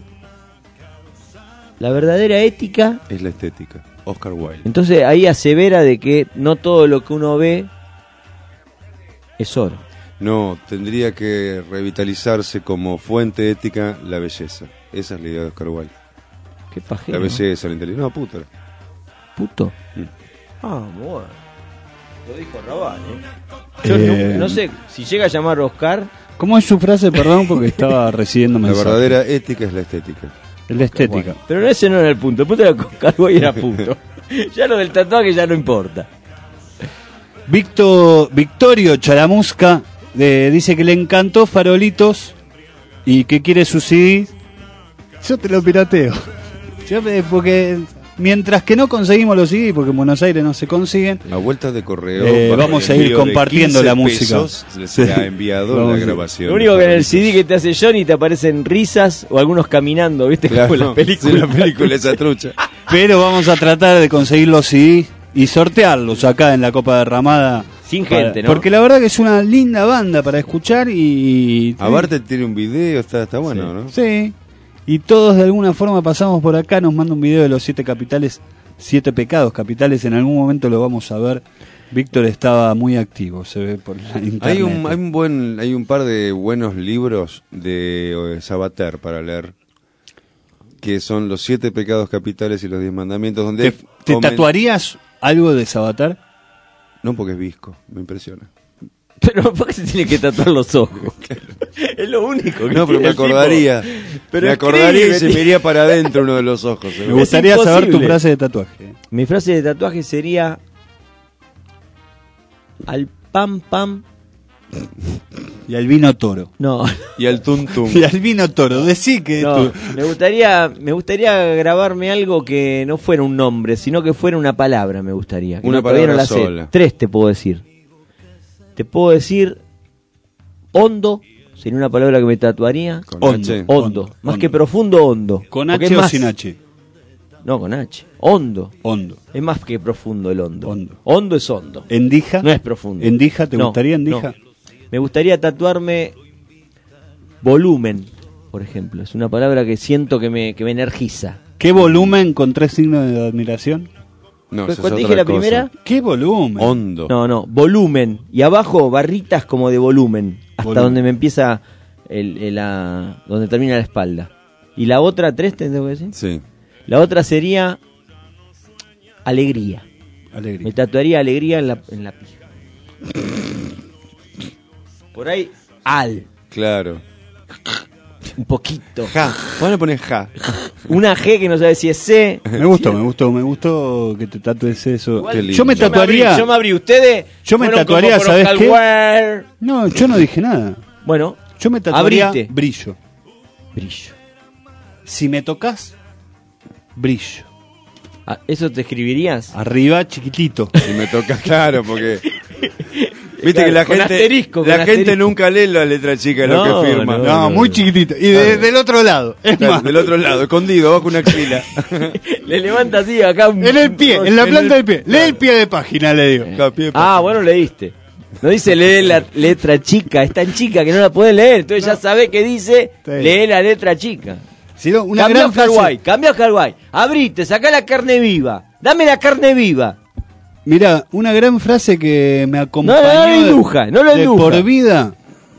La verdadera ética
es la estética. Oscar Wilde.
Entonces ahí asevera de que no todo lo que uno ve es oro.
No, tendría que revitalizarse como fuente ética la belleza. Esa es la idea de Oscar Wilde.
Qué pajero.
La belleza, la inteligencia. No, puto.
¿Puto? Bueno. Lo dijo Raval, Yo no sé, si llega a llamar Oscar...
¿Cómo es su frase? Perdón, porque estaba recibiendo mensajes.
La verdadera ética es la estética.
Es la estética.
Bueno, pero ese no era el punto. El punto era que Oscar Wilde era puto. Ya lo del tatuaje ya no importa.
Victorio Charamusca dice que le encantó Farolitos y que quiere su CD. Yo te lo pirateo. Porque mientras que no conseguimos los CD, porque en Buenos Aires no se consiguen,
a vuelta de correo
vamos a ir compartiendo la música.
Se ha enviado la grabación.
Lo único que en el CD que te hace Johnny te aparecen risas o algunos caminando, ¿viste?
Claro,
como la película.
Sí, la película esa trucha.
Pero vamos a tratar de conseguir los CD y sortearlos acá en la Copa Derramada.
Sin gente, ¿no?
Porque la verdad que es una linda banda para escuchar y...
Aparte tiene un video, está bueno,
sí,
¿no?
Sí. Y todos de alguna forma pasamos por acá, nos manda un video de los 7 pecados capitales, en algún momento lo vamos a ver. Víctor estaba muy activo, se ve por la internet.
Hay un par de buenos libros de Sabater para leer, que son los 7 pecados capitales y los 10 mandamientos. Donde
¿Te tatuarías algo de Sabater?
No, porque es visco, me impresiona.
Pero ¿por qué se tiene que tatuar los ojos? Es lo único que
no, pero me acordaría.
Pero
me acordaría y se me iría para adentro uno de los ojos.
Me gustaría saber tu frase de tatuaje.
Mi frase de tatuaje sería: al pam pam
y al vino toro.
No.
Y al tum tum.
Y al vino toro. Decí que
no, me gustaría grabarme algo que no fuera un nombre, sino que fuera una palabra. Me gustaría.
Una palabra sola.
3 te puedo decir. Te puedo decir hondo, sería una palabra que me tatuaría. Hondo. Más que profundo, hondo.
¿Con H o sin H?
No, con H. Hondo. Es más que profundo el hondo. Hondo es hondo.
¿Endija?
No es profundo.
¿Endija? ¿Te gustaría endija?
No. Me gustaría tatuarme volumen, por ejemplo. Es una palabra que siento que me energiza.
¿Qué volumen con 3 signos de admiración?
No,
¿Cuál dije la primera?
¿Qué volumen?
Hondo.
No, volumen. Y abajo barritas como de volumen. Hasta donde me empieza donde termina la espalda. Y la otra, 3, ¿te tengo que decir?
Sí.
La otra sería alegría.
Alegría.
Me tatuaría alegría en la pija. Por ahí,
Claro.
Un poquito.
Ja. ¿Cuándo le pones ja?
Una G que no sabe si es C.
Me gustó que te tatúes eso.
Igual,
yo me tatuaría.
Yo me abrí, ustedes.
Yo me tatuaría, ¿sabes qué? No, yo no dije nada.
Bueno,
yo me tatuaría
abrite.
Brillo. Si me tocas, brillo.
¿Eso te escribirías?
Arriba, chiquitito.
Si me tocas, claro, porque Viste que la
Con
gente,
asterisco, con
la gente
asterisco.
nunca lee la letra chica de lo que firma.
No, muy chiquitito. Y del otro lado. Es
Claro,
más.
del otro lado, escondido, bajo una axila.
Le levanta así acá un...
En el pie, en la planta del pie. Lee el pie de página, le digo.
Ah, bueno, leíste. No dice lee la letra chica, es tan chica que no la podés leer. Entonces ya sabés que dice lee la letra chica.
Si no, una
Cambia
gran
Oscar
frase.
Wilde, cambia Oscar Wilde. Abrite, sacá la carne viva. Dame la carne viva.
Mirá, una gran frase que me acompañó
No lo induja, no lo
de
induja.
por vida,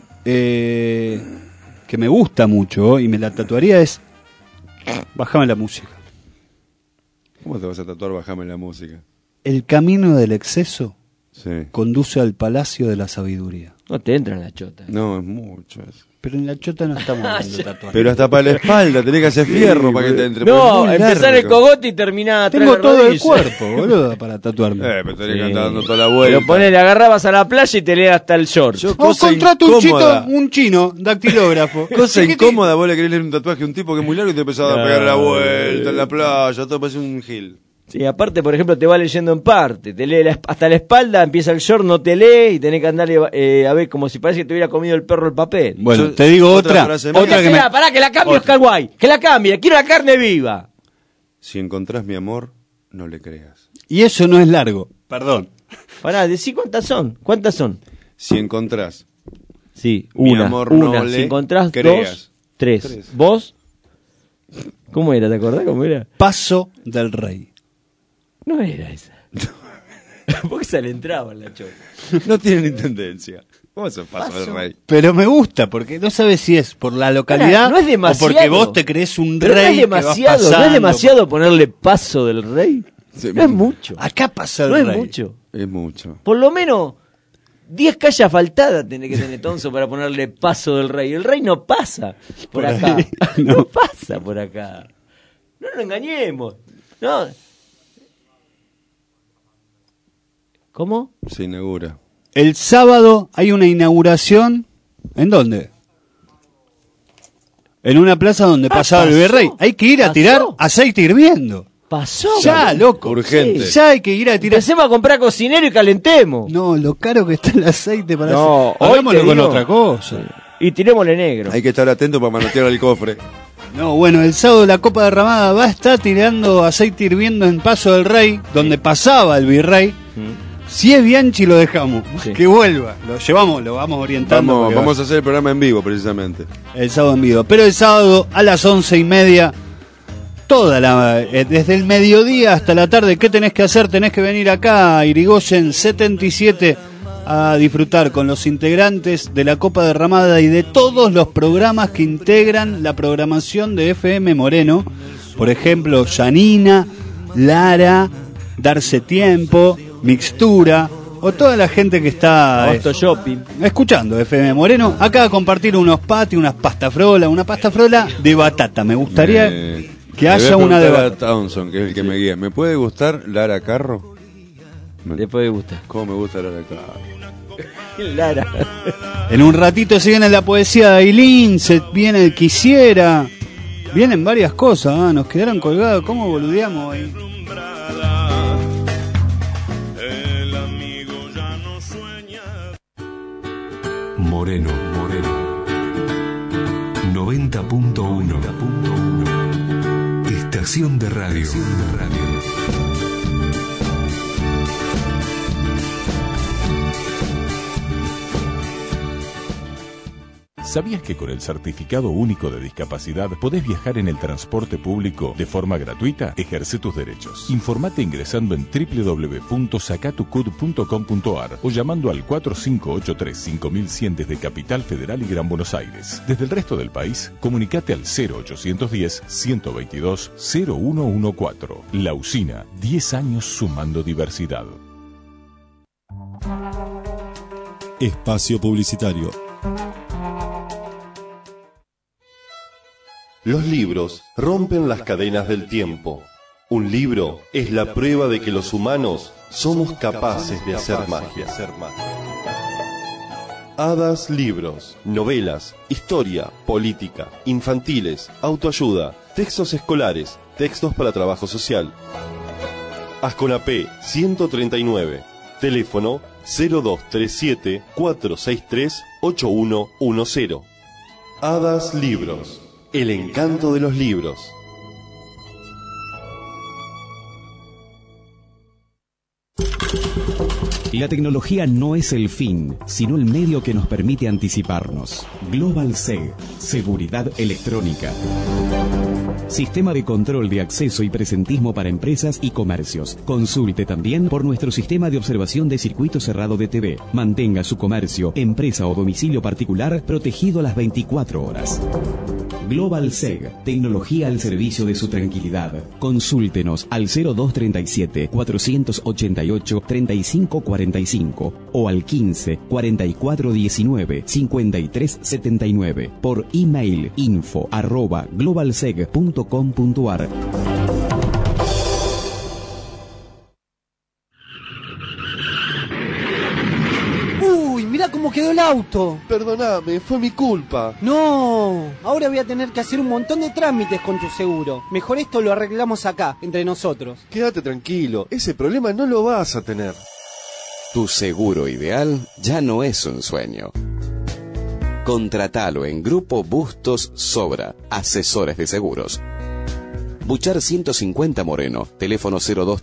que me gusta mucho y me la tatuaría es bajame la música.
¿Cómo te vas a tatuar bajame la música?
El camino del exceso
Sí.
conduce al palacio de la sabiduría.
No te entra en la chota.
No, es mucho eso.
Pero en la chota no estamos hablando de tatuajes.
Pero hasta para la espalda, tenés que hacer fierro para que te entre.
No, empezar el cogote y terminar atrás
Tengo
de la
todo el
rodilla.
cuerpo, boludo, para tatuarme.
Pero tenés que andar dando toda la vuelta.
Pero ponele, agarrabas a la playa y te lees hasta el short.
O contrato un chino, dactilógrafo.
Cosa incómoda, vos le querés leer un tatuaje a un tipo que es muy largo y te empezás a pegar la vuelta en la playa, todo parece un gil.
Sí, aparte, por ejemplo, te va leyendo en parte. Te lee hasta la espalda, empieza el short, no te lee y tenés que andar a ver como si parece que te hubiera comido el perro el papel.
Bueno, te digo otra que me...
Pará, que la cambie Oscar Wilde. Que la cambie, quiero la carne viva.
Si encontrás mi amor, no le creas.
Y eso no es largo, perdón.
Pará, decí cuántas son. ¿Cuántas son?
Si encontrás
Sí,
mi
una.
amor,
una.
no
Si
le
encontrás
creas.
dos, tres. ¿Vos? ¿Cómo era? ¿Te acordás cómo era?
Paso del rey.
No era esa. Porque se le entraba en la chota.
No tienen intendencia. ¿Cómo se pasa el rey?
Pero me gusta, porque no sabes si es por la localidad
Pará, no es demasiado.
o porque vos te crees un
Pero
rey
no es demasiado,
que vas pasando.
no es demasiado ponerle paso del rey.
Sí,
no es mucho.
Acá pasa el
No
rey.
es mucho.
Es mucho.
Por lo menos 10 calles asfaltadas tiene que tener Tonzo para ponerle paso del rey. El rey no pasa por acá.
ahí,
No pasa por acá. No nos engañemos. No. ¿Cómo?
Se inaugura.
El sábado hay una inauguración. ¿En dónde? En una plaza donde pasaba el
pasó.
virrey. Hay que ir a tirar aceite hirviendo.
Pasó.
Ya, loco.
Urgente.
Sí, ya hay que ir a tirar.
Empecemos a comprar cocinero y calentemos.
No, lo caro que está el aceite para
No,
hacer.
hoy
Hagámoslo
te
con
digo.
otra cosa.
Y tirémosle negro.
Hay que estar atento para manotear el cofre.
No, bueno, el sábado la Copa Derramada va a estar tirando aceite hirviendo en Paso del Rey, donde pasaba el virrey. Si es Bianchi lo dejamos, que vuelva, lo llevamos, lo vamos orientando.
Vamos a hacer el programa en vivo, precisamente.
El sábado en vivo, pero el sábado a las 11:30, desde el mediodía hasta la tarde, ¿qué tenés que hacer? Tenés que venir acá a Irigoyen 77 a disfrutar con los integrantes de la Copa Derramada y de todos los programas que integran la programación de FM Moreno. Por ejemplo, Yanina, Lara, Darse Tiempo, Mixtura, o toda la gente que está
Abasto Shopping.
escuchando FM Moreno, acá a compartir unos patis, una pasta frola de batata. Me gustaría que haya una de batata.
Townsend, que es el que me guía. ¿Me puede gustar Lara Carro?
Le puede gustar.
¿Cómo me gusta Lara Carro?
Lara.
En un ratito se viene la poesía de Ailín, se viene el Quisiera, vienen varias cosas, nos quedaron colgados, ¿cómo boludeamos ahí?
Moreno, 90.1. Estación de radio.
¿Sabías que con el Certificado Único de Discapacidad podés viajar en el transporte público de forma gratuita? Ejerce tus derechos. Informate ingresando en www.sacatucud.com.ar o llamando al 4583-5100 desde Capital Federal y Gran Buenos Aires. Desde el resto del país, comunicate al 0810-122-0114. La Usina, 10 años sumando diversidad.
Espacio publicitario.
Los libros rompen las cadenas del tiempo. Un libro es la prueba de que los humanos somos capaces de hacer magia. Hadas Libros, novelas, historia, política, infantiles, autoayuda, textos escolares, textos para trabajo social. Asconapé 139, teléfono 0237-463-8110. Hadas Libros, el encanto de los libros.
La tecnología no es el fin, sino el medio que nos permite anticiparnos. Global SEG, Seguridad Electrónica. Sistema de control de acceso y presentismo para empresas y comercios. Consulte también por nuestro sistema de observación de circuito cerrado de TV. Mantenga su comercio, empresa o domicilio particular protegido las 24 horas. Global SEG, tecnología al servicio de su tranquilidad. Consúltenos al 0237-488-3545 o al 15-4419-5379 por email info@globalseg.com.ar.
Mirá cómo quedó el auto.
Perdóname, fue mi culpa.
No, ahora voy a tener que hacer un montón de trámites con tu seguro. Mejor esto lo arreglamos acá, entre nosotros.
Quédate tranquilo, ese problema no lo vas a tener.
Tu seguro ideal ya no es un sueño. Contratalo en Grupo Bustos Sobra, asesores de seguros. Buchar 150 Moreno, teléfono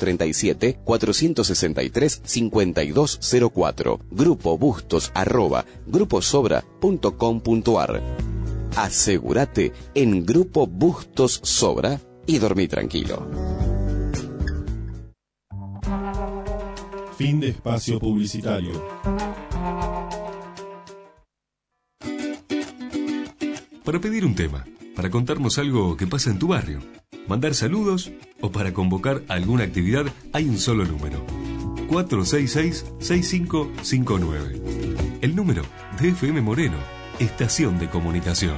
0237-463-5204, Grupo Bustos @gruposobra.com.ar. Asegúrate en Grupo Bustos Sobra y dormí tranquilo.
Fin de espacio publicitario.
Para pedir un tema, para contarnos algo que pasa en tu barrio, mandar saludos o para convocar alguna actividad, hay un solo número: 466-6559. El número de FM Moreno, estación de comunicación.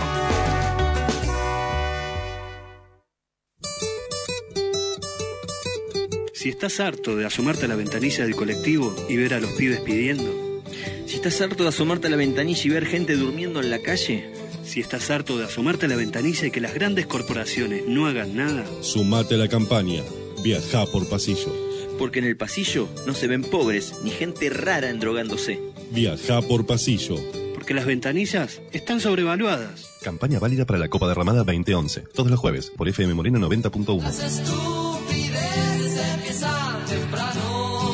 Si estás harto de asomarte a la ventanilla del colectivo y ver a los pibes pidiendo.
Si estás harto de asomarte a la ventanilla y ver gente durmiendo en la calle.
Si estás harto de asomarte a la ventanilla y que las grandes corporaciones no hagan nada.
Sumate a la campaña. Viajá por pasillo.
Porque en el pasillo no se ven pobres ni gente rara endrogándose.
Viajá por pasillo.
Porque las ventanillas están sobrevaluadas.
Campaña válida para la Copa Derramada 2011. Todos los jueves por FM Moreno 90.1.
Las estupideces empiezan temprano.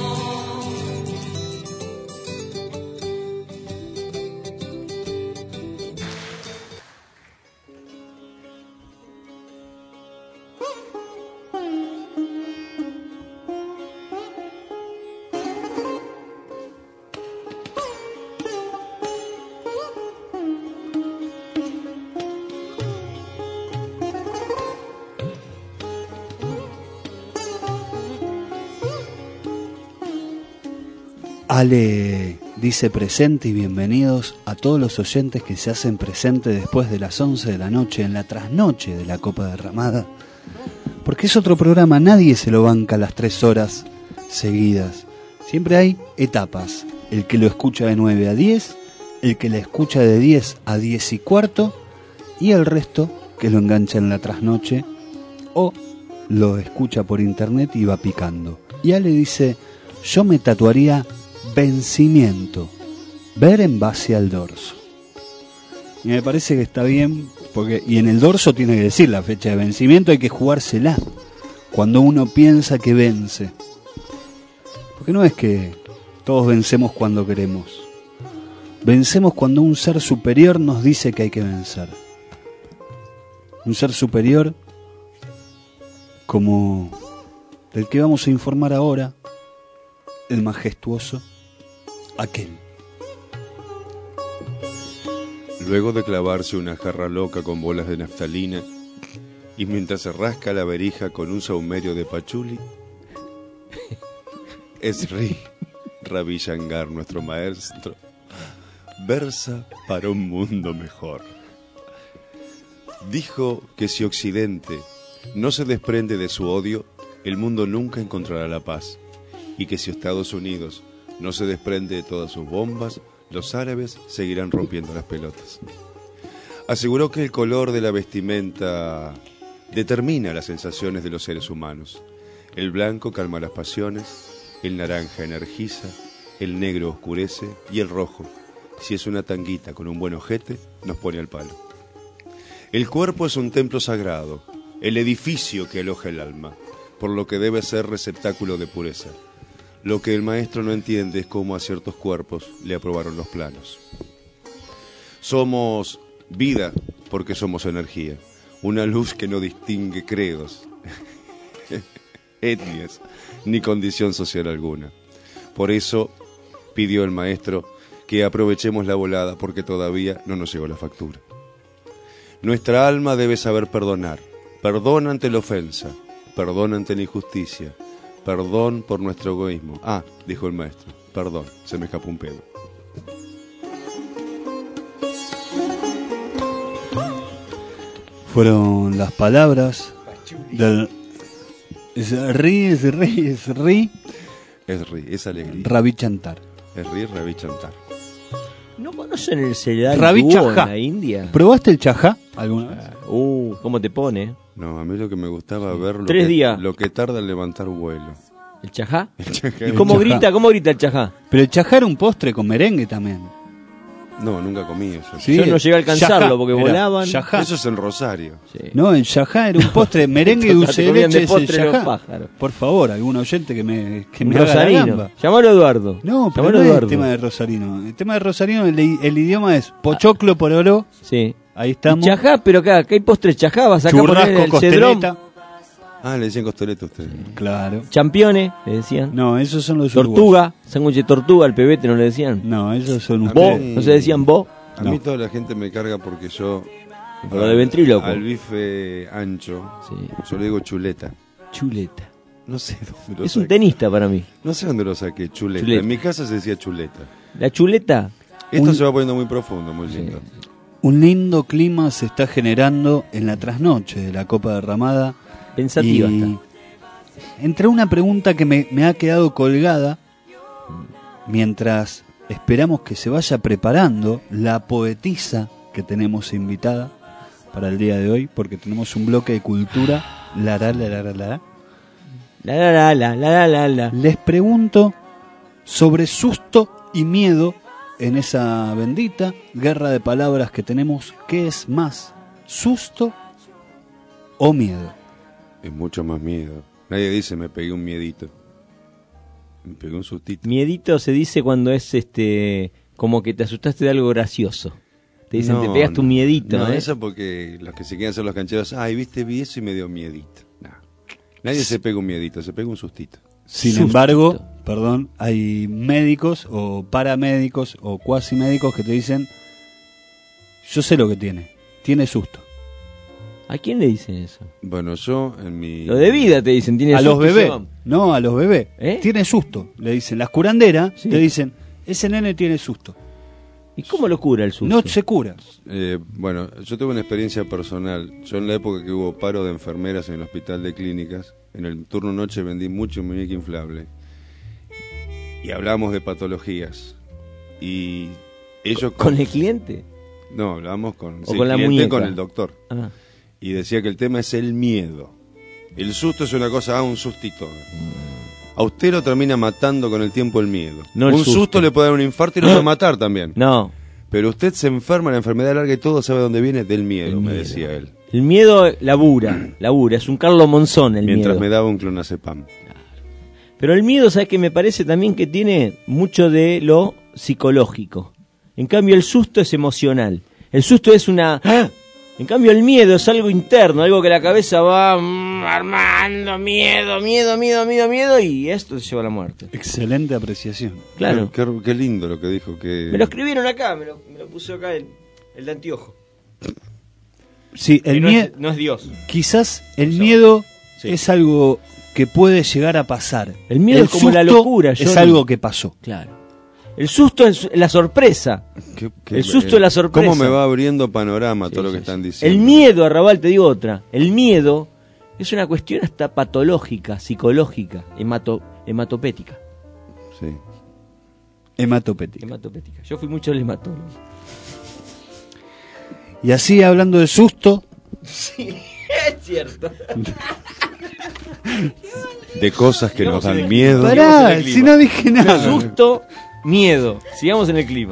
Ale dice presente y bienvenidos a todos los oyentes que se hacen presente después de las 11 de la noche en la trasnoche de la Copa Derramada, porque es otro programa, nadie se lo banca las 3 horas seguidas, siempre hay etapas, el que lo escucha de 9 a 10, el que la escucha de 10 a 10 y cuarto y el resto que lo engancha en la trasnoche o lo escucha por internet y va picando. Y Ale dice, yo me tatuaría vencimiento, ver en base al dorso. Y me parece que está bien, porque y en el dorso tiene que decir la fecha de vencimiento, hay que jugársela cuando uno piensa que vence. Porque no es que todos vencemos cuando queremos. Vencemos cuando un ser superior nos dice que hay que vencer. Un ser superior como del que vamos a informar ahora, el majestuoso aquel.
Luego de clavarse una jarra loca con bolas de naftalina y mientras se rasca la verija con un saumerio de pachuli, Sri Ravi Shankar, nuestro maestro, versa para un mundo mejor. Dijo que si Occidente no se desprende de su odio, el mundo nunca encontrará la paz, y que si Estados Unidos no se desprende de todas sus bombas, los árabes seguirán rompiendo las pelotas. Aseguró que el color de la vestimenta determina las sensaciones de los seres humanos. El blanco calma las pasiones, el naranja energiza el negro oscurece y el rojo, si es una tanguita con un buen ojete, nos pone al palo. El cuerpo es un templo sagrado, el edificio que aloja el alma, por lo que debe ser receptáculo de pureza. Lo que el maestro no entiende es cómo a ciertos cuerpos le aprobaron los planos. Somos vida porque somos energía, una luz que no distingue credos, etnias, ni condición social alguna. Por eso pidió el maestro que aprovechemos la volada porque todavía no nos llegó la factura. Nuestra alma debe saber perdonar, perdón ante la ofensa, perdón ante la injusticia, perdón por nuestro egoísmo. Ah, dijo el maestro, perdón, se me escapó un pedo.
Fueron las palabras del es ri,
es alegría.
Ravi Chantar.
Es Ravi Chantar.
¿No conocen el cereal
Ravi
dúo
Chajá.
en la India?
¿Probaste el chajá alguna vez?
¿Cómo te pone?
No, a mí lo que me gustaba ver lo que tarda en levantar un vuelo.
¿El chajá?
El chajá.
¿Y cómo grita el chajá?
Pero el chajá era un postre con merengue también.
No, nunca comí eso.
Sí,
yo no llegué a alcanzarlo
chajá,
porque
era
volaban.
chajá.
Eso es en Rosario.
Sí.
No, el chajá era un postre, merengue y dulce de
comían
leche
de
es el
postre los
chajá.
pájaros.
Por favor, algún oyente que me haga la
Rosarino.
gamba.
Llamalo a Eduardo.
No, pero
Llamalo
no
a
es
Eduardo.
el tema de Rosarino. El tema de Rosarino, el idioma es pochoclo por oro.
Sí.
Ahí estamos.
Y chajá, pero acá hay postre chajá, vas acá a poner
Churrasco,
el cedrón.
costeleta.
Ah, le decían costeleta a ustedes.
Claro.
Champione, le decían.
No, esos son los
Tortuga, sándwich de tortuga, al pebete no le decían.
No, esos son
A
Bo,
mí-
no se decían bo.
A mí toda la gente me carga porque yo...
Por lo de ventríloco.
Al bife ancho, yo le digo chuleta.
Chuleta.
No sé dónde lo
Es un
saqué.
tenista para mí.
No sé dónde lo saqué, chuleta.
Chuleta.
En mi casa se decía chuleta.
La chuleta.
Esto se va poniendo muy profundo, muy lindo.
Un lindo clima se está generando en la trasnoche de la Copa Derramada.
Pensativa
y
está.
entre una pregunta que me ha quedado colgada mientras esperamos que se vaya preparando la poetisa que tenemos invitada para el día de hoy, porque tenemos un bloque de cultura. Les pregunto sobre susto y miedo en esa bendita guerra de palabras que tenemos. ¿Qué es más, susto o miedo?
Es mucho más miedo. Nadie dice me pegué un miedito. Me pegué un sustito.
Miedito se dice cuando es como que te asustaste de algo gracioso. Te dicen, te pegaste un miedito,
No,
¿eh?
eso porque los que se quieren hacer los cancheros, ay, viste, vi eso y me dio miedito. No. Nadie se pega un miedito, se pega un sustito.
Sin embargo, perdón, hay médicos o paramédicos o cuasi médicos que te dicen, yo sé lo que tiene susto.
¿A quién le dicen eso?
Bueno, yo en mi...
Lo de vida te dicen, tiene
A
susto
los
y se
bebés,
van.
no, a los bebés, tiene susto, le dicen. Las curanderas
Sí.
te dicen, ese nene tiene susto.
¿Y cómo lo cura el susto?
No se cura.
Bueno, yo tuve una experiencia personal. Yo en la época que hubo paro de enfermeras en el hospital de clínicas, en el turno noche vendí mucho muñeca inflable. Y hablamos de patologías. Y ellos...
¿Con el cliente?
No, hablábamos con,
¿O con la
cliente,
muñeca?
con el doctor.
Ah.
Y decía que el tema es el miedo. El susto es una cosa, un sustito. A usted lo termina matando con el tiempo el miedo.
No el
un
susto.
susto le puede dar un infarto y lo puede matar también.
No.
Pero usted se enferma, la enfermedad larga y todo sabe dónde viene del miedo, me decía él.
El miedo labura, es un Carlos Monzón el
Mientras
miedo.
me daba un clonazepam.
Pero el miedo, ¿sabes qué? Me parece también que tiene mucho de lo psicológico. En cambio, el susto es emocional. El susto es una... ¡Ah! En cambio, el miedo es algo interno, algo que la cabeza va armando, miedo, y esto te lleva a la muerte.
Excelente apreciación.
Claro.
Qué lindo lo que dijo. Que...
Me lo escribieron acá, me lo puso acá el de anteojo.
Sí,
Que
el
no
miedo...
no es Dios.
Quizás el miedo es algo que puede llegar a pasar.
El miedo es como la
susto
locura,
es
Johnny.
algo que pasó.
Claro. El susto es la sorpresa. El susto es la sorpresa.
¿Cómo me va abriendo panorama todo lo que están diciendo?
El miedo, Arrabal, te digo otra. El miedo es una cuestión hasta patológica, psicológica, hematopética.
Sí.
Hematopética.
Yo fui mucho al hematólogo.
Y así, hablando de susto,
Sí, es cierto.
De cosas que nos dan miedo.
pará, si no dije nada.
El susto miedo. Sigamos en el clima.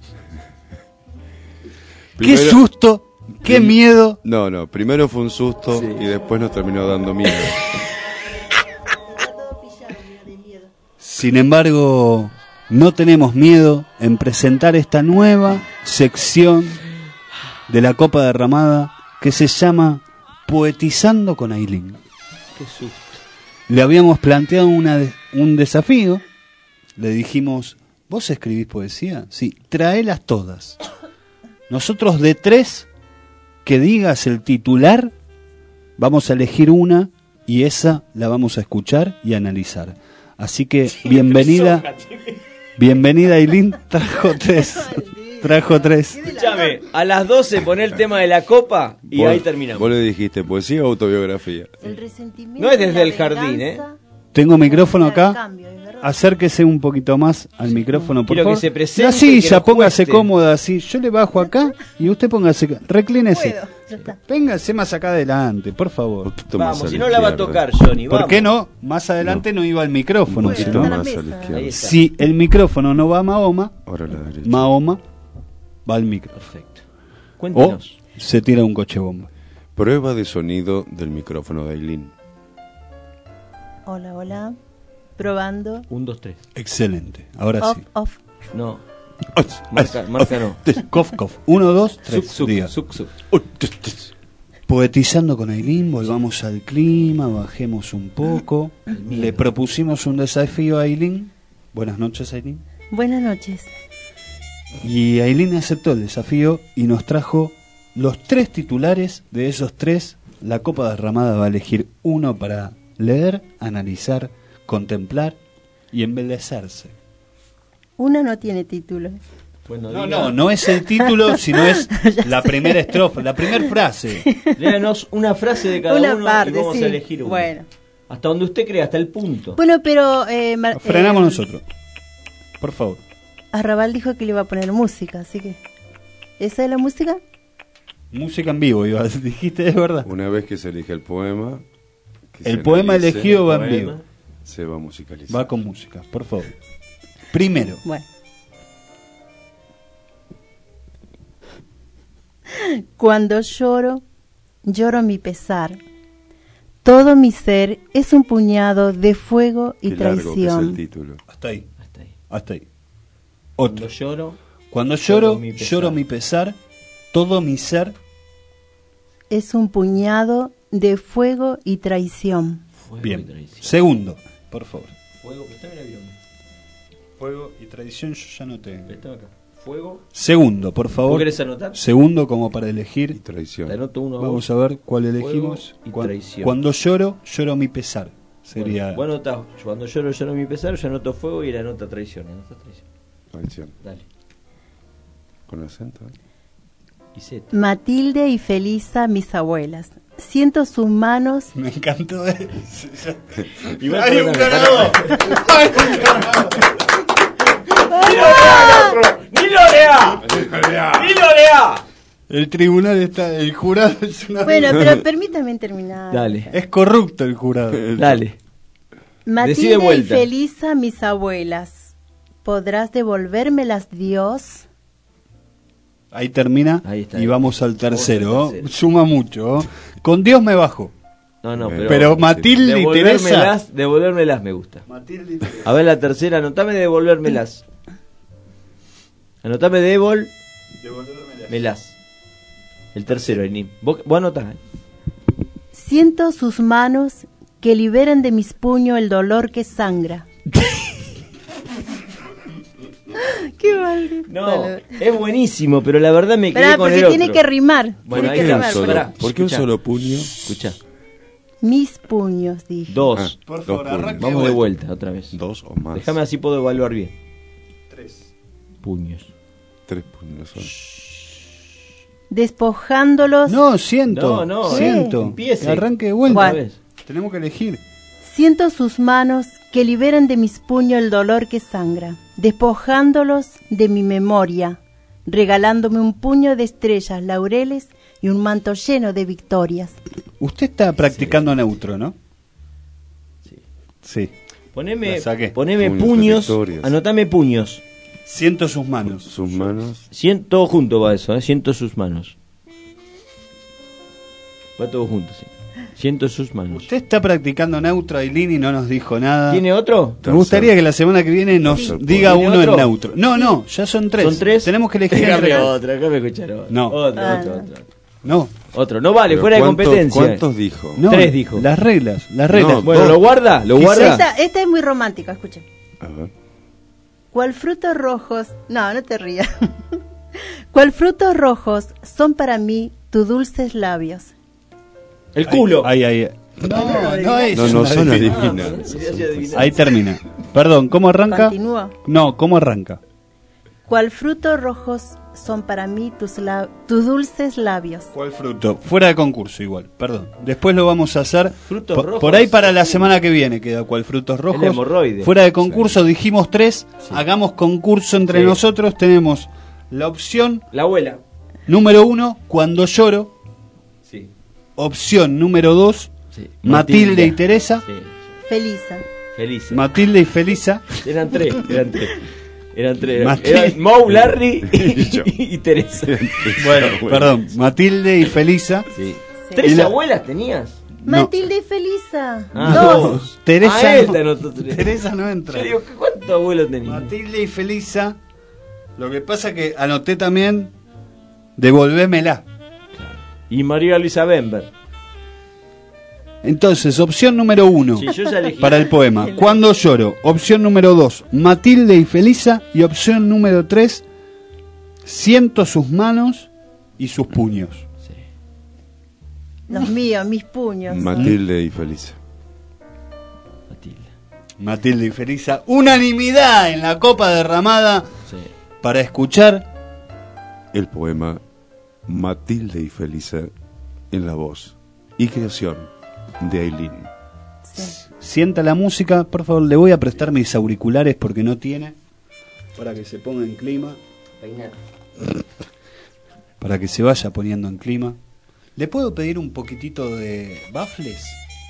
Qué susto, qué miedo.
No, primero fue un susto y después nos terminó dando miedo.
Sin embargo, no tenemos miedo en presentar esta nueva sección de la Copa Derramada que se llama Poetizando con Ailín.
Qué susto.
Le habíamos planteado un desafío. Le dijimos, ¿vos escribís poesía? Sí, tráelas todas. Nosotros de 3 que digas el titular, vamos a elegir una y esa la vamos a escuchar y analizar. Así que bienvenida Ailín, trajo 3.
Escúchame, a las 12 poné el tema de la copa y ahí terminamos.
Vos le dijiste poesía o autobiografía.
No es desde el jardín,
Tengo micrófono acá. Acérquese un poquito más al micrófono, por
Quiero
favor.
que se presente,
La silla,
que nos
póngase
cueste.
cómoda así. Yo le bajo acá y usted póngase, reclínese. Véngase más acá adelante, por favor.
Vamos, si no la va a tocar, Johnny.
¿Por
vamos.
qué no? Más adelante no iba el micrófono.
Un poquito
sino-
más a la izquierda.
Ahí está.
Si el micrófono no va a Mahoma,
Ahora a la derecha.
Mahoma va al micro.
Perfecto.
O
Cuéntenos.
se tira un coche bomba.
Prueba de sonido del micrófono de Ailín.
Hola, hola. Probando.
1, 2, 3.
Excelente. Ahora
Off,
sí.
off.
No. Marca no.
Cof, cof. 1, 2, 3.
Suc, suc,
Diga.
suc, suc.
Poetizando con Ailín, volvamos al clima, bajemos un poco. Le propusimos un desafío a Ailín. Buenas noches, Ailín.
Buenas noches.
Y Ailín aceptó el desafío y nos trajo los 3 titulares. De esos 3, la Copa Derramada va a elegir uno para leer, analizar, contemplar y embellecerse.
Una no tiene título.
Bueno,
No es el título, sino es la primera estrofa, la primera frase.
Léanos una frase de cada
Una
uno
parte,
y vamos
sí.
a elegir uno.
Bueno.
Hasta donde usted crea, hasta el punto.
Bueno, pero
Nos frenamos nosotros. Por favor.
Arrabal dijo que le iba a poner música, así que ¿esa es la música?
Música en vivo, dijiste, es verdad.
Una vez que se elige el poema, que
El
se
poema
analice,
elegido va en
el
vivo.
poema se va a musicalizar.
Va con música, por favor. Primero.
Bueno. Cuando lloro, lloro mi pesar. Todo mi ser es un puñado de fuego y
Qué largo que es
traición.
el título.
Hasta ahí.
Hasta ahí.
Otro.
Cuando lloro,
lloro
mi pesar.
lloro mi pesar. Todo mi ser
Es un puñado de fuego y traición.
Bien. Segundo, por favor.
Fuego, préstame el avión.
Fuego y tradición yo ya no tengo.
Préstame acá. Fuego.
Segundo, por favor.
¿Vos querés anotar?
Segundo como para elegir.
Y traición.
Te anoto uno a
Vamos
vos.
a ver cuál
Fuego
elegimos.
y traición.
Cuando lloro, lloro mi pesar. Sería.
Bueno, anotás, cuando lloro, lloro mi pesar, yo anoto fuego y la nota traición. ¿Anotas traición?
Traición.
Dale.
Con acento.
Y Z.
Matilde y Felisa, mis abuelas. Siento sus manos.
Me encantó.
Igual
¡Hay un ganador!
¡Ni lo lea! ¡Ni lo lea!
El tribunal está. El jurado es una.
Bueno, pero permítame terminar.
Dale.
Es corrupto el jurado.
Dale. Decí de
Matilde y
vuelta.
Felisa, mis abuelas. ¿Podrás devolvérmelas, Dios?
Ahí termina.
Ahí está.
Y vamos al tercero.
Vamos al tercero.
Suma mucho. Con Dios me bajo.
No, no,
Pero Matilde y Teresa.
Devolvérmelas me gusta.
Matilde y Teresa.
A ver la tercera, anotame de devolvérmelas. Anotame de devolvérmelas. El tercero, Enim. Vos anotás.
Siento sus manos que liberan de mis puños el dolor que sangra. Qué maldito.
No, es buenísimo, pero la verdad me quedé
Esperá,
con
porque
el otro.
tiene que rimar.
Bueno,
tiene
ahí
que
está.
rimar.
Pará,
¿Por qué un
escuchá.
solo puño?
Escuchá.
Mis puños, dije.
Dos.
Por
Dos
favor,
puños.
arranque
Vamos de vuelta otra vez.
Dos o más.
Déjame así puedo evaluar bien.
3.
Puños.
3 puños son.
Despojándolos.
No, siento.
No,
siento.
empiece.
Arranque de vuelta.
Otra vez.
Tenemos que elegir.
Siento sus manos que liberan de mis puños el dolor que sangra, despojándolos de mi memoria, regalándome un puño de estrellas, laureles y un manto lleno de victorias.
Usted está practicando neutro, ¿no?
Sí.
Sí.
Poneme
La saqué.
puños,
Puños de victorias.
anotame puños.
Siento sus manos.
Sus manos.
Siento junto va eso, siento sus manos. Va todo junto, sí. Siento sus manos.
Usted está practicando neutro, Ailín, y no nos dijo nada.
¿Tiene otro?
Me gustaría que la semana que viene nos diga uno
otro?
en neutro. No, ya son 3.
¿Son 3?
Tenemos que elegir
Déjame
entre
otro, déjame escuchar otro.
No.
Otro.
No.
Otro, no vale,
Pero
fuera de competencia.
¿Cuántos dijo?
No,
3 dijo.
Las reglas.
No, bueno, ¿lo guarda?
Esta es muy romántica, escuchen.
A ver.
¿Cuál frutos rojos? No te rías. ¿Cuál frutos rojos son para mí tus dulces labios?
El culo.
Ahí. No es.
No son
adivina.
adivinanzas.
Ahí termina. Perdón, ¿cómo arranca?
Continúa.
No, ¿cómo arranca?
¿Cuál frutos rojos son para mí tus dulces labios?
¿Cuál fruto? Fuera de concurso igual, perdón. Después lo vamos a hacer.
Frutos rojos.
Por ahí para la semana que viene queda cuál frutos rojos.
El hemorroide.
Fuera de concurso dijimos 3. Hagamos concurso entre nosotros. Tenemos la opción.
La abuela.
Número 1, cuando lloro.
Sí.
Opción número 2, Matilde y Teresa.
Sí.
Felisa.
Matilde y Felisa.
Eran 3.
Matilde.
Eran Mou, Larry y Teresa.
Bueno, perdón, Matilde y Felisa.
Sí. ¿3 abuelas tenías?
Matilde y Felisa.
No.
Teresa no entra.
Yo digo, ¿cuántos abuelos tenías?
Matilde y Felisa. Lo que pasa que anoté también Devolvémela.
Y María Luisa Bember.
Entonces, opción número 1
Sí, yo ya elegí.
para el poema, Cuando lloro. Opción número 2, Matilde y Felisa. Y opción número 3, Siento sus manos y sus puños.
Los míos, mis puños.
Matilde y Felisa.
Matilde y Felisa. Unanimidad en la copa derramada para escuchar
el poema Matilde y Felisa en la voz y creación de Ailín.
Sienta la música, por favor. Le voy a prestar mis auriculares porque no tiene, para que se ponga en clima, para que se vaya poniendo en clima. ¿Le puedo pedir un poquitito de bafles?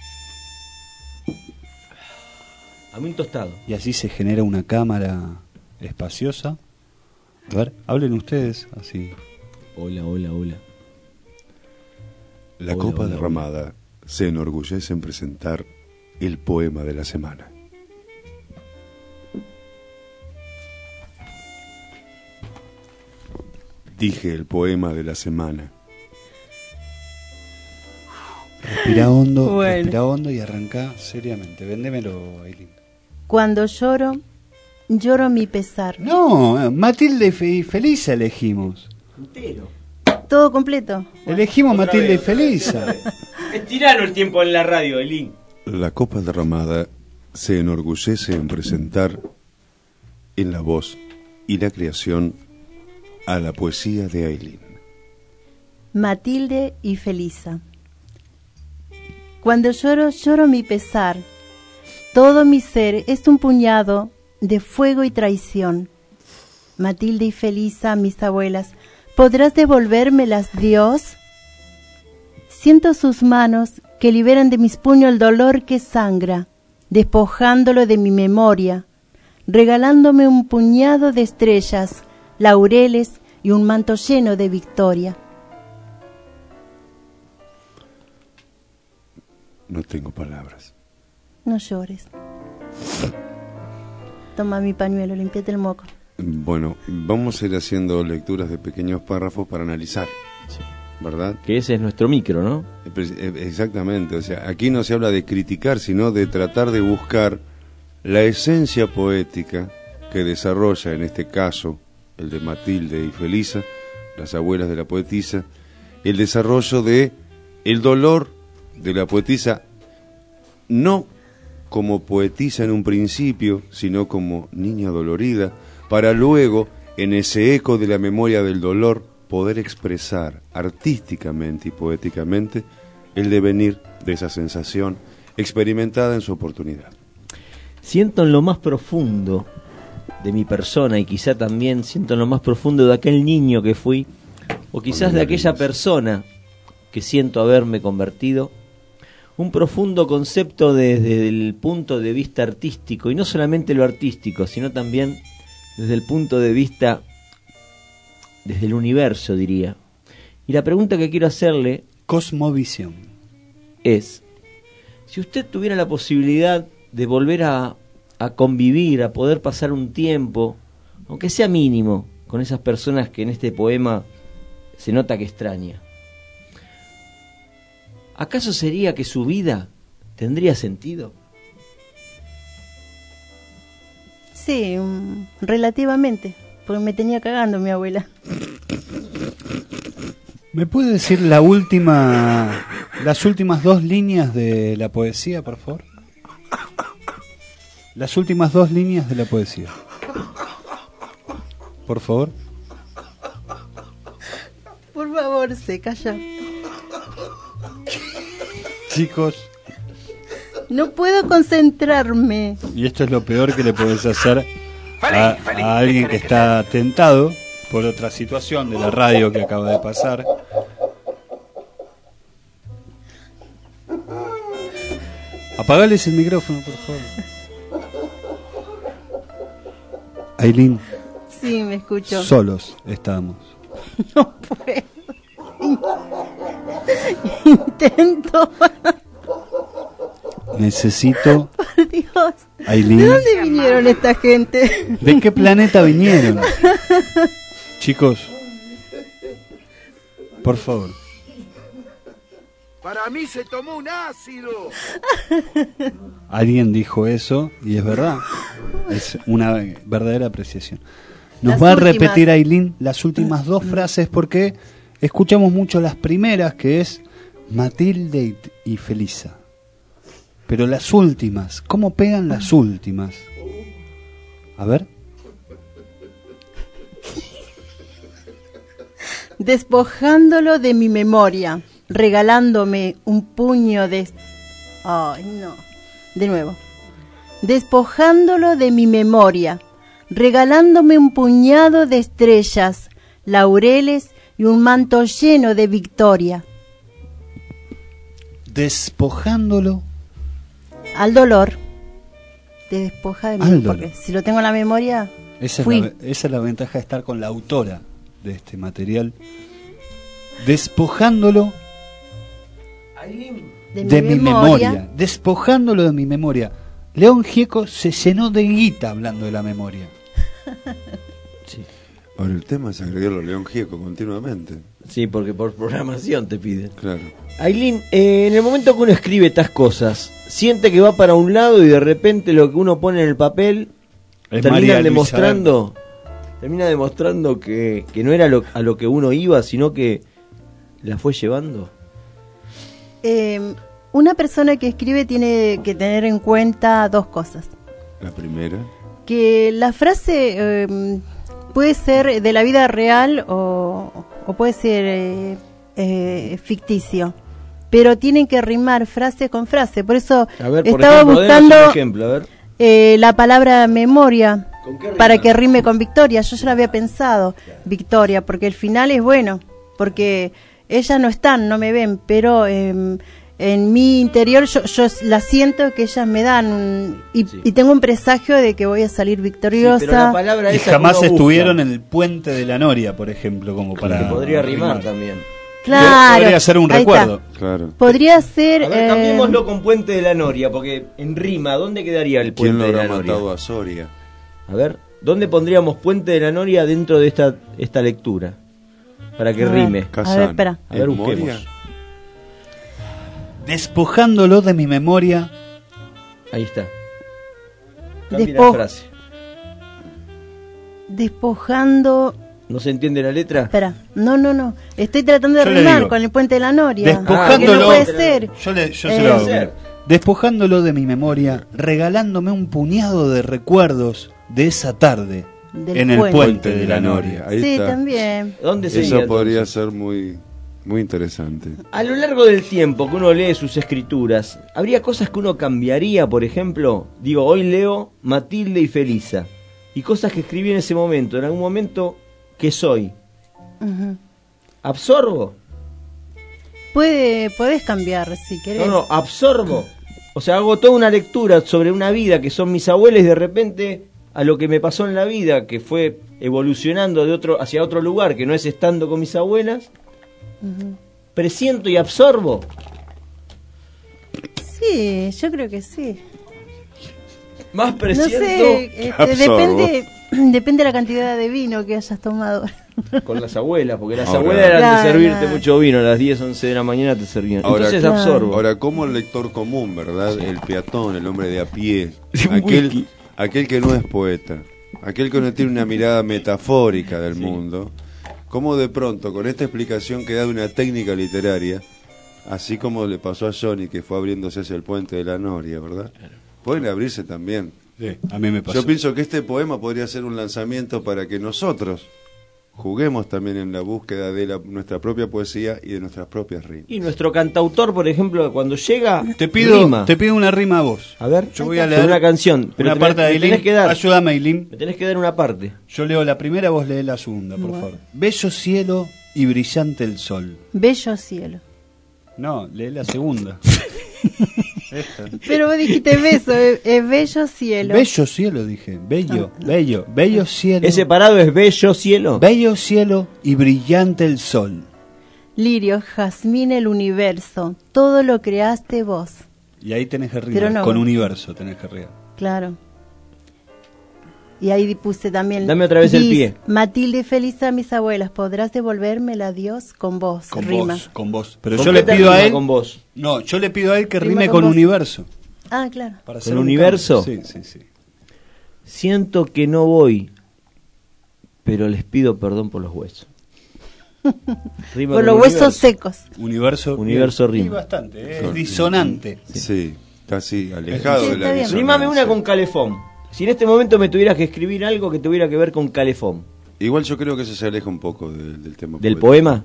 A mí un tostado.
Y así se genera una cámara espaciosa. A ver, hablen ustedes así.
Hola.
La copa derramada se enorgullece en presentar el poema de la semana. Dije el poema de la semana.
Respira hondo y arranca seriamente. Véndemelo, Ailín.
Cuando lloro, lloro mi pesar.
No, Matilde y Felisa elegimos.
Entero.
Todo completo.
Elegimos Matilde y Felisa.
Es tirano el tiempo en la radio, Ailín.
La copa derramada se enorgullece en presentar en la voz y la creación a la poesía de Ailín.
Matilde y Felisa. Cuando lloro, lloro mi pesar. Todo mi ser es un puñado de fuego y traición. Matilde y Felisa, mis abuelas, ¿podrás devolvérmelas, Dios? Siento sus manos que liberan de mis puños el dolor que sangra, despojándolo de mi memoria, regalándome un puñado de estrellas, laureles y un manto lleno de victoria.
No tengo palabras.
No llores. Toma mi pañuelo, limpiate el moco.
Bueno, vamos a ir haciendo lecturas de pequeños párrafos para analizar, ¿verdad?
Que ese es nuestro micro, ¿no?
Exactamente, o sea, aquí no se habla de criticar, sino de tratar de buscar la esencia poética que desarrolla, en este caso, el de Matilde y Felisa, las abuelas de la poetisa, el desarrollo de el dolor de la poetisa, no como poetisa en un principio, sino como niña dolorida, para luego, en ese eco de la memoria del dolor, poder expresar artísticamente y poéticamente el devenir de esa sensación experimentada en su oportunidad.
Siento en lo más profundo de mi persona, y quizá también siento en lo más profundo de aquel niño que fui, o quizás de aquella persona que siento haberme convertido, un profundo concepto desde el punto de vista artístico, y no solamente lo artístico, sino también desde el punto de vista, desde el universo, diría. Y la pregunta que quiero hacerle...
Cosmovisión.
Es, si usted tuviera la posibilidad de volver a convivir, a poder pasar un tiempo, aunque sea mínimo, con esas personas que en este poema se nota que extraña, ¿acaso sería que su vida tendría sentido?
Sí, relativamente, porque me tenía cagando mi abuela.
¿Me puede decir las últimas 2 líneas de la poesía, por favor? Las últimas 2 líneas de la poesía. Por favor.
Por favor, se calla.
Chicos.
No puedo concentrarme.
Y esto es lo peor que le podés hacer a alguien que está tentado por otra situación de la radio que acaba de pasar. Apagales el micrófono, por favor. Ailín.
Sí, me escucho.
Solos estamos.
No puedo. Intento.
Necesito.
Por Dios.
Ailín.
¿De dónde vinieron esta gente?
¿De qué planeta vinieron? Chicos, por favor.
Para mí se tomó un ácido.
Alguien dijo eso y es verdad. Es una verdadera apreciación. Nos
Las
va a
últimas.
repetir Ailín las últimas 2 frases porque escuchamos mucho las primeras, que es Matilde y Felisa. Pero las últimas, ¿cómo pegan las últimas? A ver.
Despojándolo de mi memoria, regalándome un puño de... Ay, no. De nuevo. Despojándolo de mi memoria, regalándome un puñado de estrellas, laureles y un manto lleno de victoria.
Despojándolo
Al dolor. Te despoja de mí,
Al
porque
dolor.
si lo tengo en la memoria,
esa
fui.
es la ventaja de estar con la autora de este material. Despojándolo
de
mi memoria. Despojándolo de mi memoria. León Gieco se llenó de guita hablando de la memoria.
Sí.
Ahora el tema es agregarlo a León Gieco continuamente.
Sí, porque por programación te piden.
Claro.
Ailín, en el momento que uno escribe estas cosas, siente que va para un lado y de repente lo que uno pone en el papel
Es
termina
María
demostrando que no era a lo que uno iba, sino que la fue llevando.
Una persona que escribe tiene que tener en cuenta 2 cosas.
La primera.
Que la frase puede ser de la vida real o puede ser ficticio, pero tienen que rimar frase con frase. Por eso
A ver, por
estaba
ejemplo,
buscando
denos un ejemplo, a ver.
la palabra memoria
¿Con qué rima?
para que rime con victoria. Yo ya lo había pensado, victoria, porque el final es bueno, porque ellas no están, no me ven, pero en mi interior yo la siento que ellas me dan y tengo un presagio de que voy a salir victoriosa.
Sí, pero la palabra
Y
esa
jamás
que uno
estuvieron
busca,
en el puente de la Noria, por ejemplo, como para...
que podría rimar también.
Claro,
Podría ser un
ahí
recuerdo.
está.
Claro.
Podría ser...
A ver, cambiémoslo con Puente de la Noria, porque en rima, ¿dónde quedaría el
¿Quién
Puente
lo
de la
habrá
Noria?
matado a Soria?
A ver, ¿dónde pondríamos Puente de la Noria dentro de esta lectura? Para que
A ver,
rime.
a ver, espera.
A ver,
¿En
busquemos.
Moria?
Despojándolo de mi memoria.
Ahí está. Cambie la
Despo-
frase.
Despojando...
¿No se entiende la letra?
Espera, no. Estoy tratando de
Yo le
rimar
digo.
con el puente de la Noria.
Despojándolo.
Que no puede ser.
Yo se lo hago. Despojándolo de mi memoria, regalándome un puñado de recuerdos de esa tarde
Del
en el
puente.
puente de la Noria.
Ahí
Sí,
está.
también.
¿Dónde sería,
Eso podría
entonces?
ser muy, muy interesante.
A lo largo del tiempo que uno lee sus escrituras, ¿habría cosas que uno cambiaría, por ejemplo? Digo, hoy leo Matilde y Felisa. Y cosas que escribí en ese momento. En algún momento, ¿qué soy?
Ujú.
¿Absorbo?
Podés cambiar si querés.
No, absorbo. O sea, hago toda una lectura sobre una vida que son mis abuelos y de repente a lo que me pasó en la vida, que fue evolucionando hacia otro lugar, que no es estando con mis abuelas, presiento y absorbo.
Sí, yo creo que sí.
Más presiento.
No sé, depende de la cantidad de vino que hayas tomado.
Con las abuelas, porque las abuelas eran de servirte mucho vino, a las 10, 11 de la mañana te servían. Entonces absorbo.
Ahora, como el lector común, ¿verdad? El peatón, el hombre de a pie, aquel que no es poeta, aquel que no tiene una mirada metafórica del mundo, como de pronto, con esta explicación que da de una técnica literaria, así como le pasó a Johnny, que fue abriéndose hacia el puente de la Noria, ¿verdad? Pueden abrirse también.
Sí, a mí me pasó.
Yo pienso que este poema podría ser un lanzamiento para que nosotros juguemos también en la búsqueda de nuestra propia poesía y de nuestras propias rimas.
Y nuestro cantautor, por ejemplo, cuando llega,
te pido una rima a vos.
A ver,
yo voy a leer
una canción, pero
una parte de Ailín. Ayúdame, Ailín.
Me tenés que dar una parte.
Yo leo la primera, vos lees la segunda, por favor. Bello cielo y brillante el sol.
Bello cielo.
No, lee la segunda.
Pero vos dijiste beso, es bello cielo.
Bello cielo, dije. Bello cielo.
¿Ese parado es bello cielo?
Bello cielo y brillante el sol.
Lirio, jazmín, el universo, todo lo creaste vos.
Y ahí tenés que rimar, no, con universo tenés que rimar.
Claro. Y ahí puse también.
Dame otra vez el pie.
Matilde, feliz a mis abuelas, podrás devolvérmela a Dios con vos.
Con vos. Pero yo le pido a él.
Con vos.
No, yo le pido a él que rime con universo.
Ah, claro.
¿Con universo?
Sí.
Siento que no voy, pero les pido perdón por los huesos.
Por los huesos secos.
Universo
rima.
Sí, bastante, es disonante.
Sí, está así, alejado de la disonancia.
Rímame una con calefón. Si en este momento me tuvieras que escribir algo que tuviera que ver con calefón.
Igual yo creo que eso se aleja un poco del tema.
¿Del poema?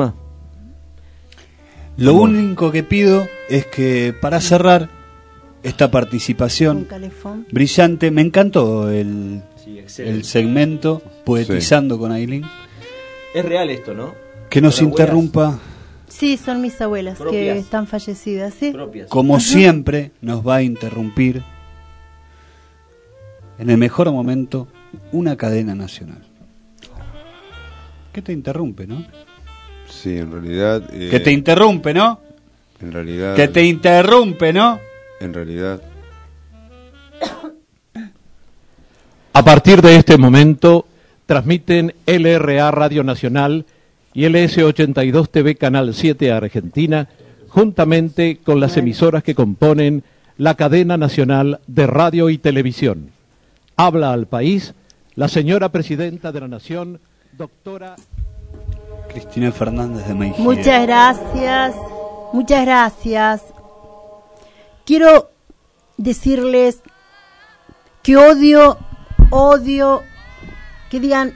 Lo único que pido es que para cerrar esta participación brillante, me encantó el segmento Poetizando con Ailín.
Es real esto, ¿no?
Que nos interrumpa.
Sí, son mis abuelas que están fallecidas, ¿sí?
Como siempre nos va a interrumpir en el mejor momento una cadena nacional. ¿Qué te interrumpe, no?
Sí, en realidad...
¿Qué te interrumpe, no?
En realidad...
¿Qué te interrumpe, no?
En realidad...
A partir de este momento, transmiten LRA Radio Nacional y LS82 TV Canal 7 Argentina, juntamente con las emisoras que componen la cadena nacional de radio y televisión. Habla al país la señora presidenta de la Nación, doctora
Cristina Fernández de Mejía.
Muchas gracias. Quiero decirles que odio que digan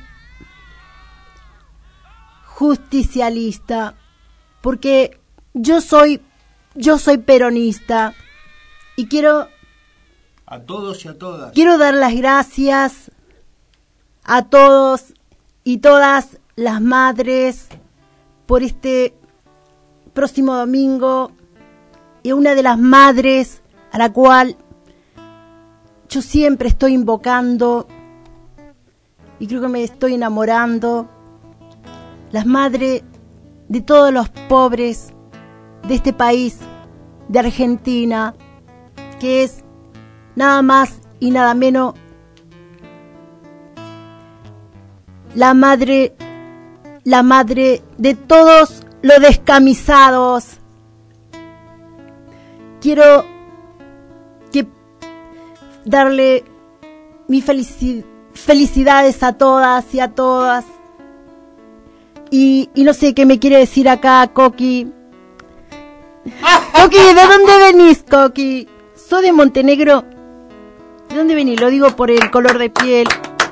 justicialista, porque yo soy peronista y quiero
a todos y a todas.
Quiero dar las gracias a todos y todas las madres por este próximo domingo, y una de las madres a la cual yo siempre estoy invocando y creo que me estoy enamorando, las madres de todos los pobres de este país, de Argentina, que es nada más y nada menos la madre de todos los descamisados. Quiero darle mis felicidades a todas y a todas. Y no sé qué me quiere decir acá, Coqui. Coqui, ¿de dónde venís, Coqui? ¿Soy de Montenegro? ¿De dónde venís? Lo digo por el color de piel.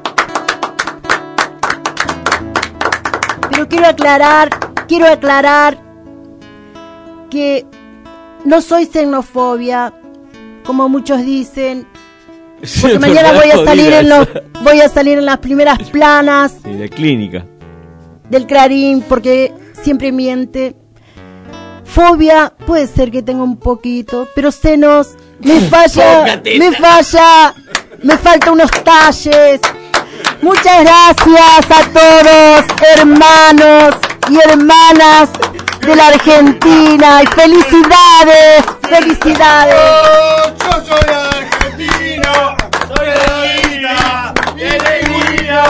Pero quiero aclarar que no soy xenofobia, como muchos dicen, porque mañana voy a salir en las primeras planas
de clínica
del Clarín, porque siempre miente. Fobia puede ser que tenga un poquito, pero senos me falla. Me faltan unos talles. Muchas gracias a todos, hermanos y hermanas de la Argentina. Y felicidades, felicidades.
Yo soy argentino, soy de la vida, de alegría.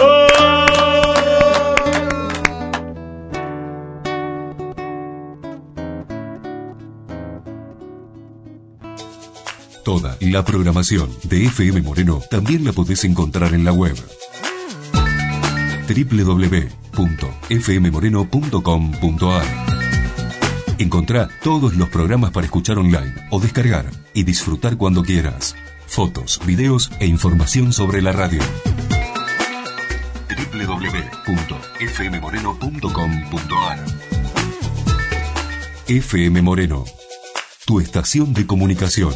Toda la programación de FM Moreno también la podés encontrar en la web www.fmmoreno.com.ar. Encontrá todos los programas para escuchar online o descargar y disfrutar cuando quieras. Fotos, videos e información sobre la radio. www.fmmoreno.com.ar. FM Moreno, tu estación de comunicación.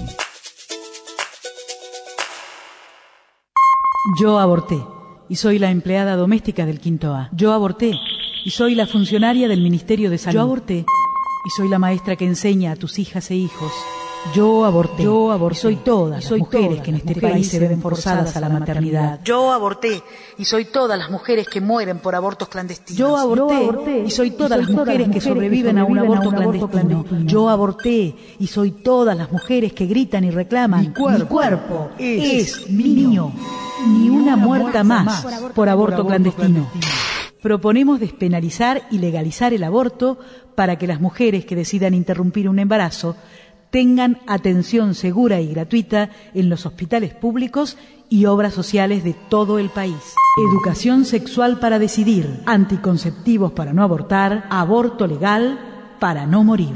Yo aborté y soy la empleada doméstica del Quinto A. Yo aborté y soy la funcionaria del Ministerio de Salud. Yo aborté y soy la maestra que enseña a tus hijas e hijos. Yo aborté. Yo aborté. Soy todas las mujeres que en este país se ven forzadas a la maternidad. Yo aborté y soy todas las mujeres que mueren por abortos clandestinos. Yo aborté y soy todas las mujeres que sobreviven a un aborto clandestino. Yo aborté y soy todas las mujeres que gritan y reclaman. Mi cuerpo es mío. Ni una muerta más por aborto clandestino. Proponemos despenalizar y legalizar el aborto para que las mujeres que decidan interrumpir un embarazo tengan atención segura y gratuita en los hospitales públicos y obras sociales de todo el país. Educación sexual para decidir, anticonceptivos para no abortar, aborto legal para no morir.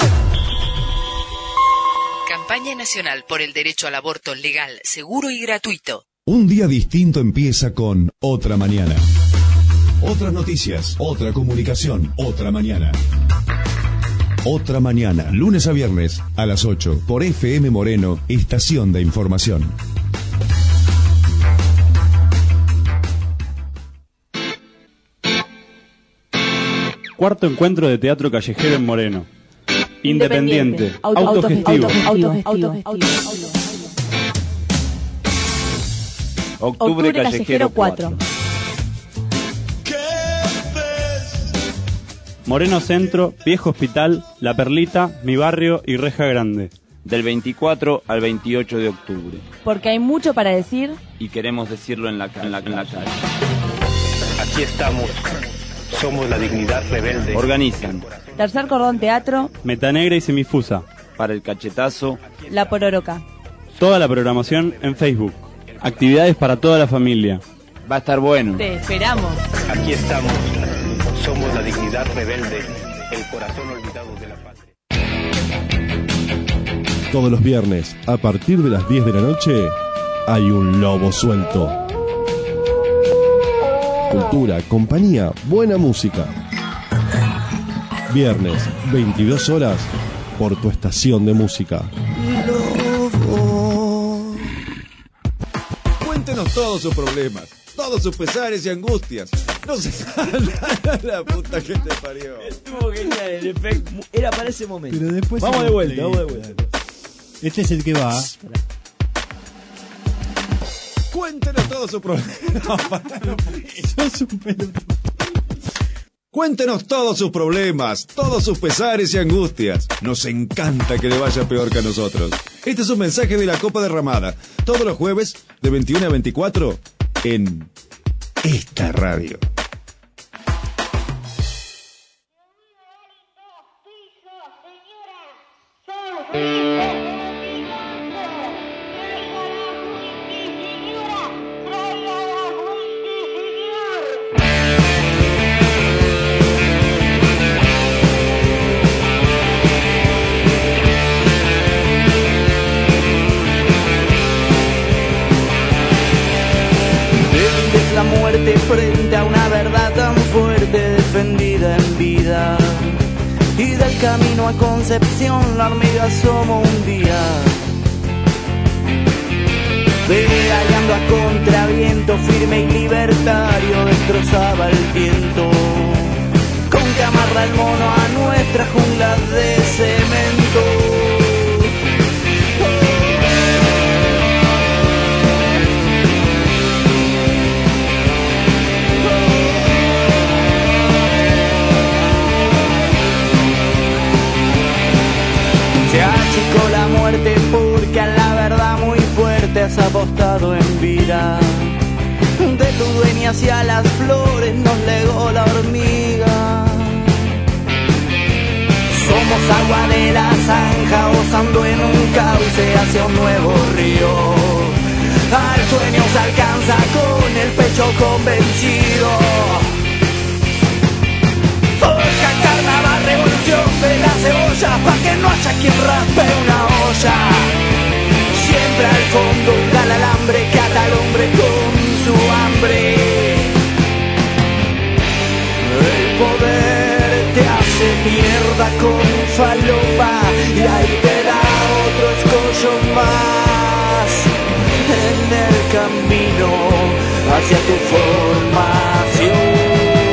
Campaña Nacional por el Derecho al Aborto Legal, Seguro y Gratuito.
Un día distinto empieza con Otra Mañana. Otras noticias, otra comunicación, otra mañana. Otra Mañana, lunes a viernes a las 8 por FM Moreno, estación de información.
Cuarto encuentro de teatro callejero en Moreno. Independiente, autogestivo.
Octubre Callejero 4.
Moreno Centro, Viejo Hospital, La Perlita, Mi Barrio y Reja Grande.
Del 24 al 28 de octubre.
Porque hay mucho para decir.
Y queremos decirlo en la calle.
Aquí estamos. Somos la dignidad rebelde.
Organizan.
Tercer Cordón Teatro.
Metanegra y Semifusa.
Para el Cachetazo.
La Pororoca.
Toda la programación en Facebook. Actividades para toda la familia.
Va a estar bueno.
Te esperamos.
Aquí estamos. Somos la dignidad rebelde, el corazón olvidado de la patria.
Todos los viernes, a partir de las 10 de la noche, hay un lobo suelto. Cultura, compañía, buena música. Viernes, 22 horas, por tu estación de música.
Cuéntenos todos sus problemas, todos sus pesares y angustias. No se la puta que te parió.
Estuvo genial el efecto. Era para ese momento.
Pero después
vamos de vuelta.
Este es el que va.
Cuéntenos todos sus problemas.
Sos un pelotudo.
Cuéntenos todos sus problemas, todos sus pesares y angustias. Nos encanta que le vaya peor que a nosotros. Este es un mensaje de la Copa Derramada. Todos los jueves, de 21 a 24, en esta radio.
La muerte frente a una verdad tan fuerte defendida en vida, y del camino a Concepción la hormiga asomó un día, pedaleando a contraviento firme y libertario destrozaba el viento, con que amarra el mono a nuestra jungla de cemento. chico la muerte porque a la verdad muy fuerte has apostado en vida. De tu dueña hacia las flores nos legó la hormiga. Somos agua de la zanja osando en un cauce hacia un nuevo río. Al sueño se alcanza con el pecho convencido. Forja, carnaval, revolución de la cebolla, pa' que no haya quien raspe una olla. Siempre al fondo da el alambre que ata al hombre con su hambre. El poder te hace mierda con falopa y ahí te da otro escollo más en el camino hacia tu formación.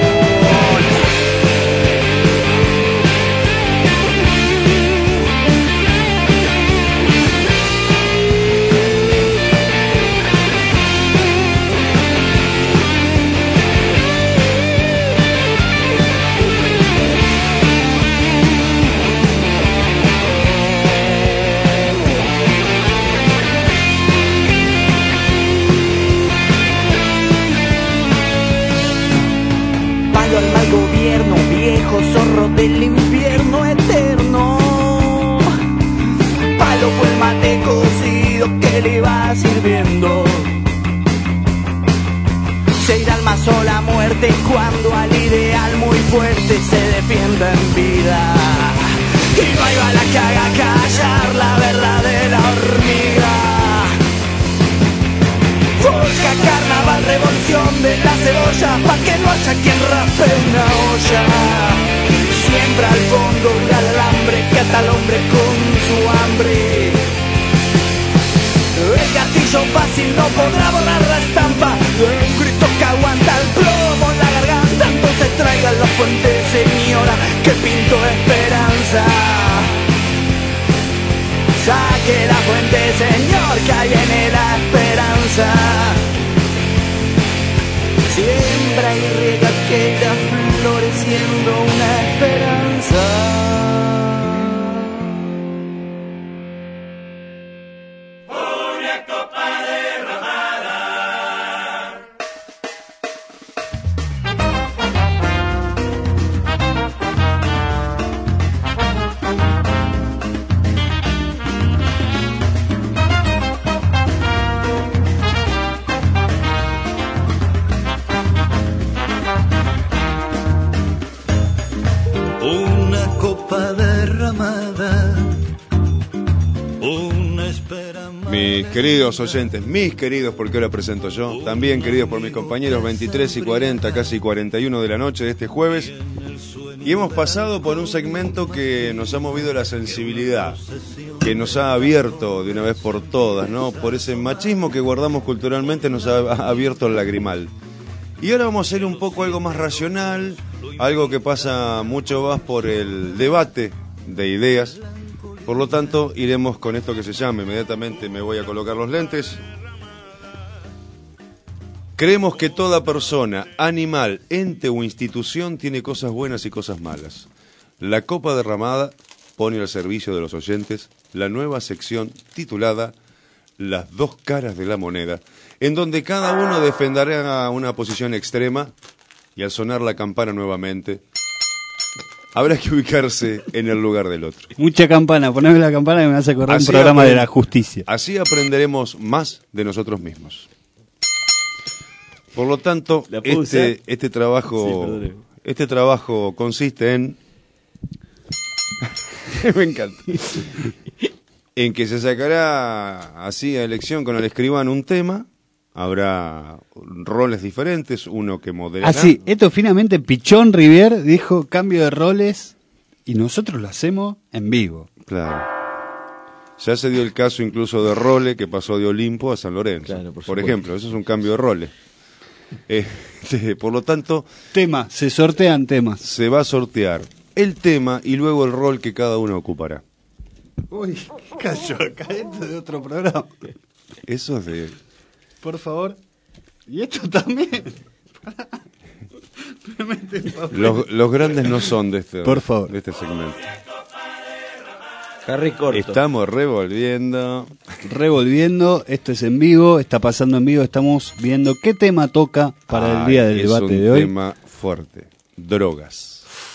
Al mal gobierno, viejo zorro del invierno eterno. Palo fue el mate cocido que le iba sirviendo. Se irá al mazo la muerte cuando al ideal muy fuerte se defienda en vida. Y no hay bala que haga callar la verdad de la hormiga. Forja, carnaval, revolución de la cebolla, pa' que no haya quien raspe una olla. Siempre al fondo el alambre que ata al hombre con su hambre. El gatillo fácil no podrá borrar la estampa de un grito que aguanta el plomo en la garganta. Entonces traigan la fuente, señora, que pinto esperanza. Saque la fuente, señor, que ahí viene la esperanza. Siembra y riega que irá floreciendo una esperanza.
Mis queridos oyentes, mis queridos, porque ahora presento yo, también queridos por mis compañeros, 23 y 40, casi 41 de la noche de este jueves, y hemos pasado por un segmento que nos ha movido la sensibilidad, que nos ha abierto de una vez por todas, ¿no? Por ese machismo que guardamos culturalmente nos ha abierto el lagrimal. Y ahora vamos a hacer un poco algo más racional, algo que pasa mucho más por el debate de ideas. Por lo tanto, iremos con esto que se llama, inmediatamente me voy a colocar los lentes. Creemos que toda persona, animal, ente o institución tiene cosas buenas y cosas malas. La Copa Derramada pone al servicio de los oyentes la nueva sección titulada Las dos caras de la moneda, en donde cada uno defenderá una posición extrema y al sonar la campana nuevamente, habrá que ubicarse en el lugar del otro.
Mucha campana, poneme la campana que me hace correr un programa de la justicia.
Así aprenderemos más de nosotros mismos. Por lo tanto, este trabajo consiste en... me encanta. En que se sacará así a elección con el escribano un tema. Habrá roles diferentes, uno que moderará.
Así, esto finalmente Pichón Rivier dijo cambio de roles y nosotros lo hacemos en vivo.
Claro. Ya se dio el caso incluso de Role, que pasó de Olimpo a San Lorenzo.
Claro,
por ejemplo, eso es un cambio de roles. Por lo tanto...
se sortean temas.
Se va a sortear el tema y luego el rol que cada uno ocupará.
Uy, cayó acá, esto de otro programa.
Eso es de...
Por favor. Y esto también.
Los grandes no son de este,
por favor,
de este segmento.
Carré corto.
Estamos revolviendo.
Esto es en vivo, está pasando en vivo, estamos viendo qué tema toca para el día del debate de hoy.
Es un tema fuerte, drogas.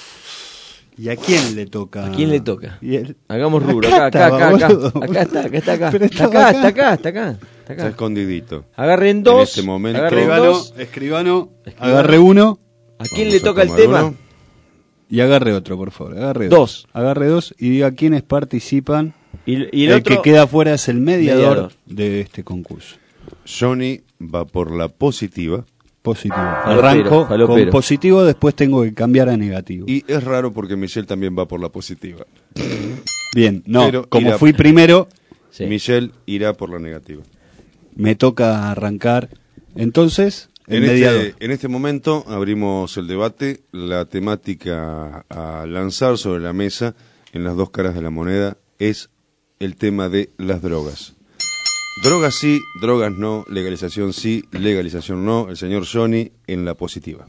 ¿Y a quién le toca?
¿A quién le toca?
Y
Hagamos rubro,
Acá
acá está.
Pero
Está acá.
Está escondidito.
Agarren dos.
En este momento.
Escribano, agarre uno.
¿A quién le toca el tema?
Uno.
Y agarre otro, por favor. Agarre
dos.
Agarre dos y diga quiénes participan.
Y
el
otro,
que queda afuera es el mediador de este concurso.
Johnny va por la positiva.
Arranco con positivo, después tengo que cambiar a negativo.
Y es raro porque Michelle también va por la positiva.
Bien, no,
pero
como fui primero,
Michelle irá por la negativa.
Me toca arrancar. Entonces,
en
mediador.
en este momento abrimos el debate. La temática a lanzar sobre la mesa en las dos caras de la moneda es el tema de las drogas. Drogas sí, drogas no, legalización sí, legalización no. El señor Johnny en la positiva.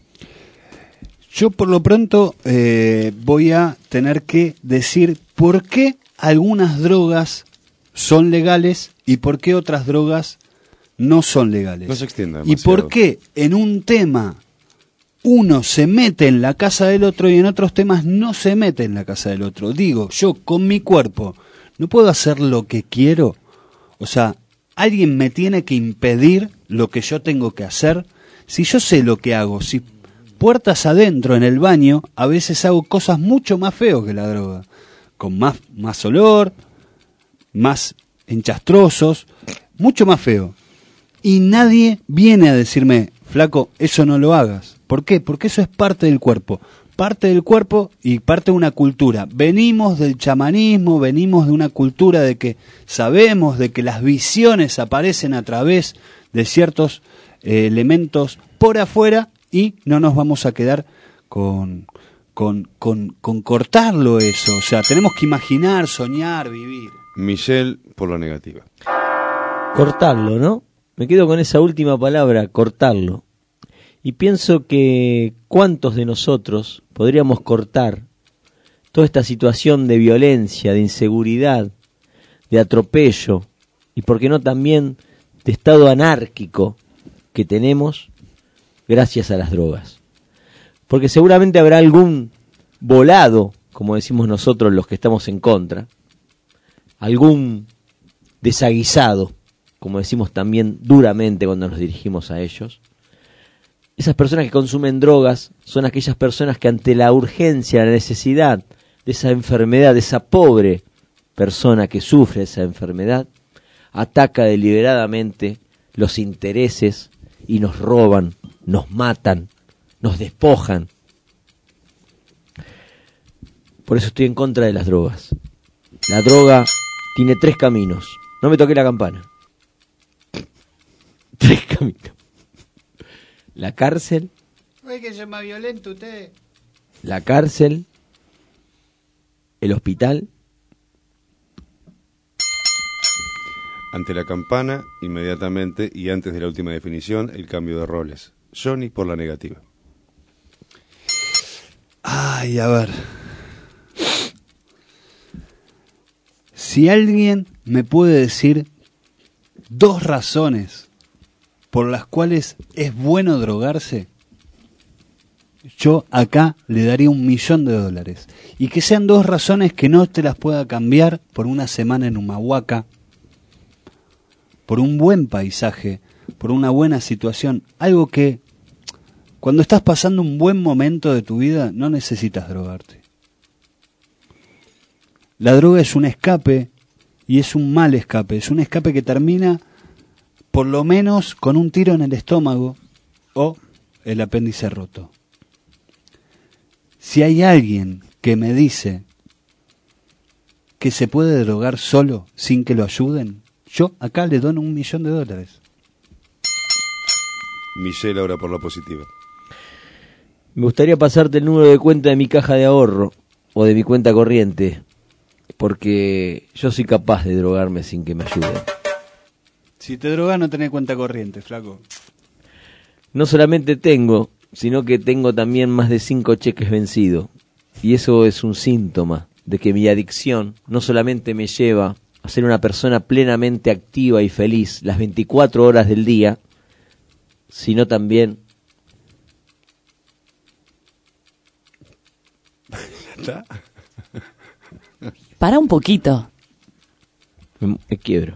Yo por lo pronto voy a tener que decir por qué algunas drogas son legales y por qué otras drogas no son legales.
No se extienda
y por qué en un tema uno se mete en la casa del otro y en otros temas no se mete en la casa del otro. Digo, yo con mi cuerpo no puedo hacer lo que quiero. O sea, alguien me tiene que impedir lo que yo tengo que hacer. Si yo sé lo que hago, si puertas adentro en el baño, a veces hago cosas mucho más feas que la droga. Con más olor, más enchastrosos, mucho más feo. Y nadie viene a decirme, flaco, eso no lo hagas. ¿Por qué? Porque eso es parte del cuerpo. Parte del cuerpo y parte de una cultura. Venimos del chamanismo, venimos de una cultura de que sabemos de que las visiones aparecen a través de ciertos elementos por afuera y no nos vamos a quedar con cortarlo eso. O sea, tenemos que imaginar, soñar, vivir.
Michelle por la negativa.
Cortarlo, ¿no? Me quedo con esa última palabra, cortarlo. Y pienso que cuántos de nosotros podríamos cortar toda esta situación de violencia, de inseguridad, de atropello y por qué no también de estado anárquico que tenemos gracias a las drogas. Porque seguramente habrá algún volado, como decimos nosotros los que estamos en contra, algún desaguisado, como decimos también duramente cuando nos dirigimos a ellos. Esas personas que consumen drogas son aquellas personas que ante la urgencia, la necesidad de esa enfermedad, de esa pobre persona que sufre esa enfermedad, ataca deliberadamente los intereses y nos roban, nos matan, nos despojan. Por eso estoy en contra de las drogas. La droga tiene 3 caminos. No me toqué la campana. 3 caminos. La cárcel.
Ay, que es más violento usted.
La cárcel, el hospital.
Ante la campana, inmediatamente, y antes de la última definición, el cambio de roles. Johnny por la negativa.
Ay, a ver. Si alguien me puede decir 2 razones por las cuales es bueno drogarse, yo acá le daría $1.000.000. Y que sean 2 razones que no te las pueda cambiar por una semana en Humahuaca, por un buen paisaje, por una buena situación. Algo que cuando estás pasando un buen momento de tu vida no necesitas drogarte. La droga es un escape y es un mal escape. Es un escape que termina por lo menos con un tiro en el estómago o el apéndice roto. Si hay alguien que me dice que se puede drogar solo sin que lo ayuden, yo acá le dono $1.000.000.
Michelle ahora por la positiva.
Me gustaría pasarte el número de cuenta de mi caja de ahorro o de mi cuenta corriente, porque yo soy capaz de drogarme sin que me ayuden.
Si te drogas no tenés cuenta corriente, flaco.
No solamente tengo, sino que tengo también más de 5 cheques vencidos. Y eso es un síntoma de que mi adicción no solamente me lleva a ser una persona plenamente activa y feliz las 24 horas del día, sino también
Para un poquito.
me quiebro.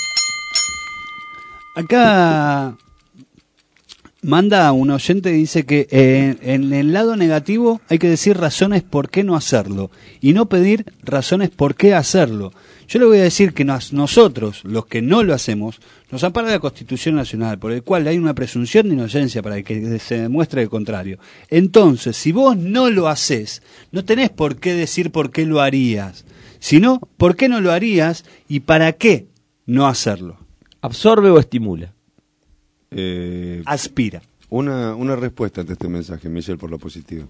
Acá manda un oyente y dice que en el lado negativo hay que decir razones por qué no hacerlo y no pedir razones por qué hacerlo. Yo le voy a decir que nosotros, los que no lo hacemos, nos ampara la Constitución Nacional, por el cual hay una presunción de inocencia para que se demuestre el contrario. Entonces, si vos no lo haces, no tenés por qué decir por qué lo harías, sino por qué no lo harías y para qué no hacerlo.
¿Absorbe o estimula?
Aspira.
Una respuesta ante este mensaje, Michelle, por lo positivo.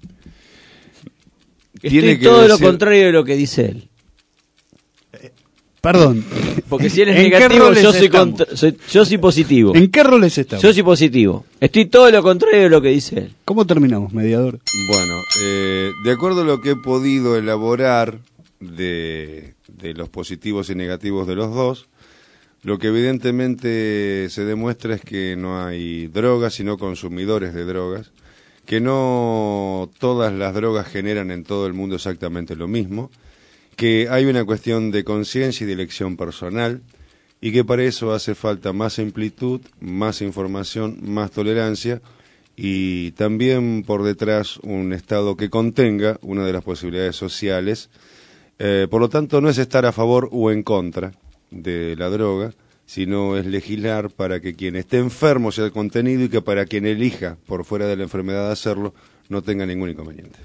Estoy todo lo contrario de lo que dice él.
Perdón.
Porque si él es negativo, yo soy positivo.
¿En qué roles estamos?
Yo soy positivo. Estoy todo lo contrario de lo que dice él.
¿Cómo terminamos, mediador?
Bueno, de acuerdo a lo que he podido elaborar de los positivos y negativos de los dos, lo que evidentemente se demuestra es que no hay drogas, sino consumidores de drogas, que no todas las drogas generan en todo el mundo exactamente lo mismo, que hay una cuestión de conciencia y de elección personal, y que para eso hace falta más amplitud, más información, más tolerancia, y también por detrás un Estado que contenga una de las posibilidades sociales. Por lo tanto, no es estar a favor o en contra de la droga, sino es legislar para que quien esté enfermo sea contenido y que para quien elija por fuera de la enfermedad hacerlo no tenga ningún inconveniente.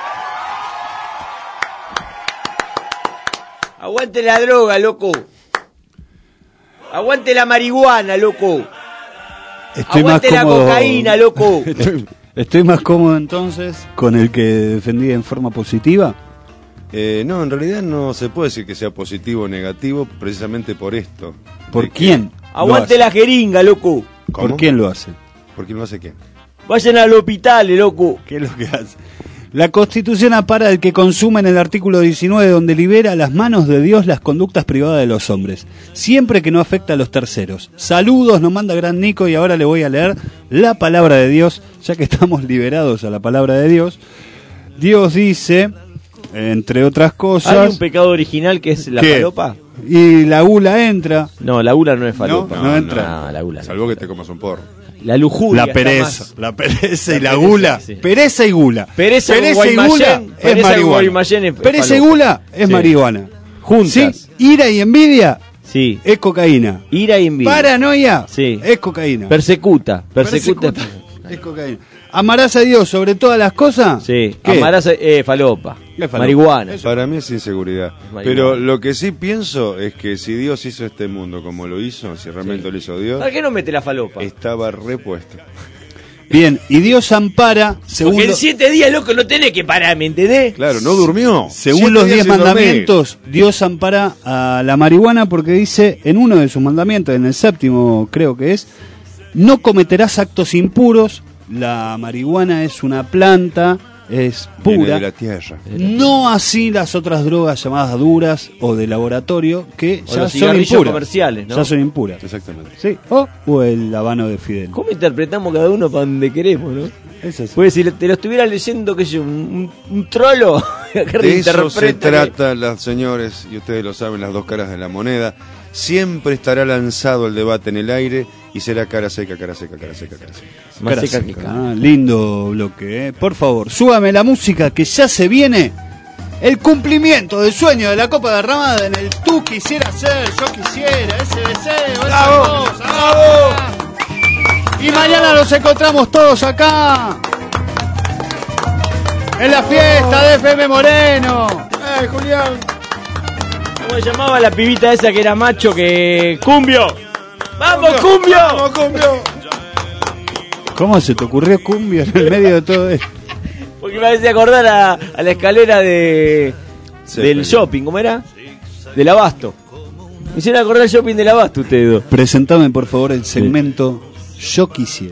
Aguante la droga, loco. Aguante la marihuana, loco. Aguante la cocaína, loco.
Estoy más cómodo entonces con el que defendí en forma positiva.
No, en realidad no se puede decir que sea positivo o negativo precisamente por esto.
¿Por quién?
Aguante la jeringa, loco.
¿Cómo?
¿Por quién lo hace?
¿Por quién lo hace quién?
Vayan al hospital, loco.
¿Qué es lo que hace? La Constitución ampara al que consume en el artículo 19, donde libera a las manos de Dios las conductas privadas de los hombres, siempre que no afecta a los terceros. Saludos, nos manda Gran Nico, y ahora le voy a leer la palabra de Dios, ya que estamos liberados a la palabra de Dios. Dios dice, entre otras cosas...
¿Hay un pecado original que es la falopa?
Y la gula entra.
No, la gula no es falopa.
No entra.
No, la gula.
Salvo que te comas un porro.
La lujuria.
La pereza y la gula. Sí. Pereza y gula.
Pereza y gula
es marihuana. Pereza y gula es marihuana.
Juntas.
¿Sí? Ira y envidia
es
cocaína.
Ira y envidia.
Paranoia es cocaína.
Persecuta.
Es cocaína. ¿Amarás a Dios sobre todas las cosas?
Sí. Amarás falopa. Marihuana.
Para mí es inseguridad. Pero lo que sí pienso es que si Dios hizo este mundo como lo hizo, si realmente lo hizo Dios...
¿Para qué no mete la falopa?
Estaba repuesto.
Bien, y Dios ampara...
Porque en 7 días, loco, no tenés que parar, ¿me entendés?
Claro, no durmió.
Según los 10 mandamientos, Dios ampara a la marihuana porque dice, en uno de sus mandamientos, en el 7º creo que es, no cometerás actos impuros. La marihuana es una planta, es pura.
Viene de la tierra.
No así las otras drogas llamadas duras o de laboratorio, que
o
ya
los
son impuras.
Comerciales, ¿no?
Ya son impuras.
Exactamente.
Sí. O el habano de Fidel.
¿Cómo interpretamos cada uno para donde queremos, no?
Es así.
Pues si te lo estuviera leyendo, que yo, un trolo.
De eso se trata, las señores, y ustedes lo saben, las dos caras de la moneda. Siempre estará lanzado el debate en el aire y será cara seca, cara seca, cara seca, cara seca.
Más seca que cara.
Lindo bloque, Por favor, súbame la música que ya se viene. El cumplimiento del sueño de la Copa Derramada en el Tú Quisiera Ser, Yo Quisiera, ese deseo,
¡Bravo! ¡Bravo!
Y mañana nos encontramos todos acá en la fiesta de FM Moreno.
Julián!
¿Cómo se llamaba la pibita esa que era macho que... ¡Cumbio! ¡Vamos, Cumbio!
¡Vamos, Cumbio!
¿Cómo se te ocurrió Cumbio en el medio de todo esto?
Porque me hacía acordar a la escalera del shopping, ¿cómo era? Del Abasto. Me hicieron acordar el shopping del Abasto ustedes dos.
Presentame por favor el segmento Yo Quisiera.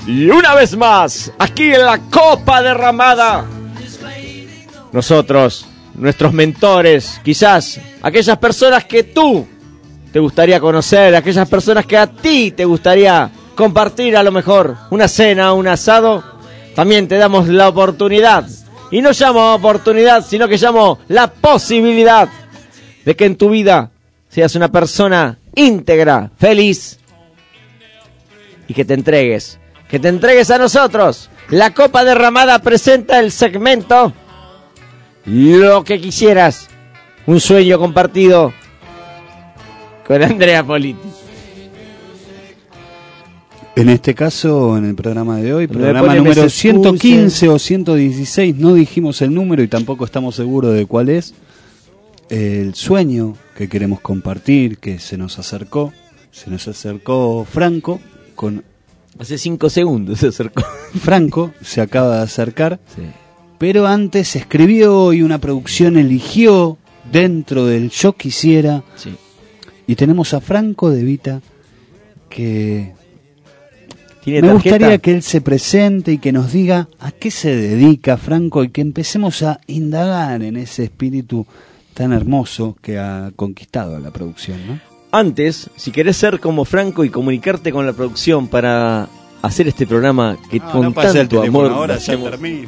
Y una vez más, aquí en la Copa Derramada, nosotros, nuestros mentores, quizás aquellas personas que tú te gustaría conocer, aquellas personas que a ti te gustaría compartir a lo mejor una cena, un asado, también te damos la oportunidad. Y no llamo oportunidad, sino que llamo la posibilidad de que en tu vida seas una persona íntegra, feliz, y que te entregues a nosotros. La Copa Derramada presenta el segmento Lo que quisieras, un sueño compartido con Andrea Politi.
En este caso, en el programa de hoy,
Me
programa
pone
número
mes
115 o 116, no dijimos el número y tampoco estamos seguros de cuál es. El sueño que queremos compartir, que se nos acercó Franco con...
Hace 5 segundos se acercó.
Franco se acaba de acercar,
sí.
Pero antes escribió y una producción eligió dentro del Yo Quisiera.
Sí.
Y tenemos a Franco De Vita, que
¿Tiene
me
tarjeta?
gustaría que él se presente y que nos diga a qué se dedica Franco y que empecemos a indagar en ese espíritu tan hermoso que ha conquistado la producción, ¿no?
Antes, si querés ser como Franco y comunicarte con la producción para hacer este programa que con tanto amor
ahora ya
hacemos,
termina.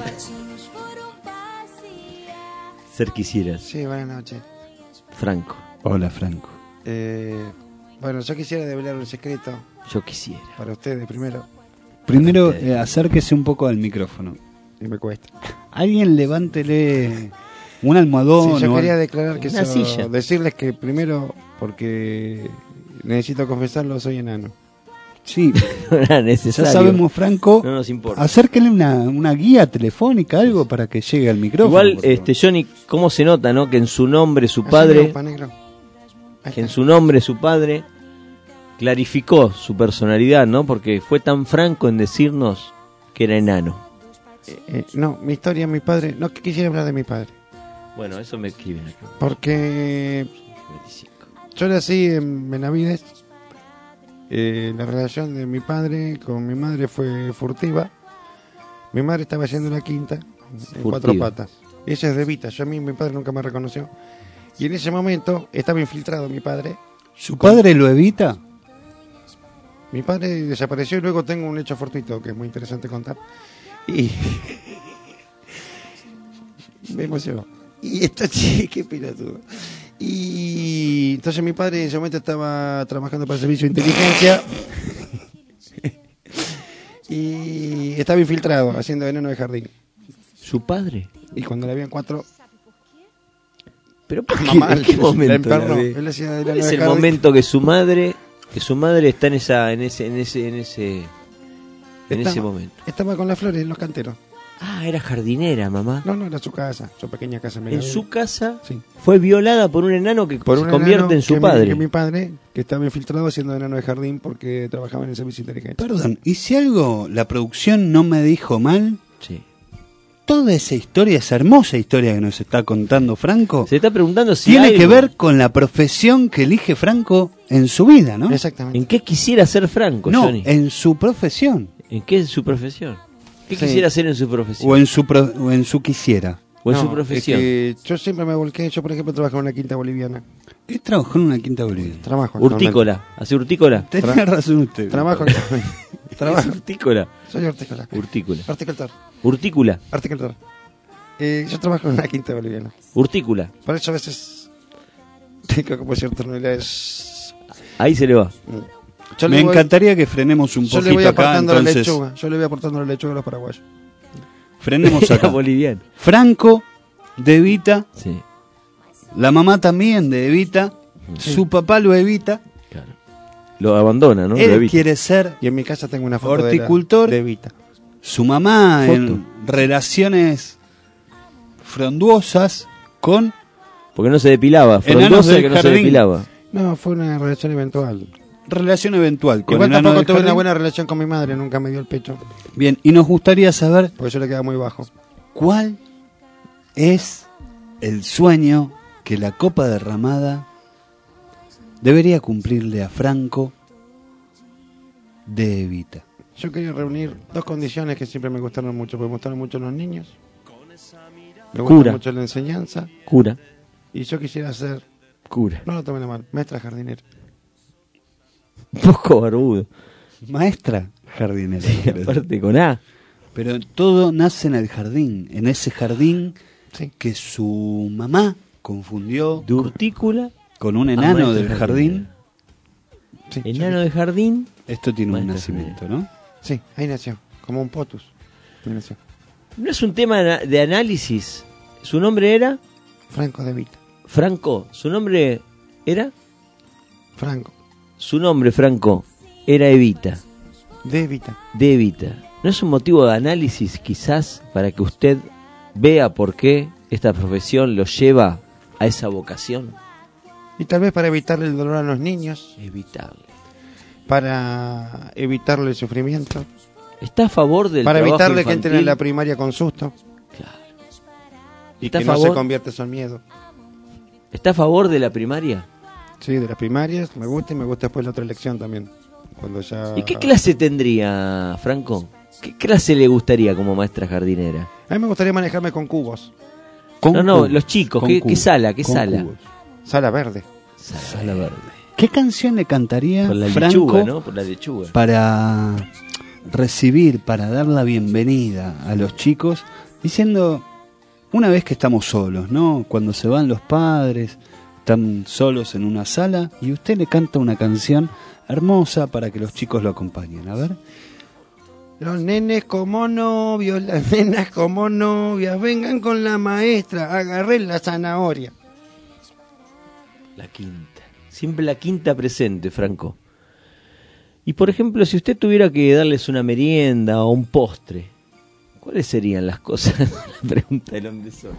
ser quisieras.
Sí, buenas noches.
Franco.
Hola, Franco.
Bueno, yo quisiera develar un secreto.
Yo quisiera.
Para ustedes primero.
Primero, acérquese un poco al micrófono.
Y me cuesta.
Alguien levántele un almohadón.
Sí, yo
o
quería
algo.
declarar que
Una silla.
decirles que primero, porque necesito confesarlo, soy enano.
Sí,
No era necesario.
ya sabemos, Franco.
No nos importa.
Acérquele una guía telefónica, algo para que llegue al micrófono.
Igual,
por favor.
Johnny, ¿cómo se nota, no? Que en su nombre su
Allá
padre,
no, pa' negro. Ahí
que en
está.
su nombre su padre clarificó su personalidad, ¿no? Porque fue tan franco en decirnos que era enano.
No, mi historia, mi padre. No, que quisiera hablar de mi padre.
Bueno, eso me escriben acá.
Porque
25.
yo nací en Benavides. La relación de mi padre con mi madre fue furtiva. Mi madre estaba yendo una quinta en
Furtiva.
4 patas. Ella es de Vita. Yo a mí mi padre nunca me reconoció. Y en ese momento estaba infiltrado mi padre.
¿Su padre lo evita?
Mi padre desapareció y luego tengo un hecho fortuito que es muy interesante contar. Y me emocionó. Y esta chica, qué pelotudo. Y entonces mi padre en ese momento estaba trabajando para el servicio de inteligencia y estaba infiltrado haciendo veneno de jardín.
¿Su padre?
Y cuando le habían 4,
¿Pero por qué?
mamá,
¿En qué
la
momento?
enfermó.
la ve?
Él hacía
¿Cuál
veneno
es
de
el
jardín.
momento que su madre está en ese momento?
Estaba con las flores en los canteros.
Ah, era jardinera, mamá.
No, era su casa, su pequeña casa.
En su casa
Sí.
fue violada por un enano que
Por
se
un
convierte
enano
en su
que
padre.
que mi padre, que estaba infiltrado haciendo veneno de jardín porque trabajaba en el servicio de inteligencia.
Perdón, ¿y si algo la producción no me dijo mal?
Sí.
Toda esa historia, esa hermosa historia que nos está contando Franco,
Se está preguntando si
tiene
algo-
que ver con la profesión que elige Franco en su vida, ¿no?
Exactamente.
¿En qué quisiera ser Franco,
No,
Johnny?
en su profesión.
¿En qué es su profesión? ¿Qué
Sí.
quisiera hacer en su profesión?
O en su quisiera.
O en
No,
su profesión.
es que yo siempre me volqué, yo por ejemplo trabajo en una quinta boliviana.
Él trabajó en una quinta boliviana.
Trabajo.
Hortícola. ¿Hace hortícola?
Tenía razón usted.
Trabajo.
¿Es
Trabajo.
hortícola?
Soy hortícola.
Hortícola.
Horticultor.
Hortícula.
Horticultor. Yo trabajo en una quinta boliviana.
Hortícula.
Por eso a veces tengo como ciertas tonalidades.
Ahí se le va.
Yo
Me
le voy-
encantaría que frenemos un
Yo
poquito
le voy
acá,
aportando la
entonces.
lechuga. Yo le voy aportando la lechuga a los paraguayos.
Frenemos
Era
acá.
boliviano.
Franco de Evita,
Sí,
la mamá también de Evita, su papá lo evita,
claro. Lo abandona, ¿no? Lo
él
evita.
quiere ser
Y en mi casa tengo una foto
horticultor,
de Vita.
su mamá
Foto.
en relaciones fronduosas con
Porque no se depilaba.
Enanos
Frondosa
del
que no se
jardín.
depilaba.
No, fue una relación eventual.
relación eventual con
Igual
enano
tampoco
del
tuve una
jardín.
buena relación con mi madre, nunca me dio el pecho.
Bien, y nos gustaría saber
Porque yo le quedaba muy bajo.
cuál es el sueño que la copa derramada debería cumplirle a Franco de Evita.
Yo quería reunir dos condiciones que siempre me gustaron mucho, porque me gustaron mucho los niños. Me gusta
Cura.
mucho la enseñanza.
Cura.
Y yo quisiera ser...
Cura.
No lo tomen mal, maestra jardinera.
Un poco barbudo.
Maestra jardinera.
Sí, aparte con A.
Pero todo nace en el jardín, en ese jardín que su mamá confundió
de urtícula
con un enano
maestra
del jardín.
Sí,
enano de jardín.
Esto tiene un
Maestra
nacimiento, ¿no?
Sí, ahí nació, como un potus. Ahí nació.
No es un tema de análisis. ¿Su nombre era?
Franco de Vita.
Franco. ¿Su nombre era?
Franco.
Su nombre, Franco, era Evita.
De Evita.
De Evita. ¿No es un motivo de análisis quizás para que usted vea por qué esta profesión lo lleva a esa vocación?
Y tal vez para evitarle el dolor a los niños.
Evitarle.
Para evitarle el sufrimiento.
¿Está a favor del
para
trabajo
evitarle
infantil?
que entren en la primaria con susto.
Claro.
Y
¿Está
que
a
no
favor?
se convierta eso en miedo.
¿Está a favor de la primaria?
Sí, de las primarias me gusta, y me gusta después la otra elección también. Cuando ya...
¿Y qué clase tendría, Franco? ¿Qué clase le gustaría como maestra jardinera?
A mí me gustaría manejarme con cubos.
No, los chicos. ¿Qué sala? ¿Qué sala?
Cubos.
Sala verde.
Sala verde.
¿Qué canción le cantaría
Por la
Franco
lechuga, ¿no? Por la lechuga.
para recibir, para dar la bienvenida a los chicos, diciendo, una vez que estamos solos, ¿no? Cuando se van los padres, están solos en una sala y usted le canta una canción hermosa para que los chicos lo acompañen. A ver.
Los nenes como novios, las nenas como novias, vengan con la maestra, agarren la zanahoria.
La quinta. Siempre la quinta presente, Franco. Y por ejemplo, si usted tuviera que darles una merienda o un postre, ¿cuáles serían las cosas? La pregunta del hombre solo.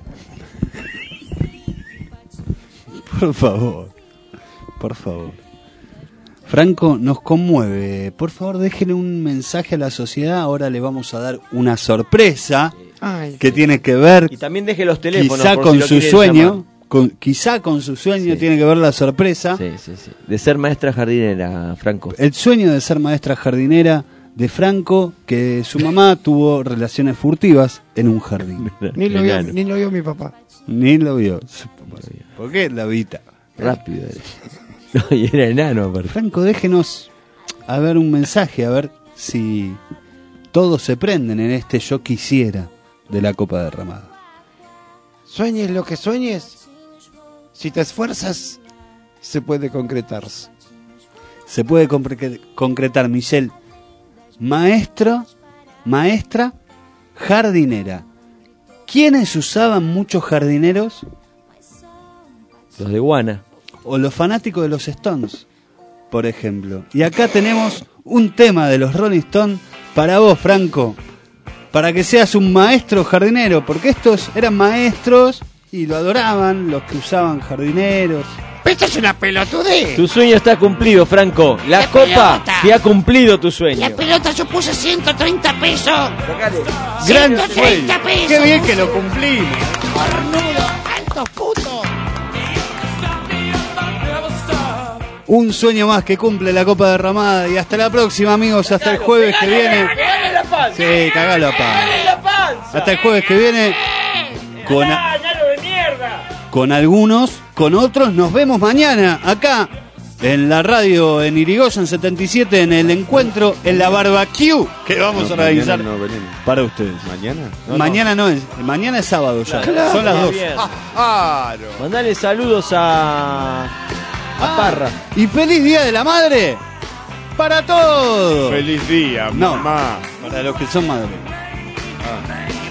Por favor. Por favor. Franco nos conmueve. Por favor, déjenle un mensaje a la sociedad. Ahora le vamos a dar una sorpresa que tiene que ver
Y también deje los teléfonos.
quizá
por
con
si lo
su
quiere
sueño.
llamar.
Quizá con su sueño tiene que ver la sorpresa.
Sí. De ser maestra jardinera, Franco.
El sueño de ser maestra jardinera de Franco, que su mamá tuvo relaciones furtivas en un jardín.
Ni lo vio mi papá.
Ni lo vio. ¿Por qué la vita?
Rápido era. No, y era enano, aparte.
Franco, déjenos a ver un mensaje, a ver si todos se prenden en este yo quisiera de la copa derramada.
Sueñes lo que sueñes. Si te esfuerzas, se puede concretar.
Se puede concretar, Michelle. Maestra jardinera. ¿Quiénes usaban muchos jardineros?
Los de Guana.
O los fanáticos de los Stones, por ejemplo. Y acá tenemos un tema de los Rolling Stones para vos, Franco. Para que seas un maestro jardinero, porque estos eran maestros y lo adoraban, los que usaban jardineros.
Esto es una pelotudez.
Tu sueño está cumplido, Franco. La copa
pelota.
te ha cumplido tu sueño.
La pelota yo puse 130 pesos.
Gran
130
sueño.
pesos.
Qué bien que lo cumplimos.
Cornudo, altos putos.
Un sueño más que cumple la copa derramada. Y hasta la próxima, amigos. Hasta el jueves que viene. Sí, cagalo a palo. Hasta el jueves que viene. Con algunos, con otros. Nos vemos mañana acá en la radio en Irigoyen 77 en el encuentro en la barbecue que vamos a organizar para ustedes.
¿Mañana?
Mañana no es, mañana es sábado ya.
Claro.
Son las 2.
Bien. Mandale saludos a Parra.
Y feliz día de la madre para todos.
Feliz día,
No,
mamá.
para los que son madres.
Ah.